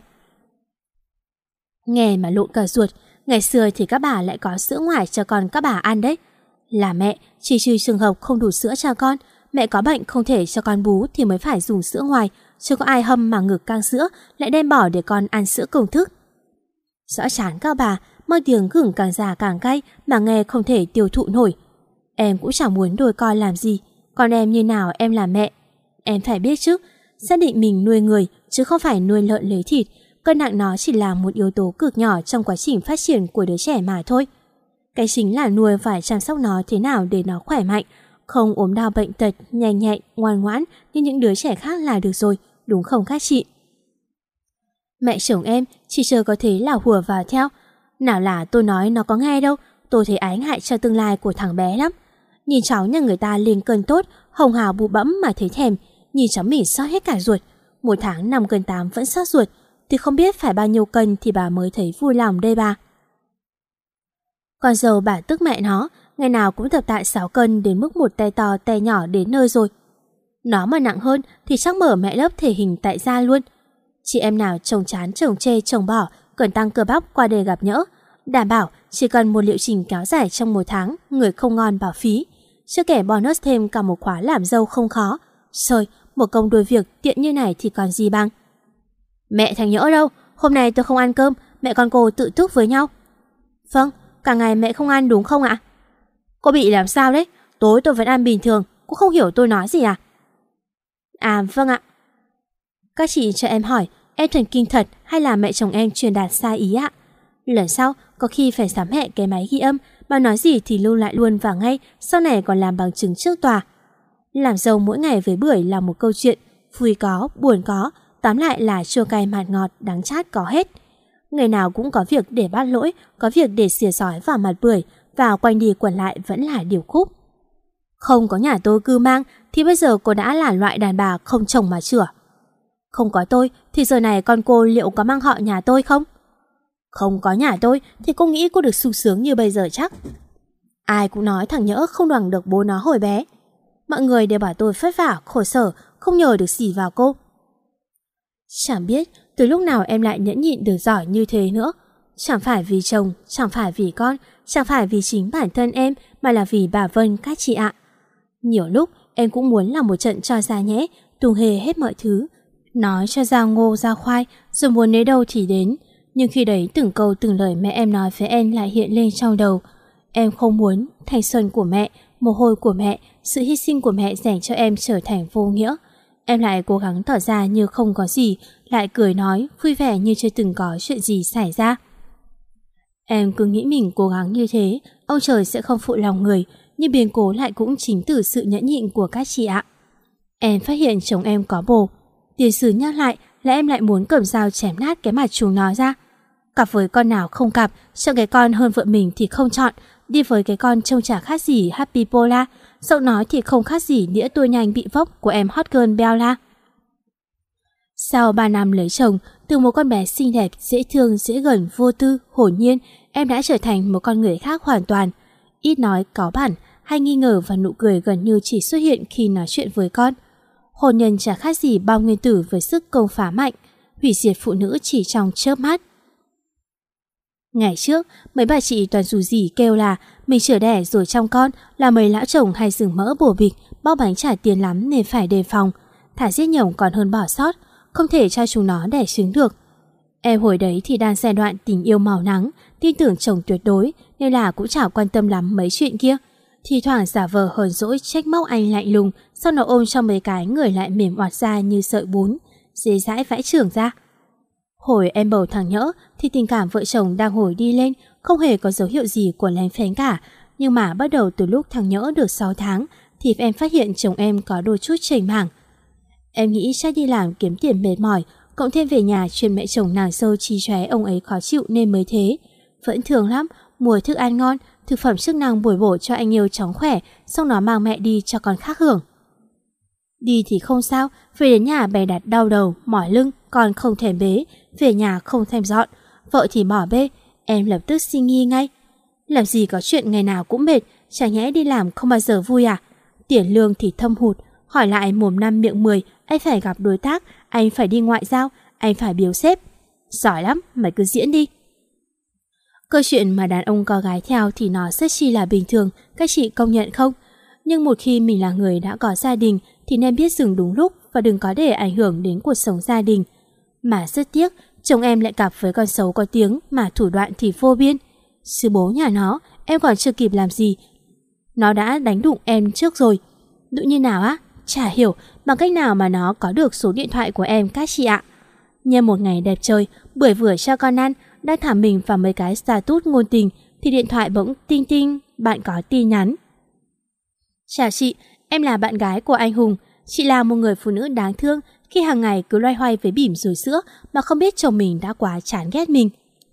Nghe mà lộn cả ruột, ngày xưa thì các bà lại có sữa ngoài cho con các bà ăn đấy. Là mẹ, chỉ trừ trường hợp không đủ sữa cho con, mẹ có bệnh không thể cho con bú thì mới phải dùng sữa ngoài, chứ có ai hâm mà ngực căng sữa lại đem bỏ để con ăn sữa công thức. Rõ chán các bà, mang tiếng gừng càng già càng cay mà nghe không thể tiêu thụ nổi. Em cũng chẳng muốn đôi con làm gì, còn em như nào em là mẹ. Em phải biết chứ, xác định mình nuôi người chứ không phải nuôi lợn lấy thịt. Cân nặng nó chỉ là một yếu tố cực nhỏ trong quá trình phát triển của đứa trẻ mà thôi. Cái chính là nuôi phải chăm sóc nó thế nào để nó khỏe mạnh, không ốm đau bệnh tật, nhanh nhạy, ngoan ngoãn như những đứa trẻ khác là được rồi, đúng không các chị? Mẹ chồng em chỉ chờ có thế là hùa vào theo. Nào là tôi nói nó có nghe đâu, tôi thấy ái ngại cho tương lai của thằng bé lắm. Nhìn cháu nhà người ta lên cân tốt, hồng hào bụ bẫm mà thấy thèm, nhìn cháu mỉ sót hết cả ruột. 1 tháng 5 cân 8 vẫn sót ruột, thì không biết phải bao nhiêu cân thì bà mới thấy vui lòng đây bà. Con dâu bà tức mẹ nó, ngày nào cũng tập tại 6 cân đến mức một tay to tay nhỏ đến nơi rồi. Nó mà nặng hơn thì chắc mở mẹ lớp thể hình tại gia luôn. Chị em nào chồng chán chồng chê chồng bỏ cần tăng cơ bắp qua đây gặp nhỡ. Đảm bảo chỉ cần một liệu trình kéo dài trong 1 tháng, người không ngon bảo phí. Chưa kể bonus thêm cả một khóa làm dâu không khó. Trời, một công đôi việc tiện như này thì còn gì bằng. Mẹ thằng nhỡ đâu, hôm nay tôi không ăn cơm, mẹ con cô tự túc với nhau. Vâng, cả ngày mẹ không ăn đúng không ạ? Cô bị làm sao đấy? Tối tôi vẫn ăn bình thường, cô không hiểu tôi nói gì à? À vâng ạ. Các chị cho em hỏi, em thần kinh thật hay là mẹ chồng em truyền đạt sai ý ạ? Lần sau có khi phải sắm hẹ cái máy ghi âm, mà nói gì thì lưu lại luôn và ngay, sau này còn làm bằng chứng trước tòa. Làm dâu mỗi ngày với bưởi là một câu chuyện, vui có, buồn có, tóm lại là chua cay mạt ngọt, đắng chát có hết. Ngày nào cũng có việc để bắt lỗi, có việc để xỉa sói vào mặt bưởi, và quanh đi quẩn lại vẫn là điều khúc. Không có nhà tôi cư mang thì bây giờ cô đã là loại đàn bà không chồng mà chửa. Không có tôi thì giờ này con cô liệu có mang họ nhà tôi không? Không có nhà tôi thì cô nghĩ cô được sung sướng như bây giờ chắc. Ai cũng nói thằng nhỡ không bằng được bố nó hồi bé. Mọi người đều bảo tôi vất vả, khổ sở, không nhờ được xỉ vào cô. Chẳng biết từ lúc nào em lại nhẫn nhịn được giỏi như thế nữa. Chẳng phải vì chồng, chẳng phải vì con, chẳng phải vì chính bản thân em, mà là vì bà Vân các chị ạ. Nhiều lúc em cũng muốn làm một trận cho ra nhẽ, tung hề hết mọi thứ, nói cho ra ngô ra khoai, rồi muốn đến đâu thì đến. Nhưng khi đấy từng câu từng lời mẹ em nói với em lại hiện lên trong đầu. Em không muốn thanh xuân của mẹ, mồ hôi của mẹ, sự hy sinh của mẹ dành cho em trở thành vô nghĩa. Em lại cố gắng tỏ ra như không có gì, lại cười nói vui vẻ như chưa từng có chuyện gì xảy ra. Em cứ nghĩ mình cố gắng như thế, ông trời sẽ không phụ lòng người, nhưng biến cố lại cũng chính từ sự nhẫn nhịn của các chị ạ. Em phát hiện chồng em có bồ. Tiền sử nhắc lại là em lại muốn cầm dao chém nát cái mặt chúng nó ra. Cặp với con nào không cặp, chọn cái con hơn vợ mình thì không chọn, đi với cái con trông chả khác gì Happy Pola, giọng nói thì không khác gì đĩa tua nhanh bị vốc của em hot girl Bella. Sau 3 năm lấy chồng, từ một con bé xinh đẹp, dễ thương, dễ gần, vô tư, hồn nhiên, em đã trở thành một con người khác hoàn toàn. Ít nói, cáu bản, hay nghi ngờ và nụ cười gần như chỉ xuất hiện khi nói chuyện với con. Hôn nhân chả khác gì bao nguyên tử với sức công phá mạnh, hủy diệt phụ nữ chỉ trong chớp mắt. Ngày trước, mấy bà chị toàn dù gì kêu là mình chữa đẻ rồi trong con, là mấy lão chồng hay rừng mỡ bổ bịch, bao bánh trả tiền lắm nên phải đề phòng. Thả giết nhồng còn hơn bỏ sót, không thể cho chúng nó đẻ trứng được. Em hồi đấy thì đang giai đoạn tình yêu màu nắng, tin tưởng chồng tuyệt đối nên là cũng chả quan tâm lắm mấy chuyện kia. Thì thoảng giả vờ hờn dỗi trách móc anh lạnh lùng, sau nó ôm cho mấy cái người lại mềm oạt ra như sợi bún, dễ dãi vãi chưởng ra. Hồi em bầu thằng nhỡ thì tình cảm vợ chồng đang hồi đi lên, không hề có dấu hiệu gì của lén phén cả. Nhưng mà bắt đầu từ lúc thằng nhỡ được 6 tháng thì em phát hiện chồng em có đôi chút chểnh mảng. Em nghĩ chắc đi làm kiếm tiền mệt mỏi, cộng thêm về nhà truyền mẹ chồng nàng dâu chi chóe ông ấy khó chịu nên mới thế. Vẫn thường lắm, mua thức ăn ngon, thực phẩm chức năng bồi bổ cho anh yêu chóng khỏe, xong nó mang mẹ đi cho con khác hưởng. Đi thì không sao, về đến nhà bè đặt đau đầu, mỏi lưng, con không thèm bế, về nhà không thèm dọn, vợ thì bỏ bê, em lập tức sinh nghi ngay. Làm gì có chuyện ngày nào cũng mệt, chẳng nhẽ đi làm không bao giờ vui à? Tiền lương thì thâm hụt, hỏi lại mồm 5 miệng 10, anh phải gặp đối tác, anh phải đi ngoại giao, anh phải biếu sếp. Giỏi lắm, mày cứ diễn đi. Câu chuyện mà đàn ông có gái theo thì nó rất chi là bình thường, các chị công nhận không? Nhưng một khi mình là người đã có gia đình thì nên biết dừng đúng lúc và đừng có để ảnh hưởng đến cuộc sống gia đình. Mà rất tiếc, chồng em lại cặp với con xấu có tiếng mà thủ đoạn thì vô biên. Sư bố nhà nó, em còn chưa kịp làm gì, nó đã đánh đụng em trước rồi. Đụng như nào á? Chả hiểu bằng cách nào mà nó có được số điện thoại của em các chị ạ. Nhân một ngày đẹp trời, bưởi vừa cho con ăn, đang thả mình vào mấy cái status ngôn tình thì điện thoại bỗng tinh tinh, bạn có tin nhắn. Chào chị, em là bạn gái của anh Hùng. Chị là một người phụ nữ đáng thương khi hàng ngày cứ loay hoay với bỉm rồi sữa mà không biết chồng mình đã quá chán ghét mình.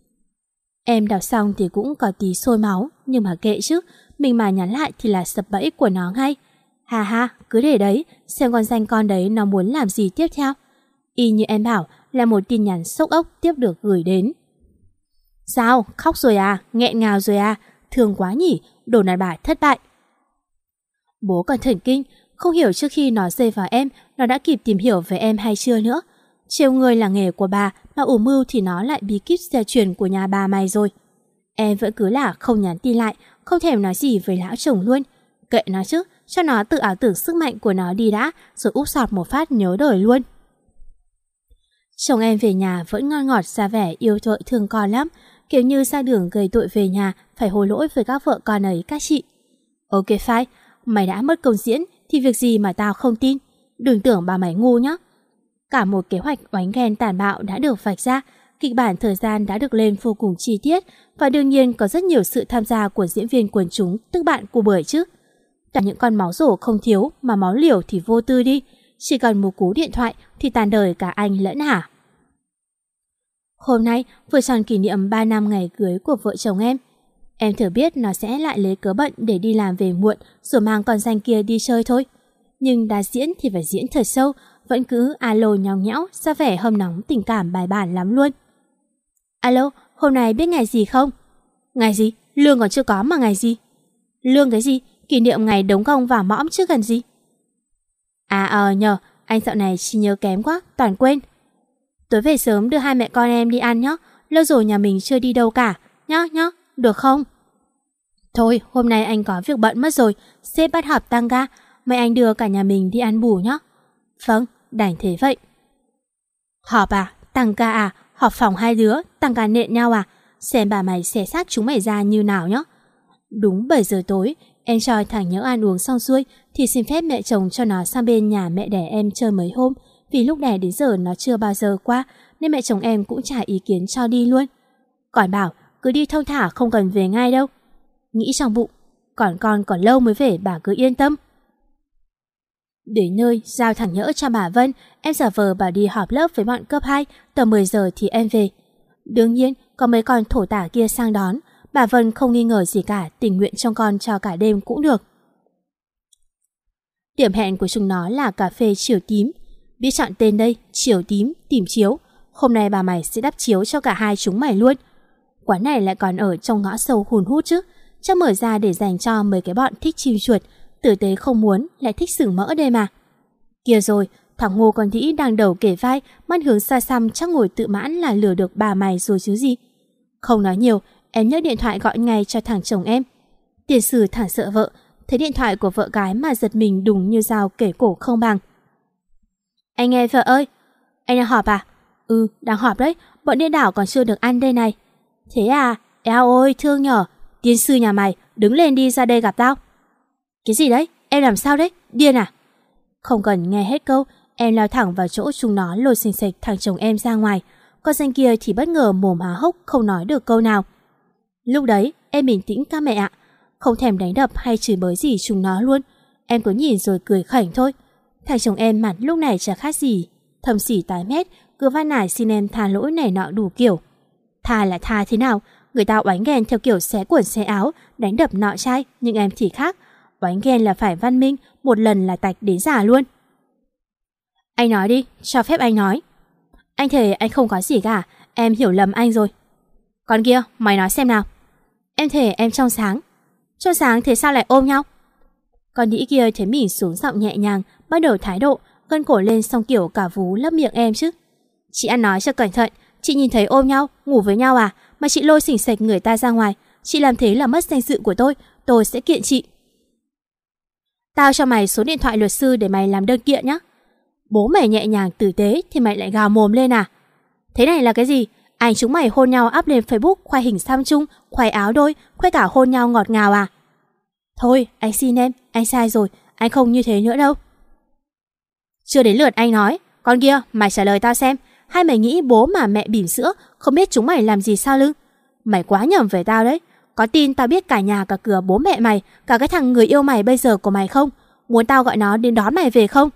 Em đọc xong thì cũng có tí sôi máu, nhưng mà kệ chứ, mình mà nhắn lại thì là sập bẫy của nó ngay. Ha ha, cứ để đấy, xem con danh con đấy nó muốn làm gì tiếp theo. Y như em bảo, là một tin nhắn sốc ốc tiếp được gửi đến. Sao? Khóc rồi à? Nghẹn ngào rồi à? Thương quá nhỉ, đồ đàn bà thất bại. Bố còn thần kinh, không hiểu trước khi nó rơi vào em, nó đã kịp tìm hiểu về em hay chưa nữa. Trêu người là nghề của bà, mà ủ mưu thì nó lại bí kíp gia truyền của nhà bà mày rồi. Em vẫn cứ là không nhắn tin lại, không thèm nói gì với lão chồng luôn. Kệ nó chứ, cho nó tự ảo tưởng sức mạnh của nó đi đã, rồi úp sọt một phát nhớ đời luôn. Chồng em về nhà vẫn ngon ngọt ra vẻ yêu vợ thương con lắm, kiểu như ra đường gây tội về nhà phải hối lỗi với các vợ con ấy các chị. Ok fine, mày đã mất công diễn thì việc gì mà tao không tin. Đừng tưởng bà mày ngu nhá. Cả một kế hoạch oánh ghen tàn bạo đã được vạch ra, kịch bản thời gian đã được lên vô cùng chi tiết và đương nhiên có rất nhiều sự tham gia của diễn viên quần chúng, tức bạn của bưởi chứ. Cả những con máu rổ không thiếu mà máu liều thì vô tư đi, chỉ cần một cú điện thoại thì tàn đời cả anh lẫn Hà. Hôm nay vừa tròn kỷ niệm 3 năm ngày cưới của vợ chồng em. Em thử biết nó sẽ lại lấy cớ bận để đi làm về muộn rồi mang con danh kia đi chơi thôi. Nhưng đã diễn thì phải diễn thật sâu, vẫn cứ alo nhõng nhẽo, ra vẻ hâm nóng tình cảm bài bản lắm luôn. Alo, hôm nay biết ngày gì không? Ngày gì? Lương còn chưa có mà ngày gì? Lương cái gì? Kỷ niệm ngày đống công vào mõm chứ gần gì? Nhờ, anh dạo này chỉ nhớ kém quá, toàn quên. Tối về sớm đưa hai mẹ con em đi ăn nhé, lâu rồi nhà mình chưa đi đâu cả, nhá, được không? Thôi, hôm nay anh có việc bận mất rồi, sếp bắt họp tăng ca, mời anh đưa cả nhà mình đi ăn bù nhé. Vâng, đành thế vậy. Họp à? Tăng ca à? Họp phòng hai đứa, tăng ca nện nhau à? Xem bà mày xé xác chúng mày ra như nào nhá. Đúng 7 giờ tối, em cho thằng Nhớ ăn uống xong xuôi thì xin phép mẹ chồng cho nó sang bên nhà mẹ đẻ em chơi mấy hôm, vì lúc đẻ đến giờ nó chưa bao giờ qua nên mẹ chồng em cũng trả ý kiến cho đi luôn. Còn bảo cứ đi thong thả không cần về ngay đâu. Nghĩ trong bụng, con còn lâu mới về, bà cứ yên tâm. Đến nơi, giao thằng Nhỡ cho bà Vân, em giả vờ bảo đi họp lớp với bọn cấp 2, tầm 10 giờ thì em về. Đương nhiên, có mấy con thổ tả kia sang đón, bà Vân không nghi ngờ gì cả, tình nguyện trông con cho cả đêm cũng được. Điểm hẹn của chúng nó là cà phê Chiều Tím. Biết chọn tên đây, Chiều Tím, tìm chiếu. Hôm nay bà mày sẽ đắp chiếu cho cả hai chúng mày luôn. Quán này lại còn ở trong ngõ sâu hùn hút chứ, chắc mở ra để dành cho mấy cái bọn thích chim chuột, tử tế không muốn lại thích sừng mỡ đây mà. Kìa rồi, thằng Ngô con đĩ đang đầu kể vai, mắt hướng xa xăm chắc ngồi tự mãn là lừa được bà mày rồi chứ gì. Không nói nhiều, em nhấc điện thoại gọi ngay cho thằng chồng em. Tiền sử thằng sợ vợ, thấy điện thoại của vợ gái mà giật mình đùng như dao kể cổ không bằng. Anh nghe vợ ơi. Anh đang họp à? Ừ, đang họp đấy, bọn điên đảo còn chưa được ăn đây này. Thế à? Eo ôi, thương nhở. Tiên sư nhà mày, đứng lên đi, ra đây gặp tao. Cái gì đấy? Em làm sao đấy? Điên à? Không cần nghe hết câu, em lao thẳng vào chỗ chúng nó lôi xình xịch thằng chồng em ra ngoài. Con danh kia thì bất ngờ mồm há hốc không nói được câu nào. Lúc đấy, em bình tĩnh các mẹ ạ. Không thèm đánh đập hay chửi bới gì chúng nó luôn. Em cứ nhìn rồi cười khảnh thôi. Thằng chồng em mặt lúc này chả khác gì thầm xỉ tái mét, cứ van nài xin em tha lỗi này nọ đủ kiểu. Tha là tha thế nào? Người ta oánh ghen theo kiểu xé quần xé áo, đánh đập nọ trai, nhưng em thì khác. Oánh ghen là phải văn minh, một lần là tạch đến già luôn. Anh nói đi, cho phép anh nói. Anh thề anh không có gì cả, em hiểu lầm anh rồi. Con kia, mày nói xem nào. Em thề em trong sáng. Trong sáng thế sao lại ôm nhau? Con đĩ kia thấy mình xuống giọng nhẹ nhàng, bắt đầu thái độ, gân cổ lên xong kiểu cả vú lấp miệng em chứ. Chị ăn nói cho cẩn thận, chị nhìn thấy ôm nhau, ngủ với nhau à, mà chị lôi xỉnh xệch người ta ra ngoài. Chị làm thế là mất danh dự của tôi sẽ kiện chị. Tao cho mày số điện thoại luật sư để mày làm đơn kiện nhá. Bố mày nhẹ nhàng tử tế thì mày lại gào mồm lên à? Thế này là cái gì? Anh chúng mày hôn nhau up lên Facebook, khoe hình xăm chung, khoe áo đôi, khoe cả hôn nhau ngọt ngào à? Thôi, anh xin em, anh sai rồi, anh không như thế nữa đâu. Chưa đến lượt anh nói. Con kia, mày trả lời tao xem. Hay mày nghĩ bố mà mẹ bỉm sữa không biết chúng mày làm gì sau lưng? Mày quá nhầm về tao đấy. Có tin tao biết cả nhà cả cửa bố mẹ mày, cả cái thằng người yêu mày bây giờ của mày không? Muốn tao gọi nó đến đón mày về không?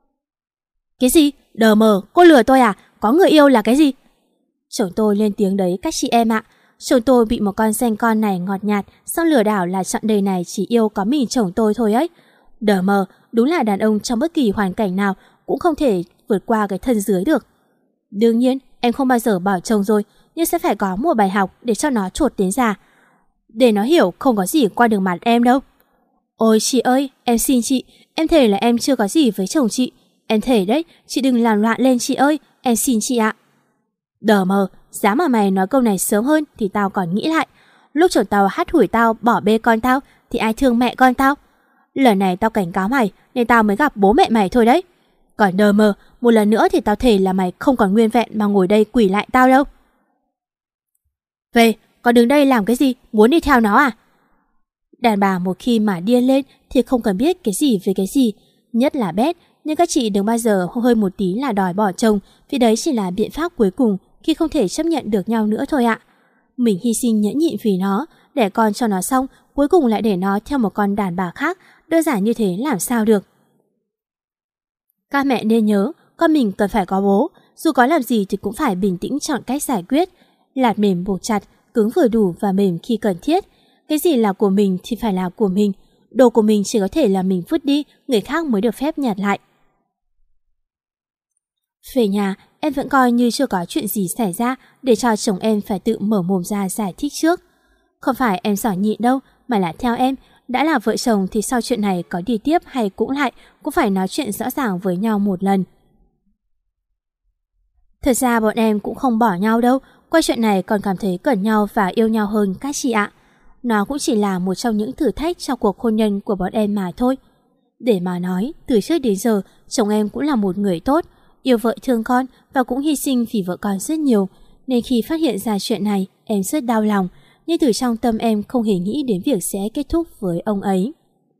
Cái gì? Đờ mờ, cô lừa tôi à? Có người yêu là cái gì? Chồng tôi lên tiếng đấy các chị em ạ. Chồng tôi bị một con danh con này ngọt nhạt, xong lừa đảo là chọn đời này chỉ yêu có mình chồng tôi thôi ấy. Đờ mờ, đúng là đàn ông trong bất kỳ hoàn cảnh nào cũng không thể vượt qua cái thân dưới được. Đương nhiên, em không bao giờ bỏ chồng rồi, nhưng sẽ phải có một bài học để cho nó chột đến già. Để nó hiểu không có gì qua đường mặt em đâu. Ôi chị ơi, em xin chị, em thề là em chưa có gì với chồng chị. Em thề đấy, chị đừng làm loạn lên chị ơi, em xin chị ạ. Đờ mờ, giá mà mày nói câu này sớm hơn thì tao còn nghĩ lại. Lúc chồng tao hắt hủi tao bỏ bê con tao thì ai thương mẹ con tao. Lần này tao cảnh cáo mày nên tao mới gặp bố mẹ mày thôi đấy. Còn đờ mờ, một lần nữa thì tao thề là mày không còn nguyên vẹn mà ngồi đây quỳ lại tao đâu. Về, còn đứng đây làm cái gì, muốn đi theo nó à? Đàn bà một khi mà điên lên thì không cần biết cái gì về cái gì, nhất là Beth, nhưng các chị đừng bao giờ hơi một tí là đòi bỏ chồng, vì đấy chỉ là biện pháp cuối cùng khi không thể chấp nhận được nhau nữa thôi ạ. Mình hy sinh nhẫn nhịn vì nó, đẻ con cho nó xong, cuối cùng lại để nó theo một con đàn bà khác, đơn giản như thế làm sao được. Các mẹ nên nhớ, con mình cần phải có bố, dù có làm gì thì cũng phải bình tĩnh chọn cách giải quyết. Lạt mềm buộc chặt, cứng vừa đủ và mềm khi cần thiết. Cái gì là của mình thì phải là của mình. Đồ của mình chỉ có thể là mình vứt đi, người khác mới được phép nhặt lại. Về nhà, em vẫn coi như chưa có chuyện gì xảy ra để cho chồng em phải tự mở mồm ra giải thích trước. Không phải em giỏi nhịn đâu, mà là theo em, đã là vợ chồng thì sau chuyện này có đi tiếp hay cũng lại, cũng phải nói chuyện rõ ràng với nhau một lần. Thật ra bọn em cũng không bỏ nhau đâu, qua chuyện này còn cảm thấy cần nhau và yêu nhau hơn các chị ạ. Nó cũng chỉ là một trong những thử thách trong cuộc hôn nhân của bọn em mà thôi. Để mà nói, từ trước đến giờ, chồng em cũng là một người tốt, yêu vợ thương con và cũng hy sinh vì vợ con rất nhiều. Nên khi phát hiện ra chuyện này, em rất đau lòng, nhưng từ trong tâm em không hề nghĩ đến việc sẽ kết thúc với ông ấy.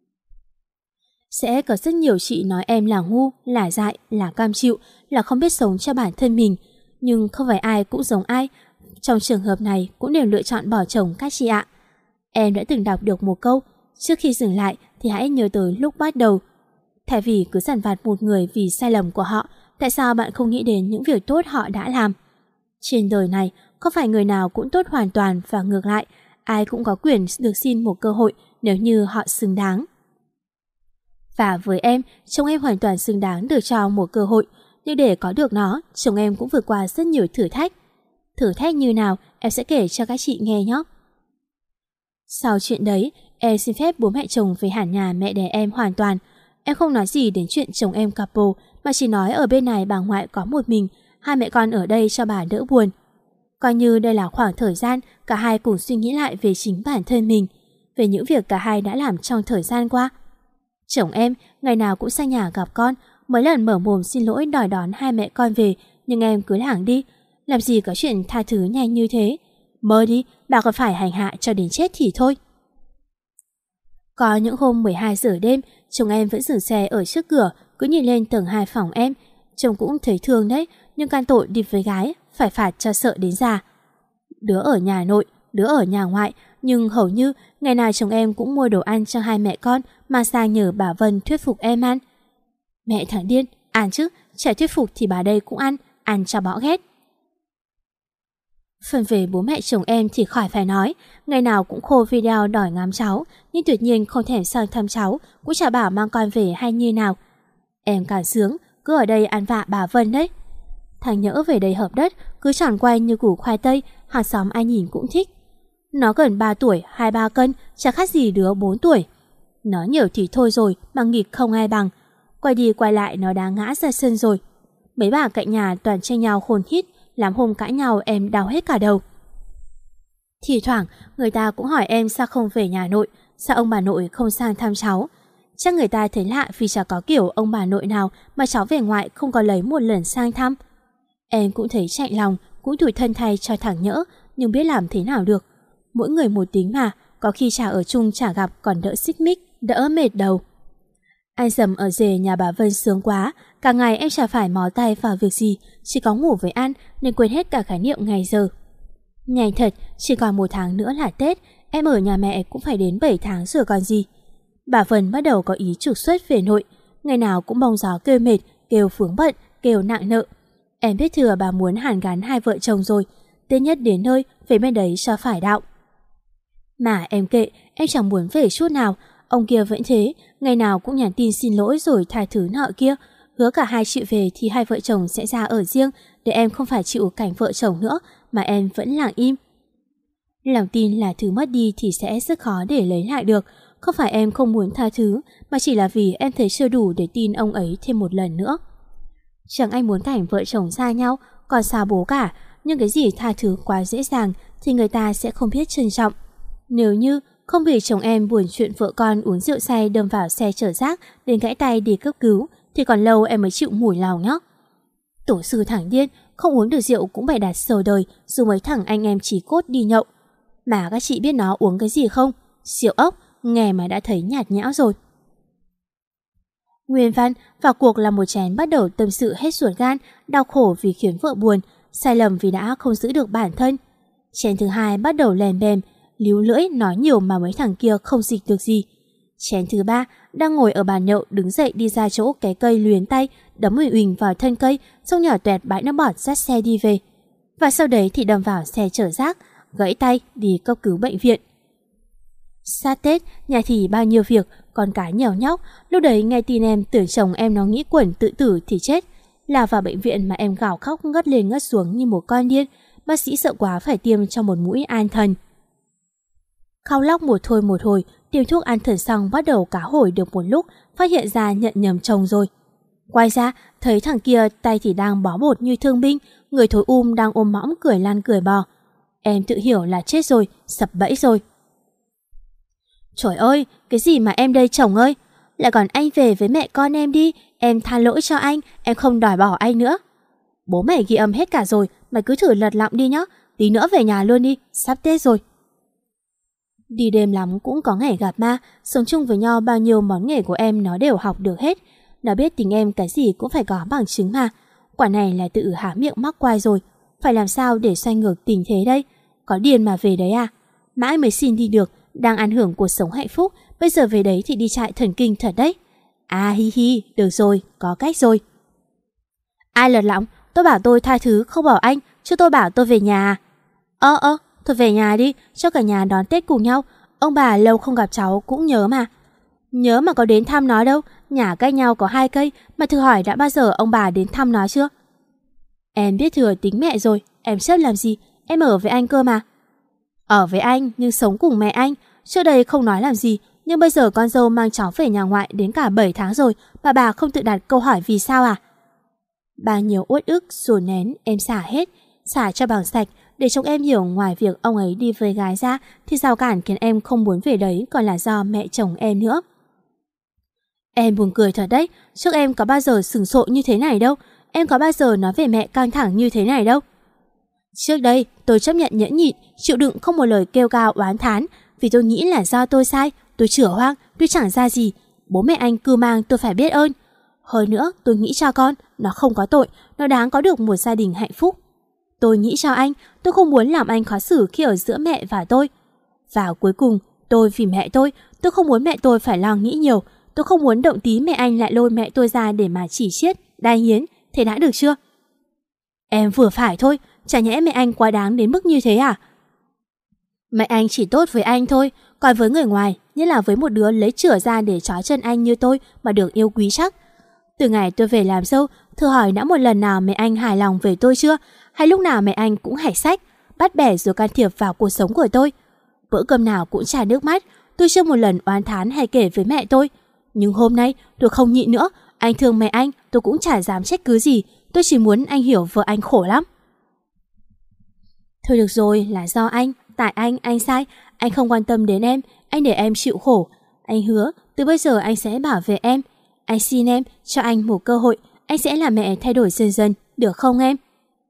Sẽ có rất nhiều chị nói em là ngu, là dại, là cam chịu, là không biết sống cho bản thân mình. Nhưng không phải ai cũng giống ai. Trong trường hợp này cũng đều lựa chọn bỏ chồng các chị ạ. Em đã từng đọc được một câu, trước khi dừng lại thì hãy nhớ tới lúc bắt đầu. Thay vì cứ dằn vặt một người vì sai lầm của họ, tại sao bạn không nghĩ đến những việc tốt họ đã làm? Trên đời này, không phải người nào cũng tốt hoàn toàn và ngược lại, ai cũng có quyền được xin một cơ hội nếu như họ xứng đáng. Và với em, chồng em hoàn toàn xứng đáng được cho một cơ hội, nhưng để có được nó, chồng em cũng vượt qua rất nhiều thử thách. Thử thách như nào, em sẽ kể cho các chị nghe nhé. Sau chuyện đấy, em xin phép bố mẹ chồng về hẳn nhà mẹ đẻ em hoàn toàn. Em không nói gì đến chuyện chồng em cặp bồ, mà chỉ nói ở bên này bà ngoại có một mình, hai mẹ con ở đây cho bà đỡ buồn. Coi như đây là khoảng thời gian cả hai cùng suy nghĩ lại về chính bản thân mình, về những việc cả hai đã làm trong thời gian qua. Chồng em ngày nào cũng sang nhà gặp con, mấy lần mở mồm xin lỗi đòi đón hai mẹ con về, nhưng em cứ lảng đi. Làm gì có chuyện tha thứ nhanh như thế. Mơ đi, bà còn phải hành hạ cho đến chết thì thôi. Có những hôm 12 giờ đêm, chồng em vẫn dừng xe ở trước cửa, cứ nhìn lên tầng 2 phòng em. Chồng cũng thấy thương đấy, nhưng can tội đi với gái, phải phạt cho sợ đến già. Đứa ở nhà nội, đứa ở nhà ngoại, nhưng hầu như ngày nào chồng em cũng mua đồ ăn cho hai mẹ con mà sang nhờ bà Vân thuyết phục em ăn. Mẹ thằng điên, ăn chứ, chả thuyết phục thì bà đây cũng ăn cho bỏ ghét. Phần về bố mẹ chồng em thì khỏi phải nói, ngày nào cũng khô video đòi ngắm cháu, nhưng tuyệt nhiên không thèm sang thăm cháu, cũng chả bảo mang con về hay như nào. Em càng sướng, cứ ở đây ăn vạ bà Vân đấy. Thằng Nhỡ về đây hợp đất, cứ tròn quay như củ khoai tây, hàng xóm ai nhìn cũng thích. Nó gần 3 tuổi, 2-3 cân, chả khác gì đứa 4 tuổi. Nó nhiều thì thôi rồi, mà nghịch không ai bằng. Quay đi quay lại nó đã ngã ra sân rồi. Mấy bà cạnh nhà toàn tranh nhau khôn hít, làm hôm cãi nhau em đau hết cả đầu. Thì thoảng người ta cũng hỏi em sao không về nhà nội, sao ông bà nội không sang thăm cháu. Chắc người ta thấy lạ vì chả có kiểu ông bà nội nào mà cháu về ngoại không có lấy một lần sang thăm. Em cũng thấy chạnh lòng, cũng tủi thân thay cho thằng Nhỡ, nhưng biết làm thế nào được. Mỗi người một tính mà, có khi chả ở chung chả gặp còn đỡ xích mích, đỡ mệt đầu. Anh Dầm ở rể nhà bà Vân sướng quá, cả ngày em chả phải mó tay vào việc gì, chỉ có ngủ với ăn nên quên hết cả khái niệm ngày giờ. Nhanh thật, chỉ còn 1 tháng nữa là Tết, em ở nhà mẹ cũng phải đến 7 tháng rồi còn gì. Bà Vân bắt đầu có ý trục xuất về nội, ngày nào cũng bong gió kêu mệt, kêu vướng bận, kêu nặng nợ. Em biết thừa bà muốn hàn gắn hai vợ chồng rồi, Tết nhất đến nơi, về bên đấy cho phải đạo. Mà em kệ, em chẳng muốn về chút nào, ông kia vẫn thế, ngày nào cũng nhắn tin xin lỗi rồi tha thứ nọ kia, Hứa cả hai chịu về thì hai vợ chồng sẽ ra ở riêng, để em không phải chịu cảnh vợ chồng nữa, mà em vẫn lặng im. Lòng tin là thứ mất đi thì sẽ rất khó để lấy lại được. Không phải em không muốn tha thứ, mà chỉ là vì em thấy chưa đủ để tin ông ấy thêm một lần nữa. Chẳng ai muốn cảnh vợ chồng xa nhau, còn xa bố cả. Nhưng cái gì tha thứ quá dễ dàng thì người ta sẽ không biết trân trọng. Nếu như không vì chồng em buồn chuyện vợ con uống rượu say đâm vào xe chở rác đến gãy tay đi cấp cứu, thì còn lâu em mới chịu mủi lòng nhóc. Tổ sư thằng điên, không uống được rượu cũng bày đặt sờ đời, dù mấy thằng anh em chỉ cốt đi nhậu. Mà các chị biết nó uống cái gì không? Rượu ốc, nghe mà đã thấy nhạt nhẽo rồi. Nguyên văn vào cuộc là một chén bắt đầu tâm sự hết ruột gan, đau khổ vì khiến vợ buồn, sai lầm vì đã không giữ được bản thân. Chén thứ hai bắt đầu lèm bèm, líu lưỡi nói nhiều mà mấy thằng kia không dịch được gì. Chén thứ ba đang ngồi ở bàn nhậu đứng dậy đi ra chỗ cái cây luyến tay, đấm uỳnh uỳnh vào thân cây, xong nhỏ toẹt bãi nước bọt dắt xe đi về. Và sau đấy thì đâm vào xe chở rác, gãy tay đi cấp cứu bệnh viện. Sát Tết, nhà thì bao nhiêu việc, con cái nhèo nhóc. Lúc đấy nghe tin em tưởng chồng em nó nghĩ quẩn tự tử thì chết. Là vào bệnh viện mà em gào khóc ngất lên ngất xuống như một con điên. Bác sĩ sợ quá phải tiêm cho một mũi an thần. Khóc lóc một hồi, tiêm thuốc an thần xong bắt đầu cá hồi được một lúc, phát hiện ra nhận nhầm chồng rồi. Quay ra, thấy thằng kia tay thì đang bó bột như thương binh, người thối đang ôm mõm cười lăn cười bò. Em tự hiểu là chết rồi, sập bẫy rồi. Trời ơi, cái gì mà em đây chồng ơi, lại còn anh về với mẹ con em đi, em tha lỗi cho anh, em không đòi bỏ anh nữa. Bố mày ghi âm hết cả rồi, mày cứ thử lật lọng đi nhá, tí nữa về nhà luôn đi, sắp Tết rồi. Đi đêm lắm cũng có ngày gặp ma, sống chung với nhau bao nhiêu món nghề của em nó đều học được hết. Nó biết tính em cái gì cũng phải có bằng chứng mà. Quả này là tự há miệng mắc quai rồi. Phải làm sao để xoay ngược tình thế đây? Có điên mà về đấy à? Mãi mới xin đi được, đang ăn hưởng cuộc sống hạnh phúc, bây giờ về đấy thì đi chạy thần kinh thật đấy. À hi hi, được rồi, có cách rồi. Ai lật lọng, tôi bảo tôi tha thứ không bảo anh, chứ tôi bảo tôi về nhà à? Thôi về nhà đi, cho cả nhà đón Tết cùng nhau. Ông bà lâu không gặp cháu cũng nhớ mà. Nhớ mà có đến thăm nó đâu, nhà cách nhau có 2 cây, mà thử hỏi đã bao giờ ông bà đến thăm nó chưa? Em biết thừa tính mẹ rồi, em chấp làm gì, em ở với anh cơ mà. Ở với anh nhưng sống cùng mẹ anh, trước đây không nói làm gì, nhưng bây giờ con dâu mang cháu về nhà ngoại đến cả 7 tháng rồi, mà bà không tự đặt câu hỏi vì sao à? Bao nhiêu uất ức dồn nén em xả hết, xả cho bằng sạch, để chồng em hiểu ngoài việc ông ấy đi với gái ra thì rào cản khiến em không muốn về đấy còn là do mẹ chồng em nữa. Em buồn cười thật đấy, trước em có bao giờ sừng sộ như thế này đâu, em có bao giờ nói về mẹ căng thẳng như thế này đâu. Trước đây tôi chấp nhận nhẫn nhịn, chịu đựng không một lời kêu cao oán thán, vì tôi nghĩ là do tôi sai, tôi chửa hoang, tôi chẳng ra gì. Bố mẹ anh cưu mang tôi phải biết ơn. Hơn nữa tôi nghĩ cho con, nó không có tội, nó đáng có được một gia đình hạnh phúc. Tôi nghĩ cho anh, tôi không muốn làm anh khó xử khi ở giữa mẹ và tôi. Và cuối cùng, tôi vì mẹ tôi không muốn mẹ tôi phải lo nghĩ nhiều. Tôi không muốn động tí mẹ anh lại lôi mẹ tôi ra để mà chỉ chiết, đai hiến. Thế đã được chưa? Em vừa phải thôi, chả nhẽ mẹ anh quá đáng đến mức như thế à? Mẹ anh chỉ tốt với anh thôi, còn với người ngoài, nhất là với một đứa lấy chửa ra để trói chân anh như tôi mà được yêu quý chắc. Từ ngày tôi về làm dâu, thử hỏi đã một lần nào mẹ anh hài lòng về tôi chưa? Hay lúc nào mẹ anh cũng hạch sách, bắt bẻ rồi can thiệp vào cuộc sống của tôi? Bữa cơm nào cũng chả nước mắt, tôi chưa một lần oán thán hay kể với mẹ tôi. Nhưng hôm nay tôi không nhịn nữa, anh thương mẹ anh, tôi cũng chả dám trách cứ gì, tôi chỉ muốn anh hiểu vợ anh khổ lắm. Thôi được rồi, là do anh, tại anh sai, anh không quan tâm đến em, anh để em chịu khổ. Anh hứa, từ bây giờ anh sẽ bảo vệ em. Anh xin em, cho anh một cơ hội, anh sẽ làm mẹ thay đổi dần dần, được không em?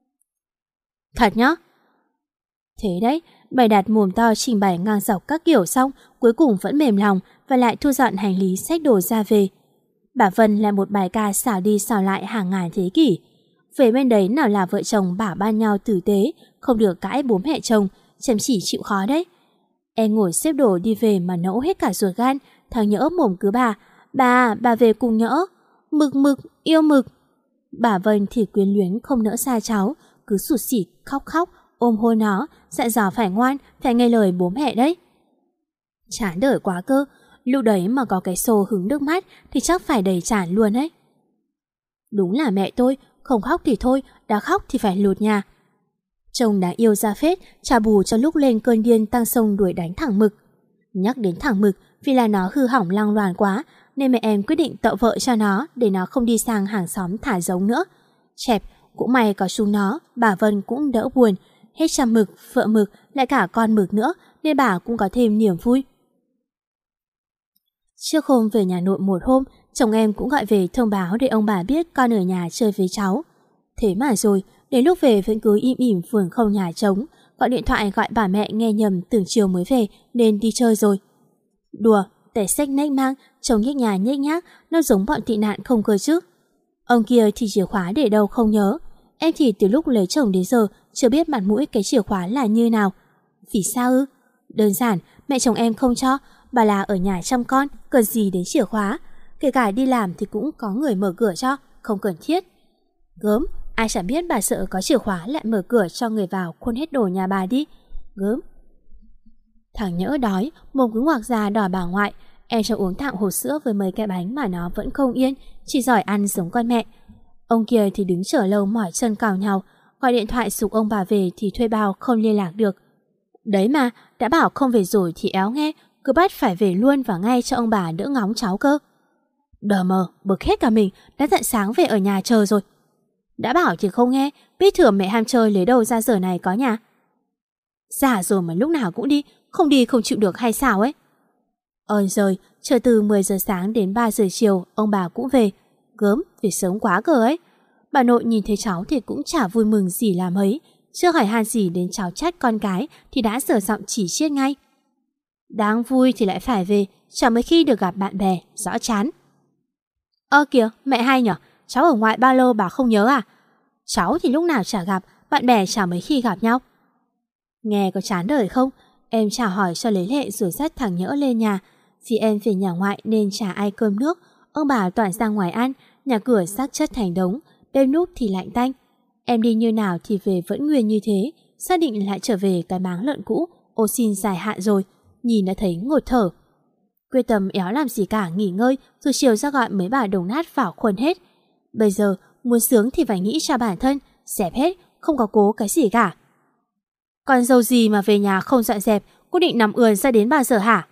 Thật nhá? Thế đấy, bày đặt mồm to trình bày ngang dọc các kiểu xong, cuối cùng vẫn mềm lòng và lại thu dọn hành lý xách đồ ra về. Bà Vân là một bài ca xào đi xào lại hàng ngàn thế kỷ. Về bên đấy nào là vợ chồng bảo ban nhau tử tế, không được cãi bố mẹ chồng, chăm chỉ chịu khó đấy. Em ngồi xếp đồ đi về mà nẫu hết cả ruột gan, thằng Nhỡ mồm cứ bà về cùng Nhỡ. Mực, yêu Mực. Bà Vân thì quyến luyến không nỡ xa cháu, cứ sụt sịt khóc, ôm hôn nó, dặn dò phải ngoan, phải nghe lời bố mẹ đấy. Chán đời quá cơ, lúc đấy mà có cái xô hứng nước mắt thì chắc phải đầy tràn luôn ấy. Đúng là mẹ tôi, không khóc thì thôi, đã khóc thì phải lột nhà. Chồng đáng yêu ra phết, trả bù cho lúc lên cơn điên tăng xông đuổi đánh thẳng Mực. Nhắc đến thẳng Mực, vì là nó hư hỏng lăng loàn quá, nên mẹ em quyết định tậu vợ cho nó để nó không đi sang hàng xóm thả giống nữa. Chẹp, cũng may có chúng nó, bà Vân cũng đỡ buồn. Hết cha Mực, vợ Mực, lại cả con Mực nữa, nên bà cũng có thêm niềm vui. Trước hôm về nhà nội một hôm, chồng em cũng gọi về thông báo để ông bà biết con ở nhà chơi với cháu. Thế mà rồi, đến lúc về vẫn cứ im ỉm vườn không nhà trống, gọi điện thoại gọi bà mẹ nghe nhầm tưởng chiều mới về nên đi chơi rồi. Đùa, tẻ xách nách mang, chồng nhếch nhà nhếch nhác, nó giống bọn tị nạn không cơ chứ. Ông kia thì chìa khóa để đâu không nhớ. Em thì từ lúc lấy chồng đến giờ chưa biết mặt mũi cái chìa khóa là như nào. Vì sao ư? Đơn giản, mẹ chồng em không cho, bà là ở nhà chăm con, cần gì đến chìa khóa. Kể cả đi làm thì cũng có người mở cửa cho, không cần thiết. Gớm, ai chẳng biết bà sợ có chìa khóa lại mở cửa cho người vào khuôn hết đồ nhà bà đi. Gớm. Thằng Nhỡ đói, mồm cứ ngoạc ra đòi bà ngoại. Em cho uống tạm hộp sữa với mấy cái bánh mà nó vẫn không yên, chỉ giỏi ăn giống con mẹ. Ông kia thì đứng chờ lâu mỏi chân cào nhau, gọi điện thoại giục ông bà về thì thuê bao không liên lạc được. Đấy mà, đã bảo không về rồi thì éo nghe, cứ bắt phải về luôn và ngay cho ông bà đỡ ngóng cháu cơ. Đờ mờ, bực hết cả mình, đã tận sáng về ở nhà chờ rồi. Đã bảo thì không nghe, biết thừa mẹ ham chơi lấy đâu ra giờ này có nhà. Già rồi mà lúc nào cũng đi, không đi không chịu được hay sao ấy. Ôi giời, chờ từ 10 giờ sáng đến 3 giờ chiều, ông bà cũng về. Gớm, vì sớm quá cơ ấy. Bà nội nhìn thấy cháu thì cũng chả vui mừng gì làm ấy. Chưa hỏi han gì đến cháu chát con cái thì đã dở giọng chỉ chiết ngay. Đáng vui thì lại phải về, chả mấy khi được gặp bạn bè, rõ chán. Ơ kìa, mẹ hay nhở, cháu ở ngoại bao lâu bà không nhớ à? Cháu thì lúc nào chả gặp, bạn bè chả mấy khi gặp nhau. Nghe có chán đời không? Em chào hỏi cho lấy lệ rồi dắt thằng Nhỡ lên nhà. Vì em về nhà ngoại nên chả ai cơm nước. Ông bà toàn ra ngoài ăn, nhà cửa xác chất thành đống, bếp núc thì lạnh tanh. Em đi như nào thì về vẫn nguyên như thế, xác định lại trở về cái máng lợn cũ, ô xin dài hạn rồi, nhìn đã thấy ngột thở. Quyết tâm éo làm gì cả nghỉ ngơi, rồi chiều ra gọi mấy bà đồng nát vào khuôn hết. Bây giờ muốn sướng thì phải nghĩ cho bản thân, dẹp hết, không có cố cái gì cả. Con dâu gì mà về nhà không dọn dẹp, quyết định nằm ườn ra đến bao giờ hả?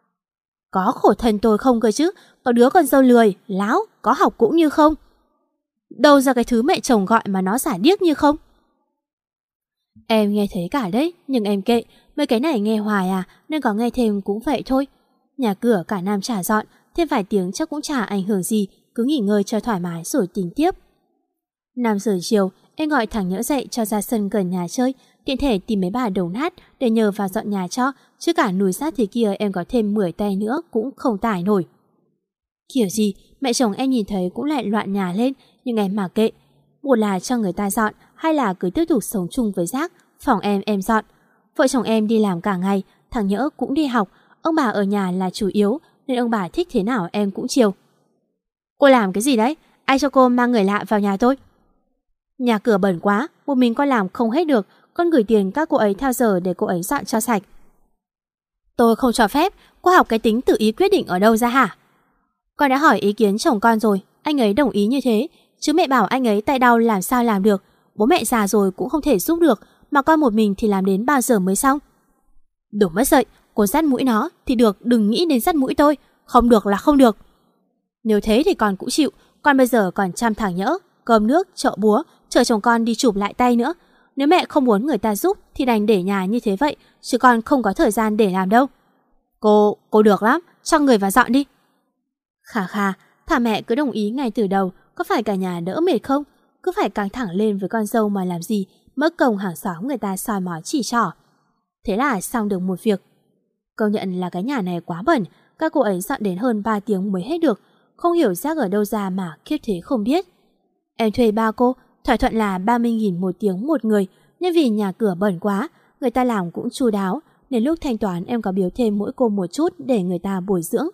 Có khổ thân tôi không cơ chứ, có đứa con dâu lười, láo, có học cũng như không. Đâu ra cái thứ mẹ chồng gọi mà nó giả điếc như không. Em nghe thấy cả đấy, nhưng em kệ, mấy cái này nghe hoài à, nên có nghe thêm cũng vậy thôi. Nhà cửa cả năm chả dọn, thêm vài tiếng chắc cũng chả ảnh hưởng gì, cứ nghỉ ngơi cho thoải mái rồi tính tiếp. 5 giờ chiều, em gọi thằng Nhỡ dậy cho ra sân gần nhà chơi, tiện thể tìm mấy bà đồng nát để nhờ vào dọn nhà cho, chứ cả núi rác thế kia em có thêm 10 tay nữa cũng không tải nổi. Kiểu gì, mẹ chồng em nhìn thấy cũng lại loạn nhà lên, nhưng em mà kệ. Một là cho người ta dọn, hay là cứ tiếp tục sống chung với rác, phòng em dọn. Vợ chồng em đi làm cả ngày, thằng Nhỡ cũng đi học, ông bà ở nhà là chủ yếu, nên ông bà thích thế nào em cũng chiều. Cô làm cái gì đấy? Ai cho cô mang người lạ vào nhà tôi? Nhà cửa bẩn quá, một mình con làm không hết được, con gửi tiền các cô ấy theo giờ để cô ấy dọn cho sạch. Tôi không cho phép, cô học cái tính tự ý quyết định ở đâu ra hả? Con đã hỏi ý kiến chồng con rồi, anh ấy đồng ý như thế, chứ mẹ bảo anh ấy tay đau làm sao làm được, bố mẹ già rồi cũng không thể giúp được, mà con một mình thì làm đến bao giờ mới xong? Đủ mất dậy, cô dắt mũi nó thì được, đừng nghĩ đến dắt mũi tôi, không được là không được. Nếu thế thì con cũng chịu, con bây giờ còn chăm thằng Nhỡ, cơm nước, chợ búa, chờ chồng con đi chụp lại tay nữa. Nếu mẹ không muốn người ta giúp thì đành để nhà như thế vậy, chứ con không có thời gian để làm đâu. Cô được lắm, cho người vào dọn đi. Khà khà, thà mẹ cứ đồng ý ngay từ đầu, có phải cả nhà đỡ mệt không? Cứ phải căng thẳng lên với con dâu mà làm gì, mất công hàng xóm người ta soi mói chỉ trỏ. Thế là xong được một việc. Công nhận là cái nhà này quá bẩn, các cô ấy dọn đến hơn 3 tiếng mới hết được, không hiểu rác ở đâu ra mà khiếp thế không biết. Em thuê ba cô, thỏa thuận là 30.000 một tiếng một người, nhưng vì nhà cửa bẩn quá, người ta làm cũng chu đáo, nên lúc thanh toán em có biếu thêm mỗi cô một chút để người ta bồi dưỡng.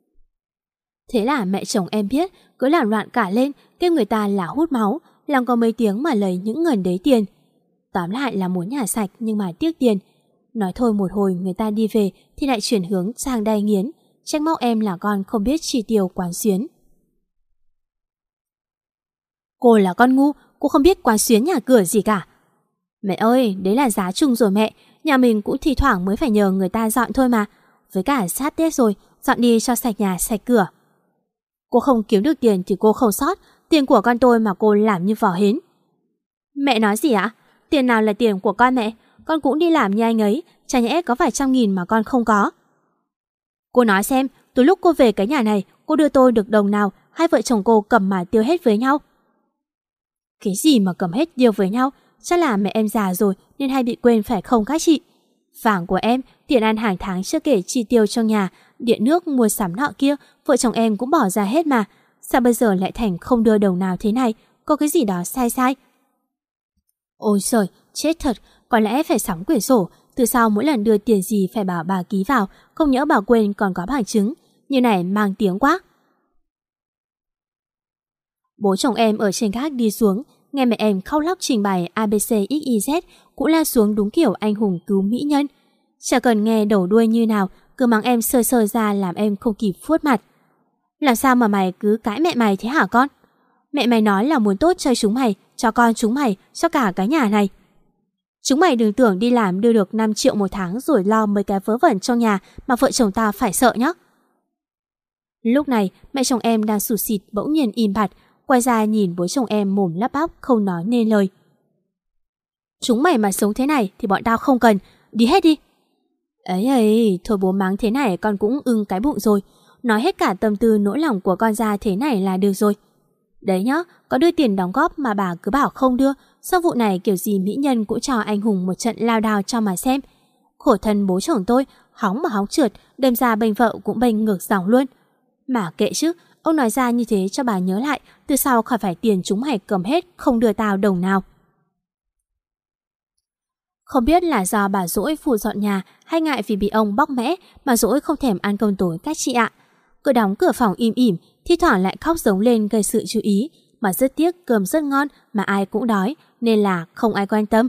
Thế là mẹ chồng em biết, cứ làm loạn cả lên, kêu người ta là hút máu, làm có mấy tiếng mà lấy những ngần đấy tiền. Tóm lại là muốn nhà sạch nhưng mà tiếc tiền. Nói thôi một hồi người ta đi về thì lại chuyển hướng sang đay nghiến, trách móc em là con không biết chi tiêu quán xuyến. Cô là con ngu, cô không biết quán xuyến nhà cửa gì cả. Mẹ ơi, đấy là giá chung rồi mẹ. Nhà mình cũng thi thoảng mới phải nhờ người ta dọn thôi mà. Với cả sát Tết rồi, dọn đi cho sạch nhà sạch cửa. Cô không kiếm được tiền thì cô không sót. Tiền của con tôi mà cô làm như vò hến. Mẹ nói gì ạ? Tiền nào là tiền của con mẹ? Con cũng đi làm như anh ấy. Chả nhẽ có vài trăm nghìn mà con không có. Cô nói xem, từ lúc cô về cái nhà này, cô đưa tôi được đồng nào, hai vợ chồng cô cầm mà tiêu hết với nhau? Cái gì mà cầm hết tiêu với nhau? Chắc là mẹ em già rồi nên hay bị quên phải không các chị? Vàng của em, tiền ăn hàng tháng chưa kể chi tiêu trong nhà, điện nước mua sắm nọ kia, vợ chồng em cũng bỏ ra hết mà. Sao bây giờ lại thành không đưa đồng nào thế này? Có cái gì đó sai sai? Ôi trời, chết thật, có lẽ phải sắm quyển sổ. Từ sau mỗi lần đưa tiền gì phải bảo bà ký vào, không nhỡ bà quên còn có bằng chứng. Như này mang tiếng quá. Bố chồng em ở trên gác đi xuống, nghe mẹ em khóc lóc trình bày ABCXYZ, cũng la xuống đúng kiểu anh hùng cứu mỹ nhân. Chả cần nghe đầu đuôi như nào, cứ mắng em sơ sơ ra làm em không kịp vuốt mặt. Làm sao mà mày cứ cãi mẹ mày thế hả con? Mẹ mày nói là muốn tốt cho chúng mày, cho con chúng mày, cho cả cái nhà này. Chúng mày đừng tưởng đi làm đưa được 5 triệu một tháng rồi lo mấy cái vớ vẩn trong nhà mà vợ chồng ta phải sợ nhá. Lúc này mẹ chồng em đang sụt sịt bỗng nhiên im bặt, quay ra nhìn bố chồng em mồm lắp bắp không nói nên lời. Chúng mày mà sống thế này thì bọn tao không cần, đi hết đi. Ấy, thôi bố mắng thế này con cũng ưng cái bụng rồi. Nói hết cả tâm tư nỗi lòng của con ra thế này là được rồi. Đấy nhá, có đưa tiền đóng góp mà bà cứ bảo không đưa. Sau vụ này kiểu gì mỹ nhân cũng cho anh hùng một trận lao đao cho mà xem. Khổ thân bố chồng tôi, hóng mà hóng trượt, đêm ra bênh vợ cũng bênh ngược dòng luôn. Mà kệ chứ, ông nói ra như thế cho bà nhớ lại, từ sau khỏi phải tiền chúng mày cầm hết, không đưa tao đồng nào. Không biết là do bà dỗi phụ dọn nhà hay ngại vì bị ông bóc mẽ mà dỗi không thèm ăn cơm tối các chị ạ. Cứ đóng cửa phòng im ỉm, thi thoảng lại khóc giống lên gây sự chú ý, mà rất tiếc cơm rất ngon mà ai cũng đói nên là không ai quan tâm.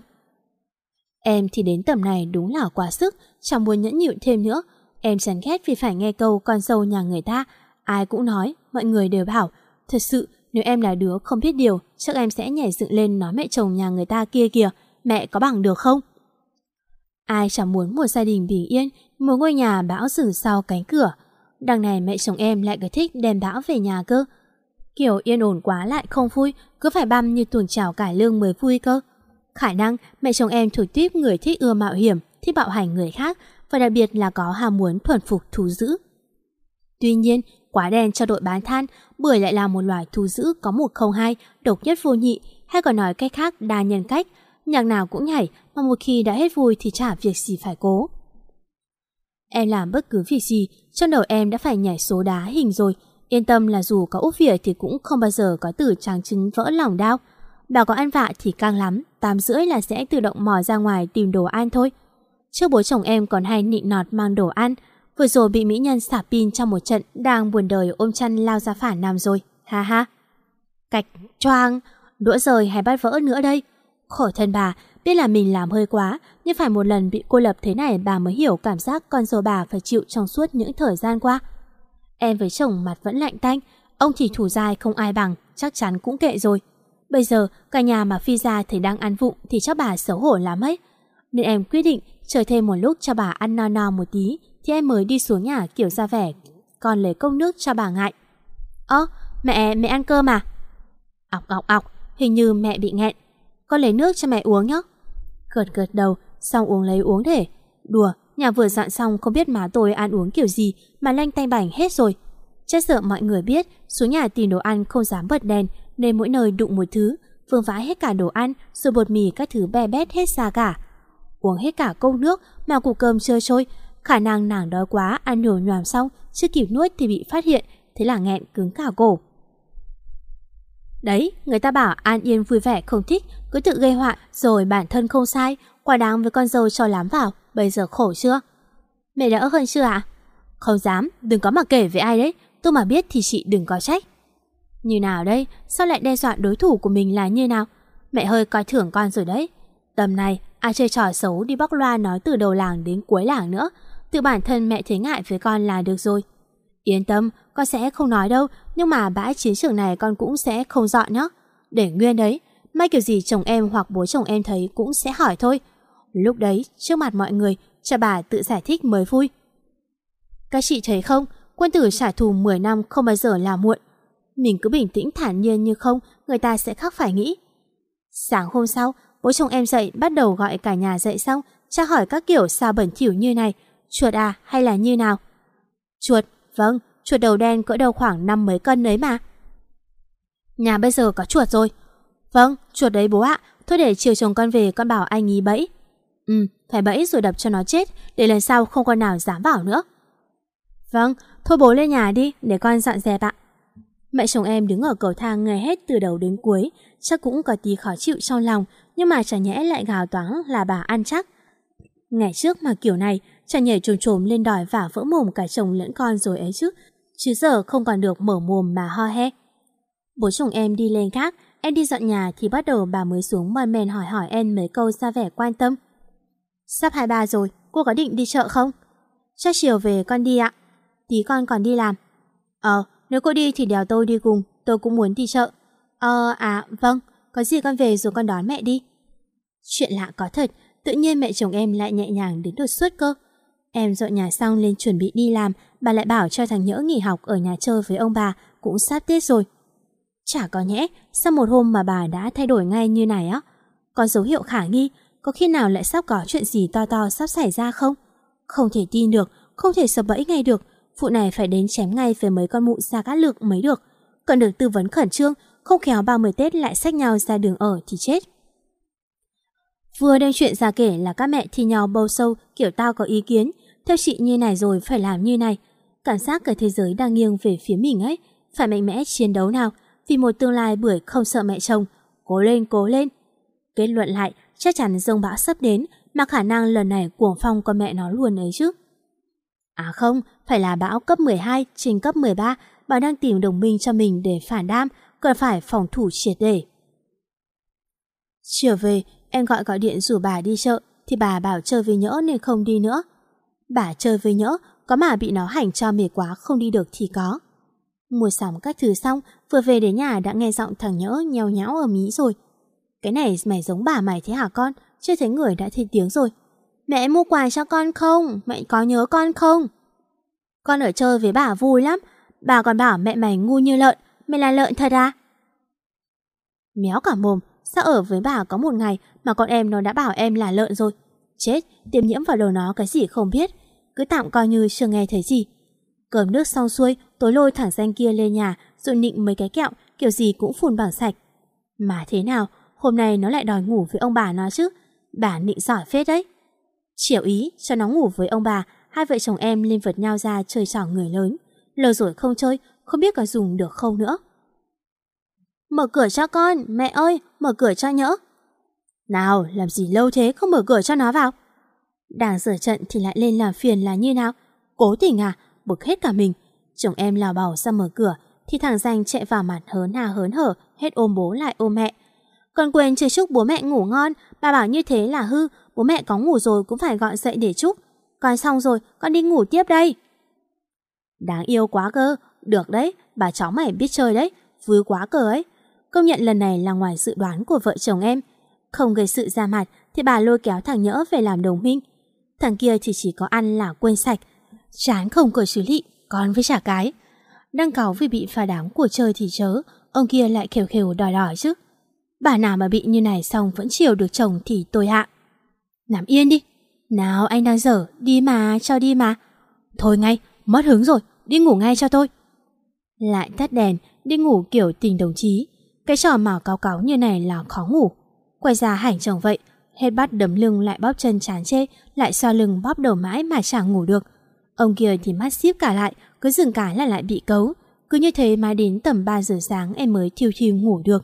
Em thì đến tầm này đúng là quá sức, chẳng muốn nhẫn nhịn thêm nữa. Em chán ghét vì phải nghe câu con dâu nhà người ta. Ai cũng nói, mọi người đều bảo, thật sự nếu em là đứa không biết điều, chắc em sẽ nhảy dựng lên nói mẹ chồng nhà người ta kia kìa, mẹ có bằng được không? Ai chẳng muốn một gia đình bình yên, một ngôi nhà bão rừng sau cánh cửa. Đằng này mẹ chồng em lại cứ thích đem bão về nhà cơ. Kiểu yên ổn quá lại không vui, cứ phải băm như tuồng chảo cải lương mới vui cơ. Khả năng mẹ chồng em thuộc tiếp người thích ưa mạo hiểm, thích bạo hành người khác, và đặc biệt là có ham muốn thuần phục thú dữ. Tuy nhiên, quá đen cho đội bán than, bưởi lại là một loài thú dữ có 102, độc nhất vô nhị, hay còn nói cách khác đa nhân cách. Nhạc nào cũng nhảy, mà một khi đã hết vui thì chả việc gì phải cố. Em làm bất cứ việc gì, trong đầu em đã phải nhảy số đá hình rồi. Yên tâm là dù có úp vỉa thì cũng không bao giờ có từ trắng trứng vỡ lòng đau. Bảo có ăn vạ thì căng lắm, 8:30 là sẽ tự động mò ra ngoài tìm đồ ăn thôi. Trước bố chồng em còn hay nịnh nọt mang đồ ăn, vừa rồi bị mỹ nhân xả pin trong một trận, đang buồn đời ôm chăn lao ra phản nằm rồi, ha ha. Cạch choang, đũa rời hay bát vỡ nữa đây. Khổ thân bà, biết là mình làm hơi quá, nhưng phải một lần bị cô lập thế này bà mới hiểu cảm giác con dâu bà phải chịu trong suốt những thời gian qua. Em với chồng mặt vẫn lạnh tanh, ông thì thủ dai không ai bằng, chắc chắn cũng kệ rồi. Bây giờ cả nhà mà phi ra thấy đang ăn vụng thì chắc bà xấu hổ lắm ấy. Nên em quyết định chờ thêm một lúc cho bà ăn no no một tí thì em mới đi xuống nhà kiểu ra vẻ còn lấy cốc nước cho bà ngại. Mẹ ăn cơm à? Ọc, hình như mẹ bị nghẹn. Con lấy nước cho mẹ uống nhé. Gật đầu, xong uống lấy uống để. Đùa, nhà vừa dọn xong không biết má tôi ăn uống kiểu gì mà lanh tanh bảnh hết rồi. Chắc sợ mọi người biết xuống nhà tìm đồ ăn không dám bật đèn nên mỗi nơi đụng một thứ, vương vãi hết cả đồ ăn rồi bột mì các thứ be bét hết ra cả. Uống hết cả cốc nước mà củ cơm chưa trôi, khả năng nàng đói quá ăn nhổ nhoàm xong chưa kịp nuốt thì bị phát hiện, thế là nghẹn cứng cả cổ. Đấy, người ta bảo an yên vui vẻ không thích, cứ tự gây họa rồi bản thân không sai, quả đáng với con dâu cho lắm vào, bây giờ khổ chưa? Mẹ đỡ hơn chưa ạ? Không dám, đừng có mà kể với ai đấy, tôi mà biết thì chị đừng có trách. Như nào đây, sao lại đe dọa đối thủ của mình là như nào? Mẹ hơi coi thường con rồi đấy. Tầm này, ai chơi trò xấu đi bóc loa nói từ đầu làng đến cuối làng nữa, tự bản thân mẹ thấy ngại với con là được rồi. Yên tâm, con sẽ không nói đâu, nhưng mà bãi chiến trường này con cũng sẽ không dọn nhé. Để nguyên đấy, may kiểu gì chồng em hoặc bố chồng em thấy cũng sẽ hỏi thôi. Lúc đấy, trước mặt mọi người, cho bà tự giải thích mới vui. Các chị thấy không, quân tử trả thù 10 năm không bao giờ là muộn. Mình cứ bình tĩnh thản nhiên như không, người ta sẽ khác phải nghĩ. Sáng hôm sau, bố chồng em dậy bắt đầu gọi cả nhà dậy xong, tra hỏi các kiểu sao bẩn thỉu như này. Chuột à hay là như nào? Chuột, vâng, chuột đầu đen cỡ đầu khoảng 5 mấy cân đấy mà. Nhà bây giờ có chuột rồi. Vâng, chuột đấy bố ạ. Thôi để chiều chồng con về con bảo anh ý bẫy. Phải bẫy rồi đập cho nó chết, để lần sau không con nào dám vào nữa. Vâng, thôi bố lên nhà đi, để con dọn dẹp ạ. Mẹ chồng em đứng ở cầu thang nghe hết từ đầu đến cuối, chắc cũng có tí khó chịu trong lòng, nhưng mà chả nhẽ lại gào toáng là bà ăn chắc. Ngày trước mà kiểu này, chả nhảy trồm trồm lên đòi vả vỡ mồm cả chồng lẫn con rồi ấy chứ giờ không còn được mở mồm mà ho he. Bố chồng em đi lên gác, em đi dọn nhà thì bắt đầu bà mới xuống mòn mèn hỏi em mấy câu ra vẻ quan tâm. Sắp 23 rồi, cô có định đi chợ không? Chắc chiều về con đi ạ. Tí con còn đi làm. Nếu cô đi thì đèo tôi đi cùng, tôi cũng muốn đi chợ. Vâng, có gì con về rồi con đón mẹ đi. Chuyện lạ có thật, tự nhiên mẹ chồng em lại nhẹ nhàng đến đột xuất cơ. Em dọn nhà xong lên chuẩn bị đi làm, bà lại bảo cho thằng Nhỡ nghỉ học ở nhà chơi với ông bà, cũng sắp Tết rồi. Chả có nhẽ, sao một hôm mà bà đã thay đổi ngay như này á? Có dấu hiệu khả nghi, có khi nào lại sắp có chuyện gì to to sắp xảy ra không? Không thể tin được, không thể sập bẫy ngay được. Vụ này phải đến chém ngay với mấy con mụ Gia Cát Lượng mới được. Cần được tư vấn khẩn trương, không khéo 30 Tết lại xách nhau ra đường ở thì chết. Vừa đem chuyện ra kể là các mẹ thi nhau bầu sâu kiểu tao có ý kiến. Theo chị như này rồi phải làm như này. Cảm giác cả thế giới đang nghiêng về phía mình ấy. Phải mạnh mẽ chiến đấu nào, vì một tương lai bưởi không sợ mẹ chồng. Cố lên, cố lên. Kết luận lại, chắc chắn dông bão sắp đến, mà khả năng lần này cuồng phong con mẹ nó luôn ấy chứ. À không, phải là bão cấp 12, trình cấp 13, bà đang tìm đồng minh cho mình để phản đam, cần phải phòng thủ triệt để. Chiều về, em gọi điện rủ bà đi chợ, thì bà bảo chơi với Nhỡ nên không đi nữa. Bà chơi với Nhỡ, có mà bị nó hành cho mệt quá không đi được thì có. Mua sắm các thứ xong, vừa về đến nhà đã nghe giọng thằng Nhỡ nheo nhão ở mí rồi. Cái này mày giống bà mày thế hả con? Chưa thấy người đã thấy tiếng rồi. Mẹ mua quà cho con không? Mẹ có nhớ con không? Con ở chơi với bà vui lắm. Bà còn bảo mẹ mày ngu như lợn. Mày là lợn thật à? Méo cả mồm. Sao ở với bà có một ngày mà con em nó đã bảo em là lợn rồi? Chết, tiêm nhiễm vào đầu nó cái gì không biết. Cứ tạm coi như chưa nghe thấy gì. Cơm nước xong xuôi, tối lôi thằng danh kia lên nhà rồi nịnh mấy cái kẹo, kiểu gì cũng phun bằng sạch. Mà thế nào, hôm nay nó lại đòi ngủ với ông bà nó chứ. Bà nịnh giỏi phết đấy. Chiều ý cho nó ngủ với ông bà, hai vợ chồng em lên vượt nhau ra chơi trò người lớn. Lâu rồi không chơi, không biết có dùng được không nữa. Mở cửa cho con, mẹ ơi, mở cửa cho Nhỡ. Nào, làm gì lâu thế không mở cửa cho nó vào. Đang dở trận thì lại lên làm phiền là như nào? Cố tình à, bực hết cả mình. Chồng em lào bảo ra mở cửa thì thằng Danh chạy vào mặt hớn há hớn hở, hết ôm bố lại ôm mẹ. Còn quên chưa chúc bố mẹ ngủ ngon, bà bảo như thế là hư, bố mẹ có ngủ rồi cũng phải gọi dậy để chúc. Con xong rồi, con đi ngủ tiếp đây. Đáng yêu quá cơ, được đấy, bà cháu mày biết chơi đấy, vui quá cơ ấy. Công nhận lần này là ngoài dự đoán của vợ chồng em. Không gây sự ra mặt thì bà lôi kéo thằng Nhỡ về làm đồng minh. Thằng kia thì chỉ có ăn là quên sạch. Chán không cởi xử lị, con với chả cái. Đang cáu vì bị phá đám của chơi thì chớ, ông kia lại khều khều đòi đòi chứ. Bà nào mà bị như này xong vẫn chiều được chồng thì tôi hạ. Nằm yên đi. Nào anh đang dở, đi mà, cho đi mà. Thôi ngay, mất hứng rồi, đi ngủ ngay cho tôi. Lại tắt đèn, đi ngủ kiểu tình đồng chí. Cái trò màu cáo cáo như này là khó ngủ. Quay ra hành chồng vậy, hết bắt đấm lưng lại bóp chân chán chê, lại xoa lưng bóp đầu mãi mà chẳng ngủ được. Ông kia thì mắt xíp cả lại, cứ dừng cái là lại bị cấu. Cứ như thế mãi đến tầm 3 giờ sáng em mới thiêu thiêu ngủ được.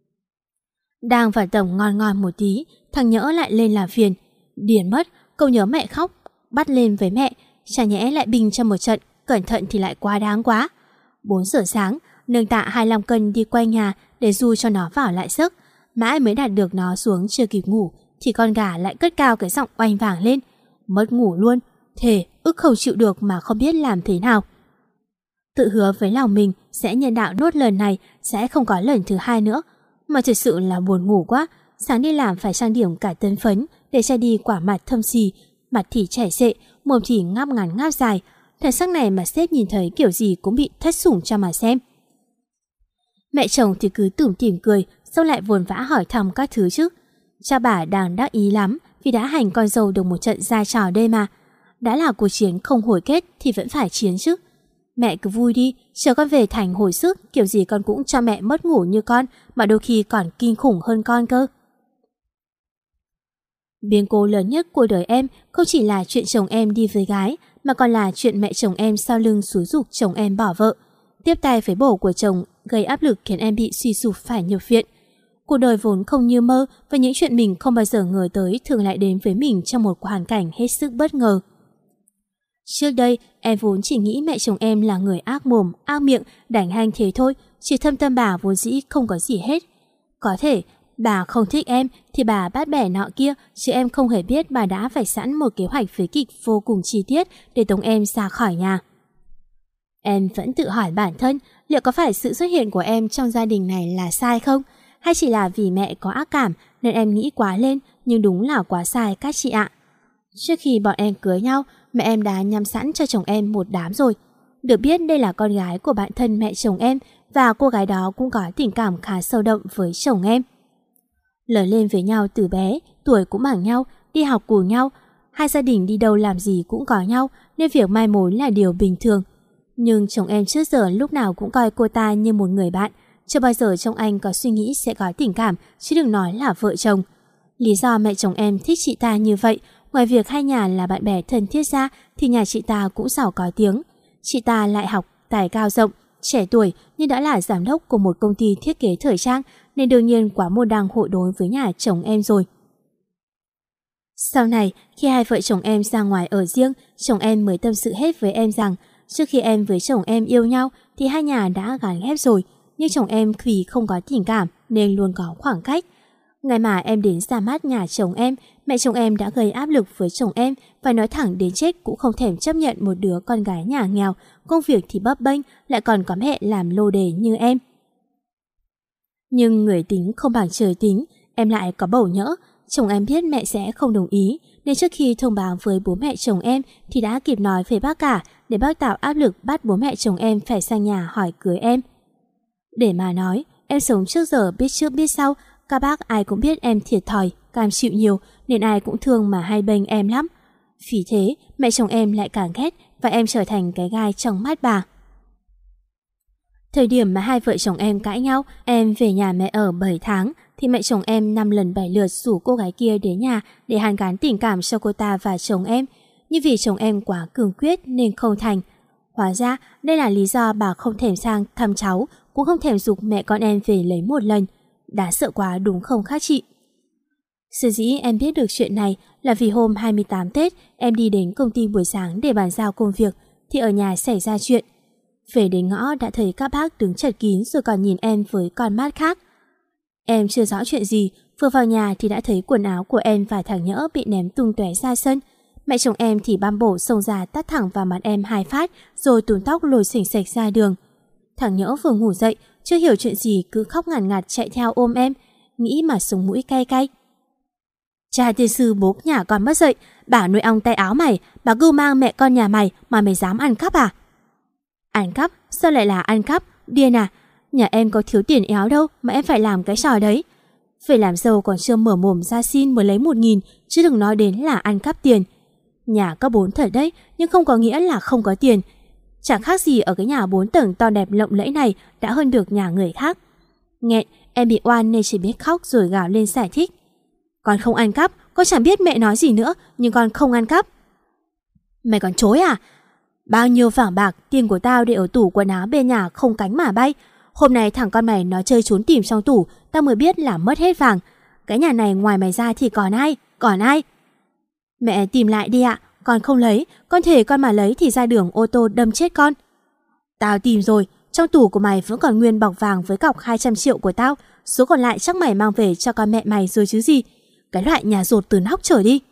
Đang vào tầm ngon ngon một tí, thằng Nhỡ lại lên làm phiền. Điên mất, câu nhớ mẹ khóc, bắt lên với mẹ, chả nhẽ lại bình cho một trận, cẩn thận thì lại quá đáng quá. 4 giờ sáng, nương tạ 25 cân đi quanh nhà để ru cho nó vào lại giấc. Mãi mới đạt được nó xuống chưa kịp ngủ, thì con gà lại cất cao cái giọng oanh vàng lên. Mất ngủ luôn, thề ức không chịu được mà không biết làm thế nào. Tự hứa với lòng mình sẽ nhân đạo nốt lần này, sẽ không có lần thứ hai nữa. Mà thật sự là buồn ngủ quá. Sáng đi làm phải trang điểm cả tân phấn để che đi quả mặt thâm xì, mặt thì chảy xệ, mồm thì ngáp ngắn ngáp dài. Thần sắc này mà sếp nhìn thấy kiểu gì cũng bị thất sủng cho mà xem. Mẹ chồng thì cứ tủm tỉm cười, xong lại vồn vã hỏi thăm các thứ chứ. Cha bà đang đắc ý lắm vì đã hành con dâu được một trận ra trò đây mà. Đã là cuộc chiến không hồi kết thì vẫn phải chiến chứ. Mẹ cứ vui đi, chờ con về thành hồi sức, kiểu gì con cũng cho mẹ mất ngủ như con, mà đôi khi còn kinh khủng hơn con cơ. Biến cố lớn nhất của đời em không chỉ là chuyện chồng em đi với gái, mà còn là chuyện mẹ chồng em sau lưng xúi giục chồng em bỏ vợ. Tiếp tay phế bổ của chồng gây áp lực khiến em bị suy sụp phải nhập viện. Cuộc đời vốn không như mơ, và những chuyện mình không bao giờ ngờ tới thường lại đến với mình trong một hoàn cảnh hết sức bất ngờ. Trước đây, em vốn chỉ nghĩ mẹ chồng em là người ác mồm, ác miệng, đảnh hanh thế thôi, chỉ thâm tâm bà vốn dĩ không có gì hết. Có thể bà không thích em thì bà bắt bẻ nọ kia, chứ em không hề biết bà đã vạch sẵn một kế hoạch phế kịch vô cùng chi tiết để tống em ra khỏi nhà. Em vẫn tự hỏi bản thân liệu có phải sự xuất hiện của em trong gia đình này là sai không? Hay chỉ là vì mẹ có ác cảm nên em nghĩ quá lên, nhưng đúng là quá sai các chị ạ. Trước khi bọn em cưới nhau, mẹ em đã nhắm sẵn cho chồng em một đám rồi. Được biết đây là con gái của bạn thân mẹ chồng em, và cô gái đó cũng có tình cảm khá sâu đậm với chồng em. Lớn lên với nhau từ bé, tuổi cũng bằng nhau, đi học cùng nhau, hai gia đình đi đâu làm gì cũng có nhau, nên việc mai mối là điều bình thường. Nhưng chồng em trước giờ lúc nào cũng coi cô ta như một người bạn, chưa bao giờ trong anh có suy nghĩ sẽ có tình cảm, chứ đừng nói là vợ chồng. Lý do mẹ chồng em thích chị ta như vậy, ngoài việc hai nhà là bạn bè thân thiết ra, thì nhà chị ta cũng giàu có tiếng. Chị ta lại học tài cao rộng, trẻ tuổi nhưng đã là giám đốc của một công ty thiết kế thời trang, nên đương nhiên quá môn đăng hộ đối với nhà chồng em rồi. Sau này, khi hai vợ chồng em ra ngoài ở riêng, chồng em mới tâm sự hết với em rằng trước khi em với chồng em yêu nhau thì hai nhà đã gắn ghép rồi, nhưng chồng em vì không có tình cảm nên luôn có khoảng cách. Ngày mà em đến ra mắt nhà chồng em, mẹ chồng em đã gây áp lực với chồng em và nói thẳng đến chết cũng không thèm chấp nhận một đứa con gái nhà nghèo, công việc thì bấp bênh, lại còn có mẹ làm lô đề như em. Nhưng người tính không bằng trời tính, em lại có bầu nhỡ. Chồng em biết mẹ sẽ không đồng ý, nên trước khi thông báo với bố mẹ chồng em thì đã kịp nói với bác cả, để bác tạo áp lực bắt bố mẹ chồng em phải sang nhà hỏi cưới em. Để mà nói, em sống trước giờ biết trước biết sau, các bác ai cũng biết em thiệt thòi, cam chịu nhiều, nên ai cũng thương mà hay bênh em lắm. Vì thế, mẹ chồng em lại càng ghét, và em trở thành cái gai trong mắt bà. Thời điểm mà hai vợ chồng em cãi nhau, em về nhà mẹ ở 7 tháng, thì mẹ chồng em 5 lần 7 lượt rủ cô gái kia đến nhà để hàn gắn tình cảm cho cô ta và chồng em. Nhưng vì chồng em quá cương quyết nên không thành. Hóa ra đây là lý do bà không thèm sang thăm cháu, cũng không thèm giục mẹ con em về lấy một lần. Đáng sợ quá đúng không các chị? Sở dĩ em biết được chuyện này là vì hôm 28 Tết em đi đến công ty buổi sáng để bàn giao công việc, thì ở nhà xảy ra chuyện. Về đến ngõ đã thấy các bác đứng chật kín rồi còn nhìn em với con mắt khác. Em chưa rõ chuyện gì, vừa vào nhà thì đã thấy quần áo của em và thằng Nhỡ bị ném tung tóe ra sân. Mẹ chồng em thì băm bổ xông ra tát thẳng vào mặt em 2 phát, rồi túm tóc lôi xỉnh xệch ra đường. Thằng Nhỡ vừa ngủ dậy, chưa hiểu chuyện gì cứ khóc ngàn ngạt chạy theo ôm em, nghĩ mà sống mũi cay cay. Cha tiên sư bố nhà con mất dậy, bảo nuôi ong tay áo mày, bà cưu mang mẹ con nhà mày mà mày dám ăn cắp à? Ăn cắp? Sao lại là ăn cắp? Điên à? Nhà em có thiếu tiền éo đâu mà em phải làm cái trò đấy. Về làm dâu còn chưa mở mồm ra xin mới lấy 1.000, chứ đừng nói đến là ăn cắp tiền. Nhà có 4 thật đấy, nhưng không có nghĩa là không có tiền. Chẳng khác gì ở cái nhà 4 tầng to đẹp lộng lẫy này đã hơn được nhà người khác. Nghẹn, em bị oan nên chỉ biết khóc rồi gào lên giải thích. Con không ăn cắp, con chẳng biết mẹ nói gì nữa, nhưng con không ăn cắp. Mày còn chối à? Bao nhiêu vàng bạc, tiền của tao để ở tủ quần áo bên nhà không cánh mà bay. Hôm nay thằng con mày nó chơi trốn tìm trong tủ, tao mới biết là mất hết vàng. Cái nhà này ngoài mày ra thì còn ai? Còn ai? Mẹ tìm lại đi ạ, con không lấy, con thề con mà lấy thì ra đường ô tô đâm chết con. Tao tìm rồi, trong tủ của mày vẫn còn nguyên bọc vàng với cọc 200 triệu của tao, số còn lại chắc mày mang về cho con mẹ mày rồi chứ gì. Cái loại nhà dột từ nóc trở đi.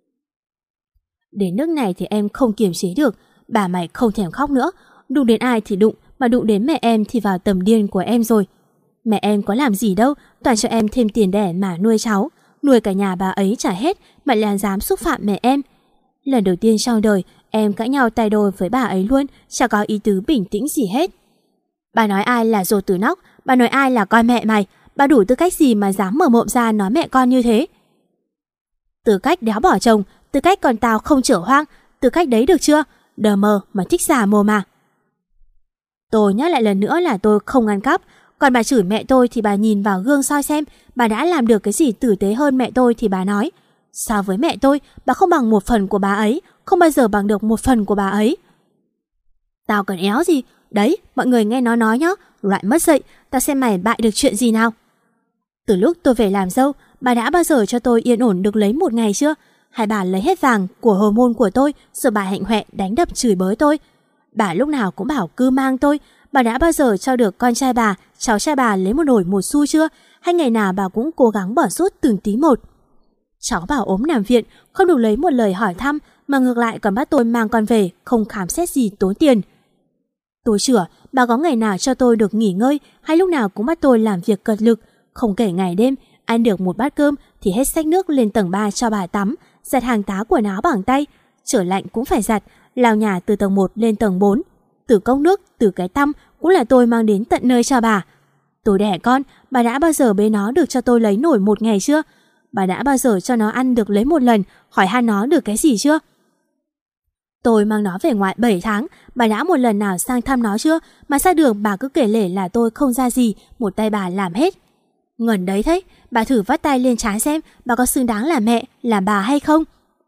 Đến nước này thì em không kiềm chế được, bà mày không thèm khóc nữa, đụng đến ai thì đụng, mà đụng đến mẹ em thì vào tầm điên của em rồi. Mẹ em có làm gì đâu, toàn cho em thêm tiền đẻ mà nuôi cháu. Nuôi cả nhà bà ấy trả hết mà lại dám xúc phạm mẹ em. Lần đầu tiên trong đời em cãi nhau tay đôi với bà ấy luôn, chả có ý tứ bình tĩnh gì hết. Bà nói ai là dột từ nóc, bà nói ai là con mẹ mày, bà đủ tư cách gì mà dám mở mộm ra nói mẹ con như thế? Tư cách đéo bỏ chồng, tư cách con tao không chở hoang, tư cách đấy được chưa? Đờ mờ mà thích giả mồm mà. Tôi nhắc lại lần nữa là tôi không ăn cắp. Còn bà chửi mẹ tôi thì bà nhìn vào gương soi xem bà đã làm được cái gì tử tế hơn mẹ tôi thì bà nói. So với mẹ tôi, bà không bằng 1/10 của bà ấy, không bao giờ bằng được 1/10 của bà ấy. Tao cần éo gì? Đấy, mọi người nghe nó nói nhá, loại mất dạy, tao xem mày bại được chuyện gì nào. Từ lúc tôi về làm dâu, bà đã bao giờ cho tôi yên ổn được lấy một ngày chưa? Hay bà lấy hết vàng của hormone của tôi rồi bà hạnh hoẹ đánh đập chửi bới tôi? Bà lúc nào cũng bảo cứ mang tôi. Bà đã bao giờ cho được con trai bà, cháu trai bà lấy một nổi một xu chưa? Hay ngày nào bà cũng cố gắng bỏ rút từng tí một? Cháu bảo ốm nằm viện, không được lấy một lời hỏi thăm, mà ngược lại còn bắt tôi mang con về, không khám xét gì tốn tiền. Tôi chửa, bà có ngày nào cho tôi được nghỉ ngơi, hay lúc nào cũng bắt tôi làm việc cật lực, không kể ngày đêm. Ăn được một bát cơm thì hết xách nước lên tầng 3 cho bà tắm, giặt hàng tá quần áo bằng tay, trở lạnh cũng phải giặt, lao nhà từ tầng 1 lên tầng 4. Từ cốc nước, từ cái tăm cũng là tôi mang đến tận nơi cho bà. Tôi đẻ con, bà đã bao giờ bế nó được cho tôi lấy nổi một ngày chưa? Bà đã bao giờ cho nó ăn được lấy một lần, hỏi han nó được cái gì chưa? Tôi mang nó về ngoại 7 tháng, bà đã một lần nào sang thăm nó chưa? Mà ra đường bà cứ kể lể là tôi không ra gì, một tay bà làm hết. Ngẩn đấy thấy, bà thử vắt tay lên trán xem bà có xứng đáng là mẹ, làm bà hay không?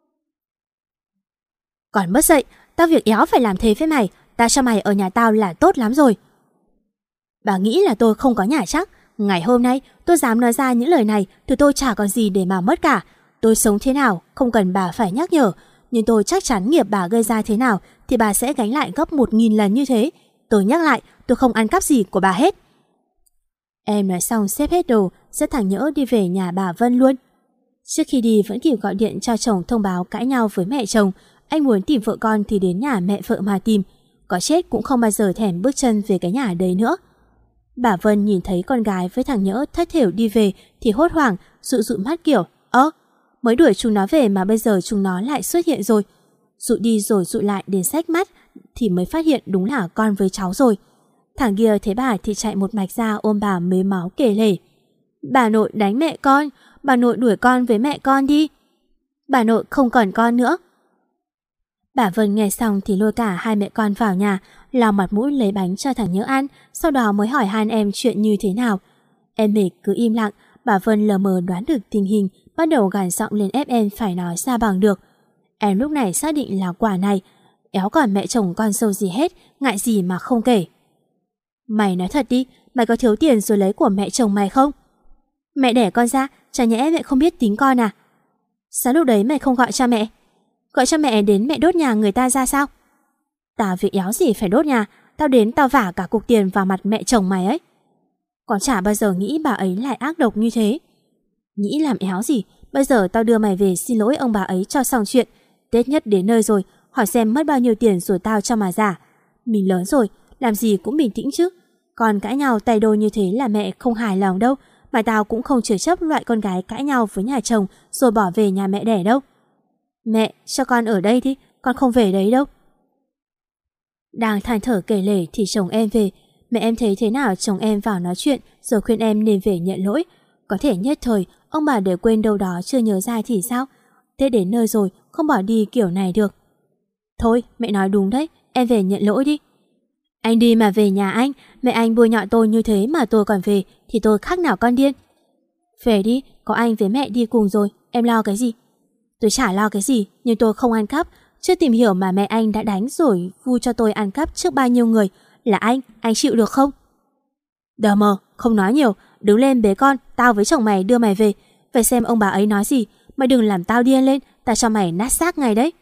Còn mất dậy, tao việc éo phải làm thế với mày, tao cho mày ở nhà tao là tốt lắm rồi. Bà nghĩ là tôi không có nhà chắc. Ngày hôm nay tôi dám nói ra những lời này thì tôi chả còn gì để mà mất cả. Tôi sống thế nào không cần bà phải nhắc nhở, nhưng tôi chắc chắn nghiệp bà gây ra thế nào thì bà sẽ gánh lại gấp 1000 lần như thế. Tôi nhắc lại, tôi không ăn cắp gì của bà hết. Em nói xong xếp hết đồ, rất thẳng nhỡ đi về nhà bà Vân luôn. Trước khi đi vẫn kịp gọi điện cho chồng thông báo cãi nhau với mẹ chồng. Anh muốn tìm vợ con thì đến nhà mẹ vợ mà tìm, có chết cũng không bao giờ thèm bước chân về cái nhà đấy nữa. Bà Vân nhìn thấy con gái với thằng Nhỡ thất thểu đi về thì hốt hoảng, dụ mắt kiểu mới đuổi chúng nó về mà bây giờ chúng nó lại xuất hiện rồi. Dụ đi rồi dụ lại đến xách mắt thì mới phát hiện đúng là con với cháu rồi. Thằng kia thấy bà thì chạy một mạch ra ôm bà mế máu kể lể. Bà nội đánh mẹ con, bà nội đuổi con với mẹ con đi. Bà nội không còn con nữa. Bà Vân nghe xong thì lôi cả hai mẹ con vào nhà, lau mặt mũi lấy bánh cho thằng Nhớ ăn, sau đó mới hỏi han em chuyện như thế nào. Em mệt cứ im lặng, bà Vân lờ mờ đoán được tình hình, bắt đầu gằn giọng lên ép em phải nói ra bằng được. Em lúc này xác định là quả này, éo còn mẹ chồng con dâu gì hết, ngại gì mà không kể. Mày nói thật đi, mày có thiếu tiền rồi lấy của mẹ chồng mày không? Mẹ đẻ con ra, chả nhẽ mẹ không biết tính con à? Sao lúc đấy mày không gọi cho mẹ? Gọi cho mẹ đến mẹ đốt nhà người ta ra sao? Tao việc éo gì phải đốt nhà, tao đến tao vả cả cục tiền vào mặt mẹ chồng mày ấy. Còn chả bao giờ nghĩ bà ấy lại ác độc như thế. Nghĩ làm éo gì, bây giờ tao đưa mày về xin lỗi ông bà ấy cho xong chuyện. Tết nhất đến nơi rồi, hỏi xem mất bao nhiêu tiền rồi tao cho mà giả. Mình lớn rồi, làm gì cũng bình tĩnh chứ. Còn cãi nhau tay đôi như thế là mẹ không hài lòng đâu, mà tao cũng không chứa chấp loại con gái cãi nhau với nhà chồng rồi bỏ về nhà mẹ đẻ đâu. Mẹ, cho con ở đây đi, con không về đấy đâu. Đang than thở kể lể thì chồng em về. Mẹ em thấy thế nào chồng em vào nói chuyện rồi khuyên em nên về nhận lỗi. Có thể nhất thời ông bà để quên đâu đó chưa nhớ ra thì sao? Tết đến nơi rồi, không bỏ đi kiểu này được. Thôi, mẹ nói đúng đấy, em về nhận lỗi đi. Anh đi mà về nhà anh, mẹ anh bôi nhọ tôi như thế mà tôi còn về thì tôi khác nào con điên. Về đi, có anh với mẹ đi cùng rồi, em lo cái gì? Tôi chả lo cái gì, nhưng tôi không ăn cắp. Chưa tìm hiểu mà mẹ anh đã đánh rồi vu cho tôi ăn cắp trước bao nhiêu người. Là anh chịu được không? Đờ mờ, không nói nhiều, đứng lên bế con, tao với chồng mày đưa mày về. Vậy xem ông bà ấy nói gì, mày đừng làm tao điên lên, tao cho mày nát xác ngay đấy.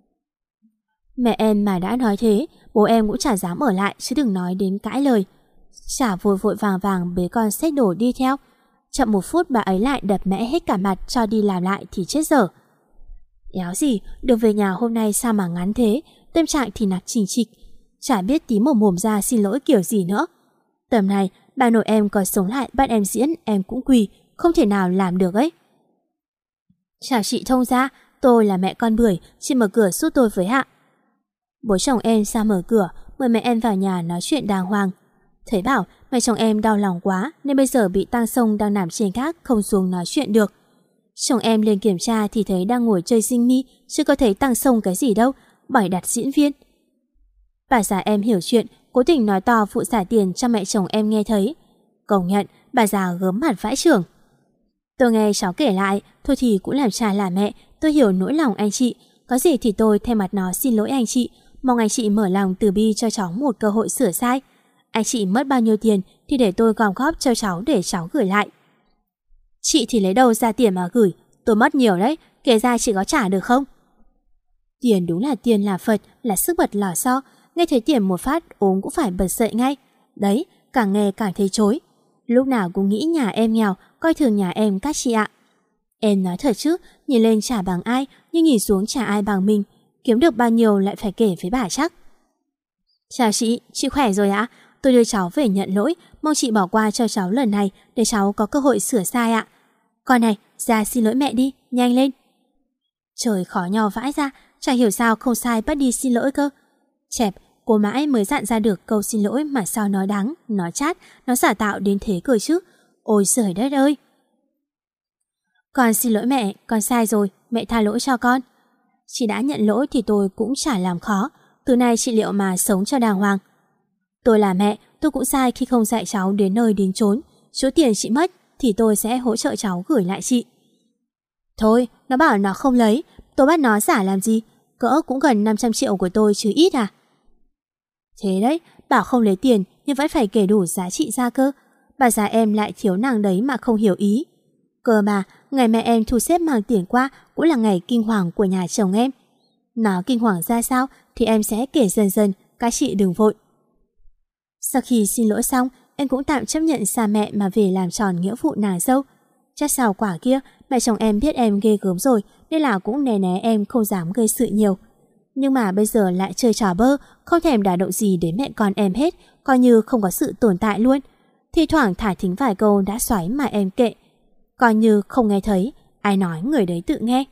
Mẹ em mà đã nói thế, bố em cũng chả dám ở lại chứ đừng nói đến cãi lời. Chả vội vội vàng bế con xách đổ đi theo. Chậm 1 phút bà ấy lại đập mẽ hết cả mặt cho đi làm lại thì chết dở. Éo gì, đường về nhà hôm nay sao mà ngắn thế, tâm trạng thì nặc chỉnh trịch, chả biết tí mồm ra xin lỗi kiểu gì nữa. Tầm này bà nội em có sống lại bắt em diễn em cũng quỳ, không thể nào làm được ấy. Chào chị thông gia, tôi là mẹ con Bưởi, chị mở cửa giúp tôi với ạ. Bố chồng em ra mở cửa, mời mẹ em vào nhà nói chuyện đàng hoàng. Thấy bảo mẹ chồng em đau lòng quá nên bây giờ bị tang sông đang nằm trên gác không xuống nói chuyện được. Chồng em lên kiểm tra thì thấy đang ngồi chơi Dinh Mi, chứ có thấy tang sông cái gì đâu, bày đặt diễn viên. Bà già em hiểu chuyện, cố tình nói to phụ trả tiền cho mẹ chồng em nghe thấy. Công nhận, bà già gớm mặt vãi chưởng. Tôi nghe cháu kể lại, thôi thì cũng làm cha làm mẹ, tôi hiểu nỗi lòng anh chị. Có gì thì tôi thay mặt nó xin lỗi anh chị, mong anh chị mở lòng từ bi cho cháu một cơ hội sửa sai. Anh chị mất bao nhiêu tiền thì để tôi gom góp cho cháu để cháu gửi lại. Chị thì lấy đâu ra tiền mà gửi, tôi mất nhiều đấy, kể ra chị có trả được không? Tiền đúng là tiền là Phật, là sức bật lò xo, nghe thấy tiền một phát ốm cũng phải bật dậy ngay. Đấy, càng nghe càng thấy chối. Lúc nào cũng nghĩ nhà em nghèo, coi thường nhà em các chị ạ. Em nói thật chứ, nhìn lên chả bằng ai, nhưng nhìn xuống chả ai bằng mình. Kiếm được bao nhiêu lại phải kể với bà chắc. Chào chị khỏe rồi ạ? Tôi đưa cháu về nhận lỗi, mong chị bỏ qua cho cháu lần này để cháu có cơ hội sửa sai ạ. Con này, ra xin lỗi mẹ đi, nhanh lên. Trời khó nhau vãi ra, chẳng hiểu sao không sai bắt đi xin lỗi cơ. Chẹp, cô mãi mới dặn ra được câu xin lỗi mà sao nói đắng, nói chát, nó giả tạo đến thế cơ chứ. Ôi trời đất ơi. Con xin lỗi mẹ, con sai rồi, mẹ tha lỗi cho con. Chị đã nhận lỗi thì tôi cũng chả làm khó, từ nay chị liệu mà sống cho đàng hoàng. Tôi là mẹ, tôi cũng sai khi không dạy cháu đến nơi đến chốn. Số tiền chị mất thì tôi sẽ hỗ trợ cháu gửi lại chị. Thôi, nó bảo nó không lấy, tôi bắt nó giả làm gì? Cỡ cũng gần 500 triệu của tôi chứ ít à? Thế đấy, bảo không lấy tiền nhưng vẫn phải kể đủ giá trị ra cơ. Bà già em lại thiếu nàng đấy mà không hiểu ý. Cơ mà, ngày mẹ em thu xếp mang tiền qua cũng là ngày kinh hoàng của nhà chồng em. Nó kinh hoàng ra sao thì em sẽ kể dần dần, các chị đừng vội. Sau khi xin lỗi xong, em cũng tạm chấp nhận xa mẹ mà về làm tròn nghĩa vụ nàng dâu. Chắc sao quả kia, mẹ chồng em biết em ghê gớm rồi nên là cũng né né em không dám gây sự nhiều. Nhưng mà bây giờ lại chơi trò bơ, không thèm đả động gì đến mẹ con em hết, coi như không có sự tồn tại luôn. Thi thoảng thả thính vài câu đã xoáy mà em kệ, coi như không nghe thấy, ai nói người đấy tự nghe.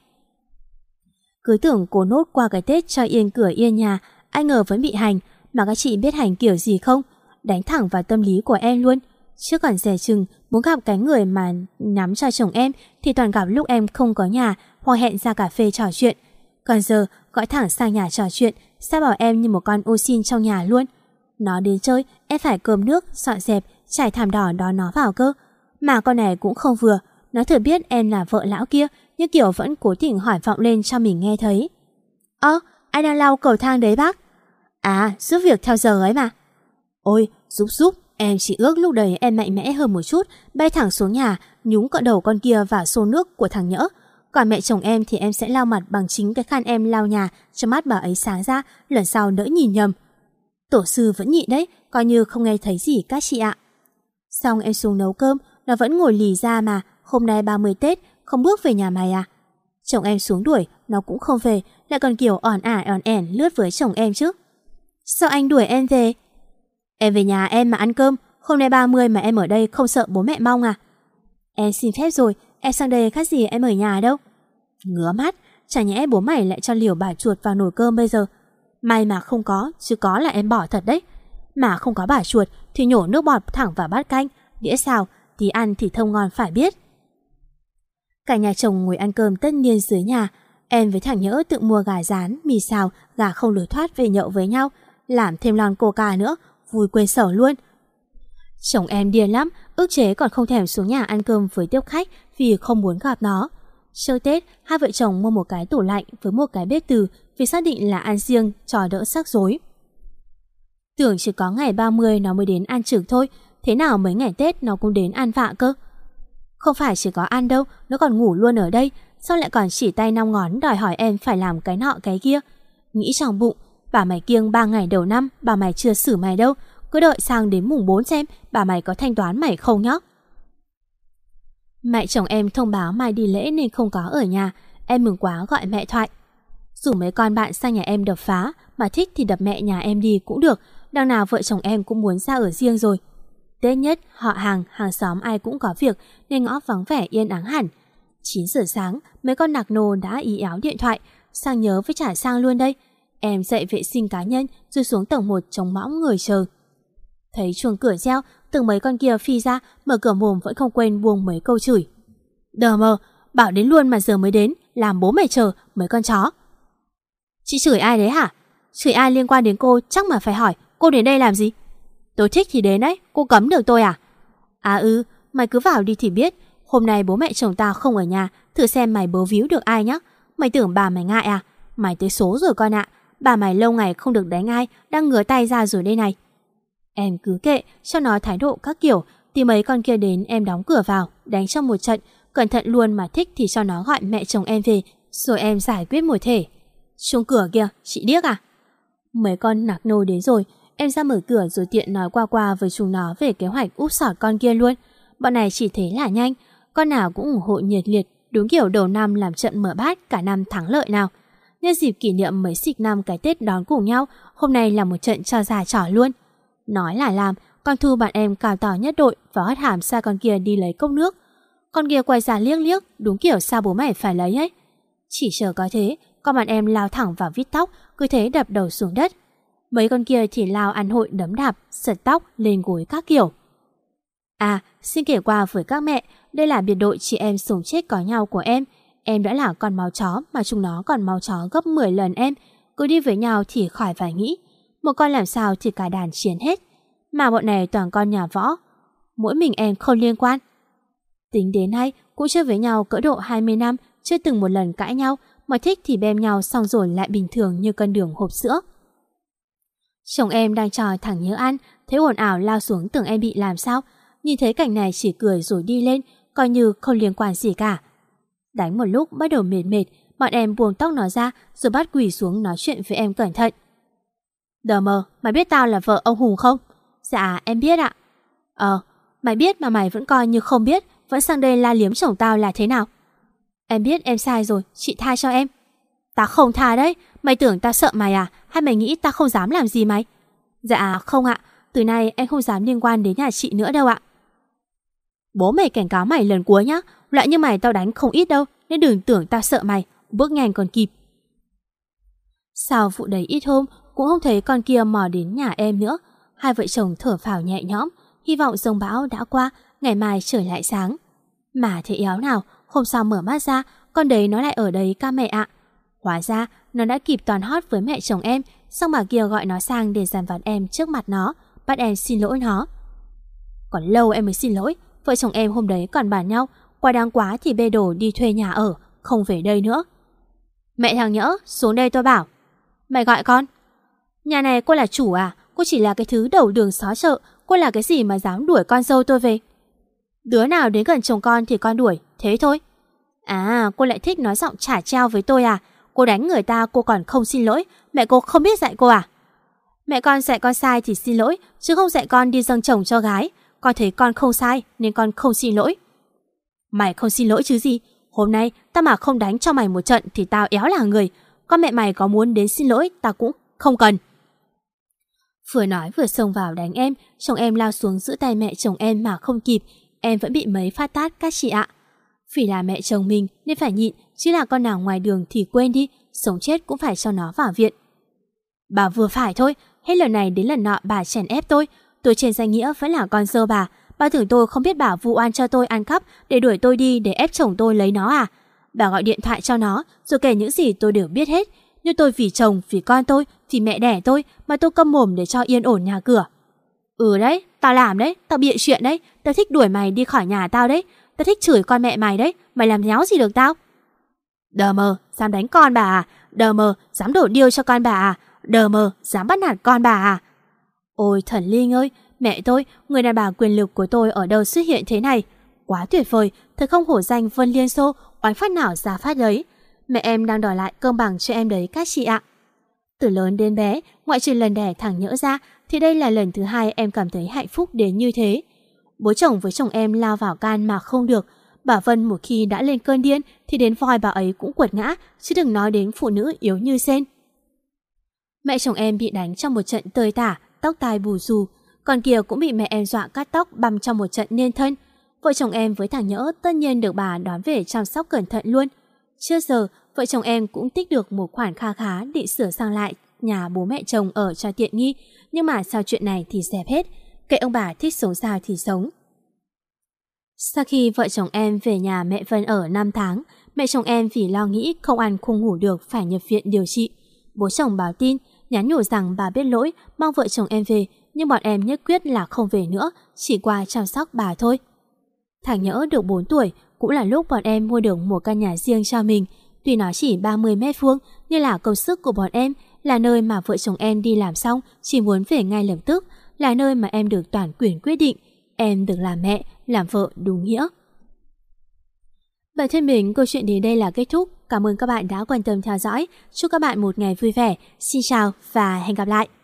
Cứ tưởng cố nốt qua cái Tết cho yên cửa yên nhà, ai ngờ vẫn bị hành, mà các chị biết hành kiểu gì không? Đánh thẳng vào tâm lý của em luôn. Chứ còn dè chừng muốn gặp cái người mà nhắm cho chồng em thì toàn gặp lúc em không có nhà hoặc hẹn ra cà phê trò chuyện. Còn giờ gọi thẳng sang nhà trò chuyện, sao bảo em như một con ô xin trong nhà luôn. Nó đến chơi, em phải cơm nước, dọn dẹp, trải thảm đỏ đón nó vào cơ. Mà con này cũng không vừa, nó thừa biết em là vợ lão kia, nhưng kiểu vẫn cố tình hỏi vọng lên cho mình nghe thấy. Ai đang lau cầu thang đấy bác? À, giúp việc theo giờ ấy mà. Ôi, giúp, em chỉ ước lúc đấy em mạnh mẽ hơn một chút, bay thẳng xuống nhà, nhúng cỡ đầu con kia vào xô nước của thằng Nhỡ. Còn mẹ chồng em thì em sẽ lau mặt bằng chính cái khăn em lau nhà, cho mắt bà ấy sáng ra, lần sau đỡ nhìn nhầm. Tổ sư vẫn nhịn đấy, coi như không nghe thấy gì các chị ạ. Xong em xuống nấu cơm, nó vẫn ngồi lì ra mà, hôm nay 30 Tết, không bước về nhà mày à? Chồng em xuống đuổi, nó cũng không về, lại còn kiểu ỏn ẻn lướt với chồng em chứ. Sao anh đuổi em về? Em về nhà em mà ăn cơm, hôm nay 30 mà em ở đây không sợ bố mẹ mong à? Em xin phép rồi, em sang đây khác gì em ở nhà đâu. Ngứa mắt, chả nhẽ bố mày lại cho liều bà chuột vào nồi cơm bây giờ. May mà không có, chứ có là em bỏ thật đấy. Mà không có bà chuột thì nhổ nước bọt thẳng vào bát canh, đĩa xào, tí ăn thì thơm ngon phải biết. Cả nhà chồng ngồi ăn cơm tất niên dưới nhà. Em với thằng Nhỡ tự mua gà rán, mì xào, gà không lối thoát về nhậu với nhau, làm thêm lon coca nữa, vui quên sầu luôn. Chồng em điên lắm, ức chế còn không thèm xuống nhà ăn cơm với tiếp khách vì không muốn gặp nó. Chơi Tết, hai vợ chồng mua một cái tủ lạnh với một cái bếp từ vì xác định là ăn riêng cho đỡ rắc rối. Tưởng chỉ có ngày 30 nó mới đến ăn trực thôi, thế nào mấy ngày Tết nó cũng đến ăn vạ cơ. Không phải chỉ có ăn đâu, nó còn ngủ luôn ở đây, sao lại còn chỉ tay 5 ngón đòi hỏi em phải làm cái nọ cái kia. Nghĩ trong bụng, bà mày kiêng 3 ngày đầu năm, bà mày chưa xử mày đâu, cứ đợi sang đến mùng 4 xem bà mày có thanh toán mày không nhóc. Mẹ chồng em thông báo mai đi lễ nên không có ở nhà, em mừng quá gọi mẹ thoại. Rủ mấy con bạn sang nhà em đập phá, mà thích thì đập mẹ nhà em đi cũng được, đằng nào vợ chồng em cũng muốn ra ở riêng rồi. Tết nhất, họ hàng xóm ai cũng có việc nên ngõ vắng vẻ yên ắng hẳn. 9 giờ sáng, mấy con nạc nô đã ý áo điện thoại. Sang nhớ với trả sang luôn đây. Em dậy vệ sinh cá nhân rồi xuống tầng 1 trông mõm người chờ. Thấy chuông cửa reo, từng mấy con kia phi ra, mở cửa mồm vẫn không quên buông mấy câu chửi. Đờ mờ, bảo đến luôn mà giờ mới đến, làm bố mày chờ, mấy con chó. Chị chửi ai đấy hả? Chửi ai liên quan đến cô chắc mà phải hỏi, cô đến đây làm gì? Tôi thích thì đến đấy, cô cấm được tôi à? À mày cứ vào đi thì biết. Hôm nay bố mẹ chồng tao không ở nhà, thử xem mày bấu víu được ai nhá. Mày tưởng bà mày ngại à? Mày tới số rồi con ạ. Bà mày lâu ngày không được đánh ai, đang ngửa tay ra rồi đây này. Em cứ kệ, cho nó thái độ các kiểu. Thì mấy con kia đến em đóng cửa vào, đánh trong một trận. Cẩn thận luôn, mà thích thì cho nó gọi mẹ chồng em về, rồi em giải quyết một thể. Chuông cửa kìa, chị điếc à? Mấy con nạc nô đến rồi. Em ra mở cửa rồi tiện nói qua với chúng nó về kế hoạch úp sọt con kia luôn. Bọn này chỉ thế là nhanh, con nào cũng ủng hộ nhiệt liệt, đúng kiểu đầu năm làm trận mở bát cả năm thắng lợi nào. Nhân dịp kỷ niệm mấy xịch năm cái Tết đón cùng nhau, hôm nay là một trận cho già trò luôn. Nói là làm, con Thu bạn em cào tỏ nhất đội và hất hàm xa con kia đi lấy cốc nước. Con kia quay ra liếc liếc, đúng kiểu sao bố mày phải lấy ấy. Chỉ chờ có thế, con bạn em lao thẳng vào vít tóc, cứ thế đập đầu xuống đất. Mấy con kia thì lao ăn hội đấm đạp, sật tóc, lên gối các kiểu. À, xin kể qua với các mẹ, đây là biệt đội chị em sống chết có nhau của em. Em đã là con máu chó mà chúng nó còn máu chó gấp 10 lần em. Cứ đi với nhau thì khỏi phải nghĩ. Một con làm sao thì cả đàn chiến hết. Mà bọn này toàn con nhà võ. Mỗi mình em không liên quan. Tính đến nay, cũng chơi với nhau cỡ độ 20 năm, chưa từng một lần cãi nhau, mà thích thì bem nhau xong rồi lại bình thường như con đường hộp sữa. Chồng em đang trò thẳng nhớ ăn, thấy ồn ào lao xuống tưởng em bị làm sao. Nhìn thấy cảnh này chỉ cười rồi đi lên, coi như không liên quan gì cả. Đánh một lúc bắt đầu mệt mệt, bọn em buông tóc nó ra rồi bắt quỳ xuống nói chuyện với em cẩn thận. Đờ mờ, mày biết tao là vợ ông Hùng không? Dạ em biết ạ. Mày biết mà mày vẫn coi như không biết, vẫn sang đây la liếm chồng tao là thế nào? Em biết em sai rồi, chị tha cho em. Tao không tha đấy, mày tưởng tao sợ mày à? Hay mày nghĩ tao không dám làm gì mày? Dạ không ạ, từ nay em không dám liên quan đến nhà chị nữa đâu ạ. Bố mày cảnh cáo mày lần cuối nhá, loại như mày tao đánh không ít đâu, nên đừng tưởng tao sợ mày, bước nhanh còn kịp. Sau vụ đấy ít hôm, cũng không thấy con kia mò đến nhà em nữa. Hai vợ chồng thở phào nhẹ nhõm, hy vọng giông bão đã qua, ngày mai trời lại sáng. Mà thế éo nào, hôm sau mở mắt ra, con đấy nó lại ở đấy ca mẹ ạ. Hóa ra, nó đã kịp toàn hót với mẹ chồng em, xong bà kia gọi nó sang để dằn vặt em trước mặt nó, bắt em xin lỗi nó. Còn lâu em mới xin lỗi, vợ chồng em hôm đấy còn bàn nhau, quá đáng quá thì bê đồ đi thuê nhà ở, không về đây nữa. Mẹ thằng nhỡ, xuống đây tôi bảo. Mày gọi con. Nhà này cô là chủ à? Cô chỉ là cái thứ đầu đường xó chợ, cô là cái gì mà dám đuổi con dâu tôi về? Đứa nào đến gần chồng con thì con đuổi, thế thôi. À, cô lại thích nói giọng chả treo với tôi à? Cô đánh người ta cô còn không xin lỗi, mẹ cô không biết dạy cô à? Mẹ con dạy con sai thì xin lỗi, chứ không dạy con đi dâng chồng cho gái. Con thấy con không sai nên con không xin lỗi. Mày không xin lỗi chứ gì? Hôm nay tao mà không đánh cho mày một trận thì tao éo là người. Con mẹ mày có muốn đến xin lỗi tao cũng không cần. Vừa nói vừa xông vào đánh em, chồng em lao xuống giữ tay mẹ chồng em mà không kịp. Em vẫn bị mấy phát tát các chị ạ. Vì là mẹ chồng mình nên phải nhịn, chứ là con nào ngoài đường thì quên đi, sống chết cũng phải cho nó vào viện. Bà vừa phải thôi, hết lần này đến lần nọ bà chèn ép tôi trên danh nghĩa vẫn là con dâu bà tưởng tôi không biết bà vu oan cho tôi ăn cắp để đuổi tôi đi để ép chồng tôi lấy nó à? Bà gọi điện thoại cho nó rồi kể những gì tôi đều biết hết, như tôi vì chồng, vì con tôi, vì mẹ đẻ tôi mà tôi câm mồm để cho yên ổn nhà cửa. Ừ đấy, tao làm đấy, tao bịa chuyện đấy, tao thích đuổi mày đi khỏi nhà tao đấy, tao thích chửi con mẹ mày đấy, mày làm nháo gì được tao? Đờ mờ, dám đánh con bà à? Đờ mờ, dám đổ điêu cho con bà à? Đờ mờ, dám bắt nạt con bà à? Ôi thần linh ơi, mẹ tôi, người đàn bà quyền lực của tôi ở đâu xuất hiện thế này? Quá tuyệt vời, thật không hổ danh Vân Liên Xô, oánh phát nào ra phát đấy. Mẹ em đang đòi lại công bằng cho em đấy các chị ạ. Từ lớn đến bé, ngoại trừ lần đẻ thằng Nhỡ ra, thì đây là lần thứ hai em cảm thấy hạnh phúc đến như thế. Bố chồng với chồng em lao vào can mà không được. Bà Vân một khi đã lên cơn điên thì đến voi bà ấy cũng quật ngã, chứ đừng nói đến phụ nữ yếu như sen. Mẹ chồng em bị đánh trong một trận tơi tả, tóc tai bù xù. Còn kia cũng bị mẹ em dọa cắt tóc băm trong một trận nên thân. Vợ chồng em với thằng Nhỡ tất nhiên được bà đón về chăm sóc cẩn thận luôn. Trước giờ, vợ chồng em cũng tích được một khoản kha khá để sửa sang lại nhà bố mẹ chồng ở cho tiện nghi. Nhưng mà sau chuyện này thì dẹp hết. Kệ ông bà thích sống sao thì sống. Sau khi vợ chồng em về nhà mẹ Vân ở 5 tháng, mẹ chồng em vì lo nghĩ không ăn không ngủ được phải nhập viện điều trị. Bố chồng báo tin, nhắn nhủ rằng bà biết lỗi, mong vợ chồng em về, nhưng bọn em nhất quyết là không về nữa, chỉ qua chăm sóc bà thôi. Thằng Nhỡ được 4 tuổi, cũng là lúc bọn em mua được một căn nhà riêng cho mình. Tuy nó chỉ 30 mét vuông, nhưng là công sức của bọn em, là nơi mà vợ chồng em đi làm xong chỉ muốn về ngay lập tức, là nơi mà em được toàn quyền quyết định. Em được làm mẹ, làm vợ đúng nghĩa. Bạn thân mến, câu chuyện đến đây là kết thúc. Cảm ơn các bạn đã quan tâm theo dõi. Chúc các bạn một ngày vui vẻ. Xin chào và hẹn gặp lại.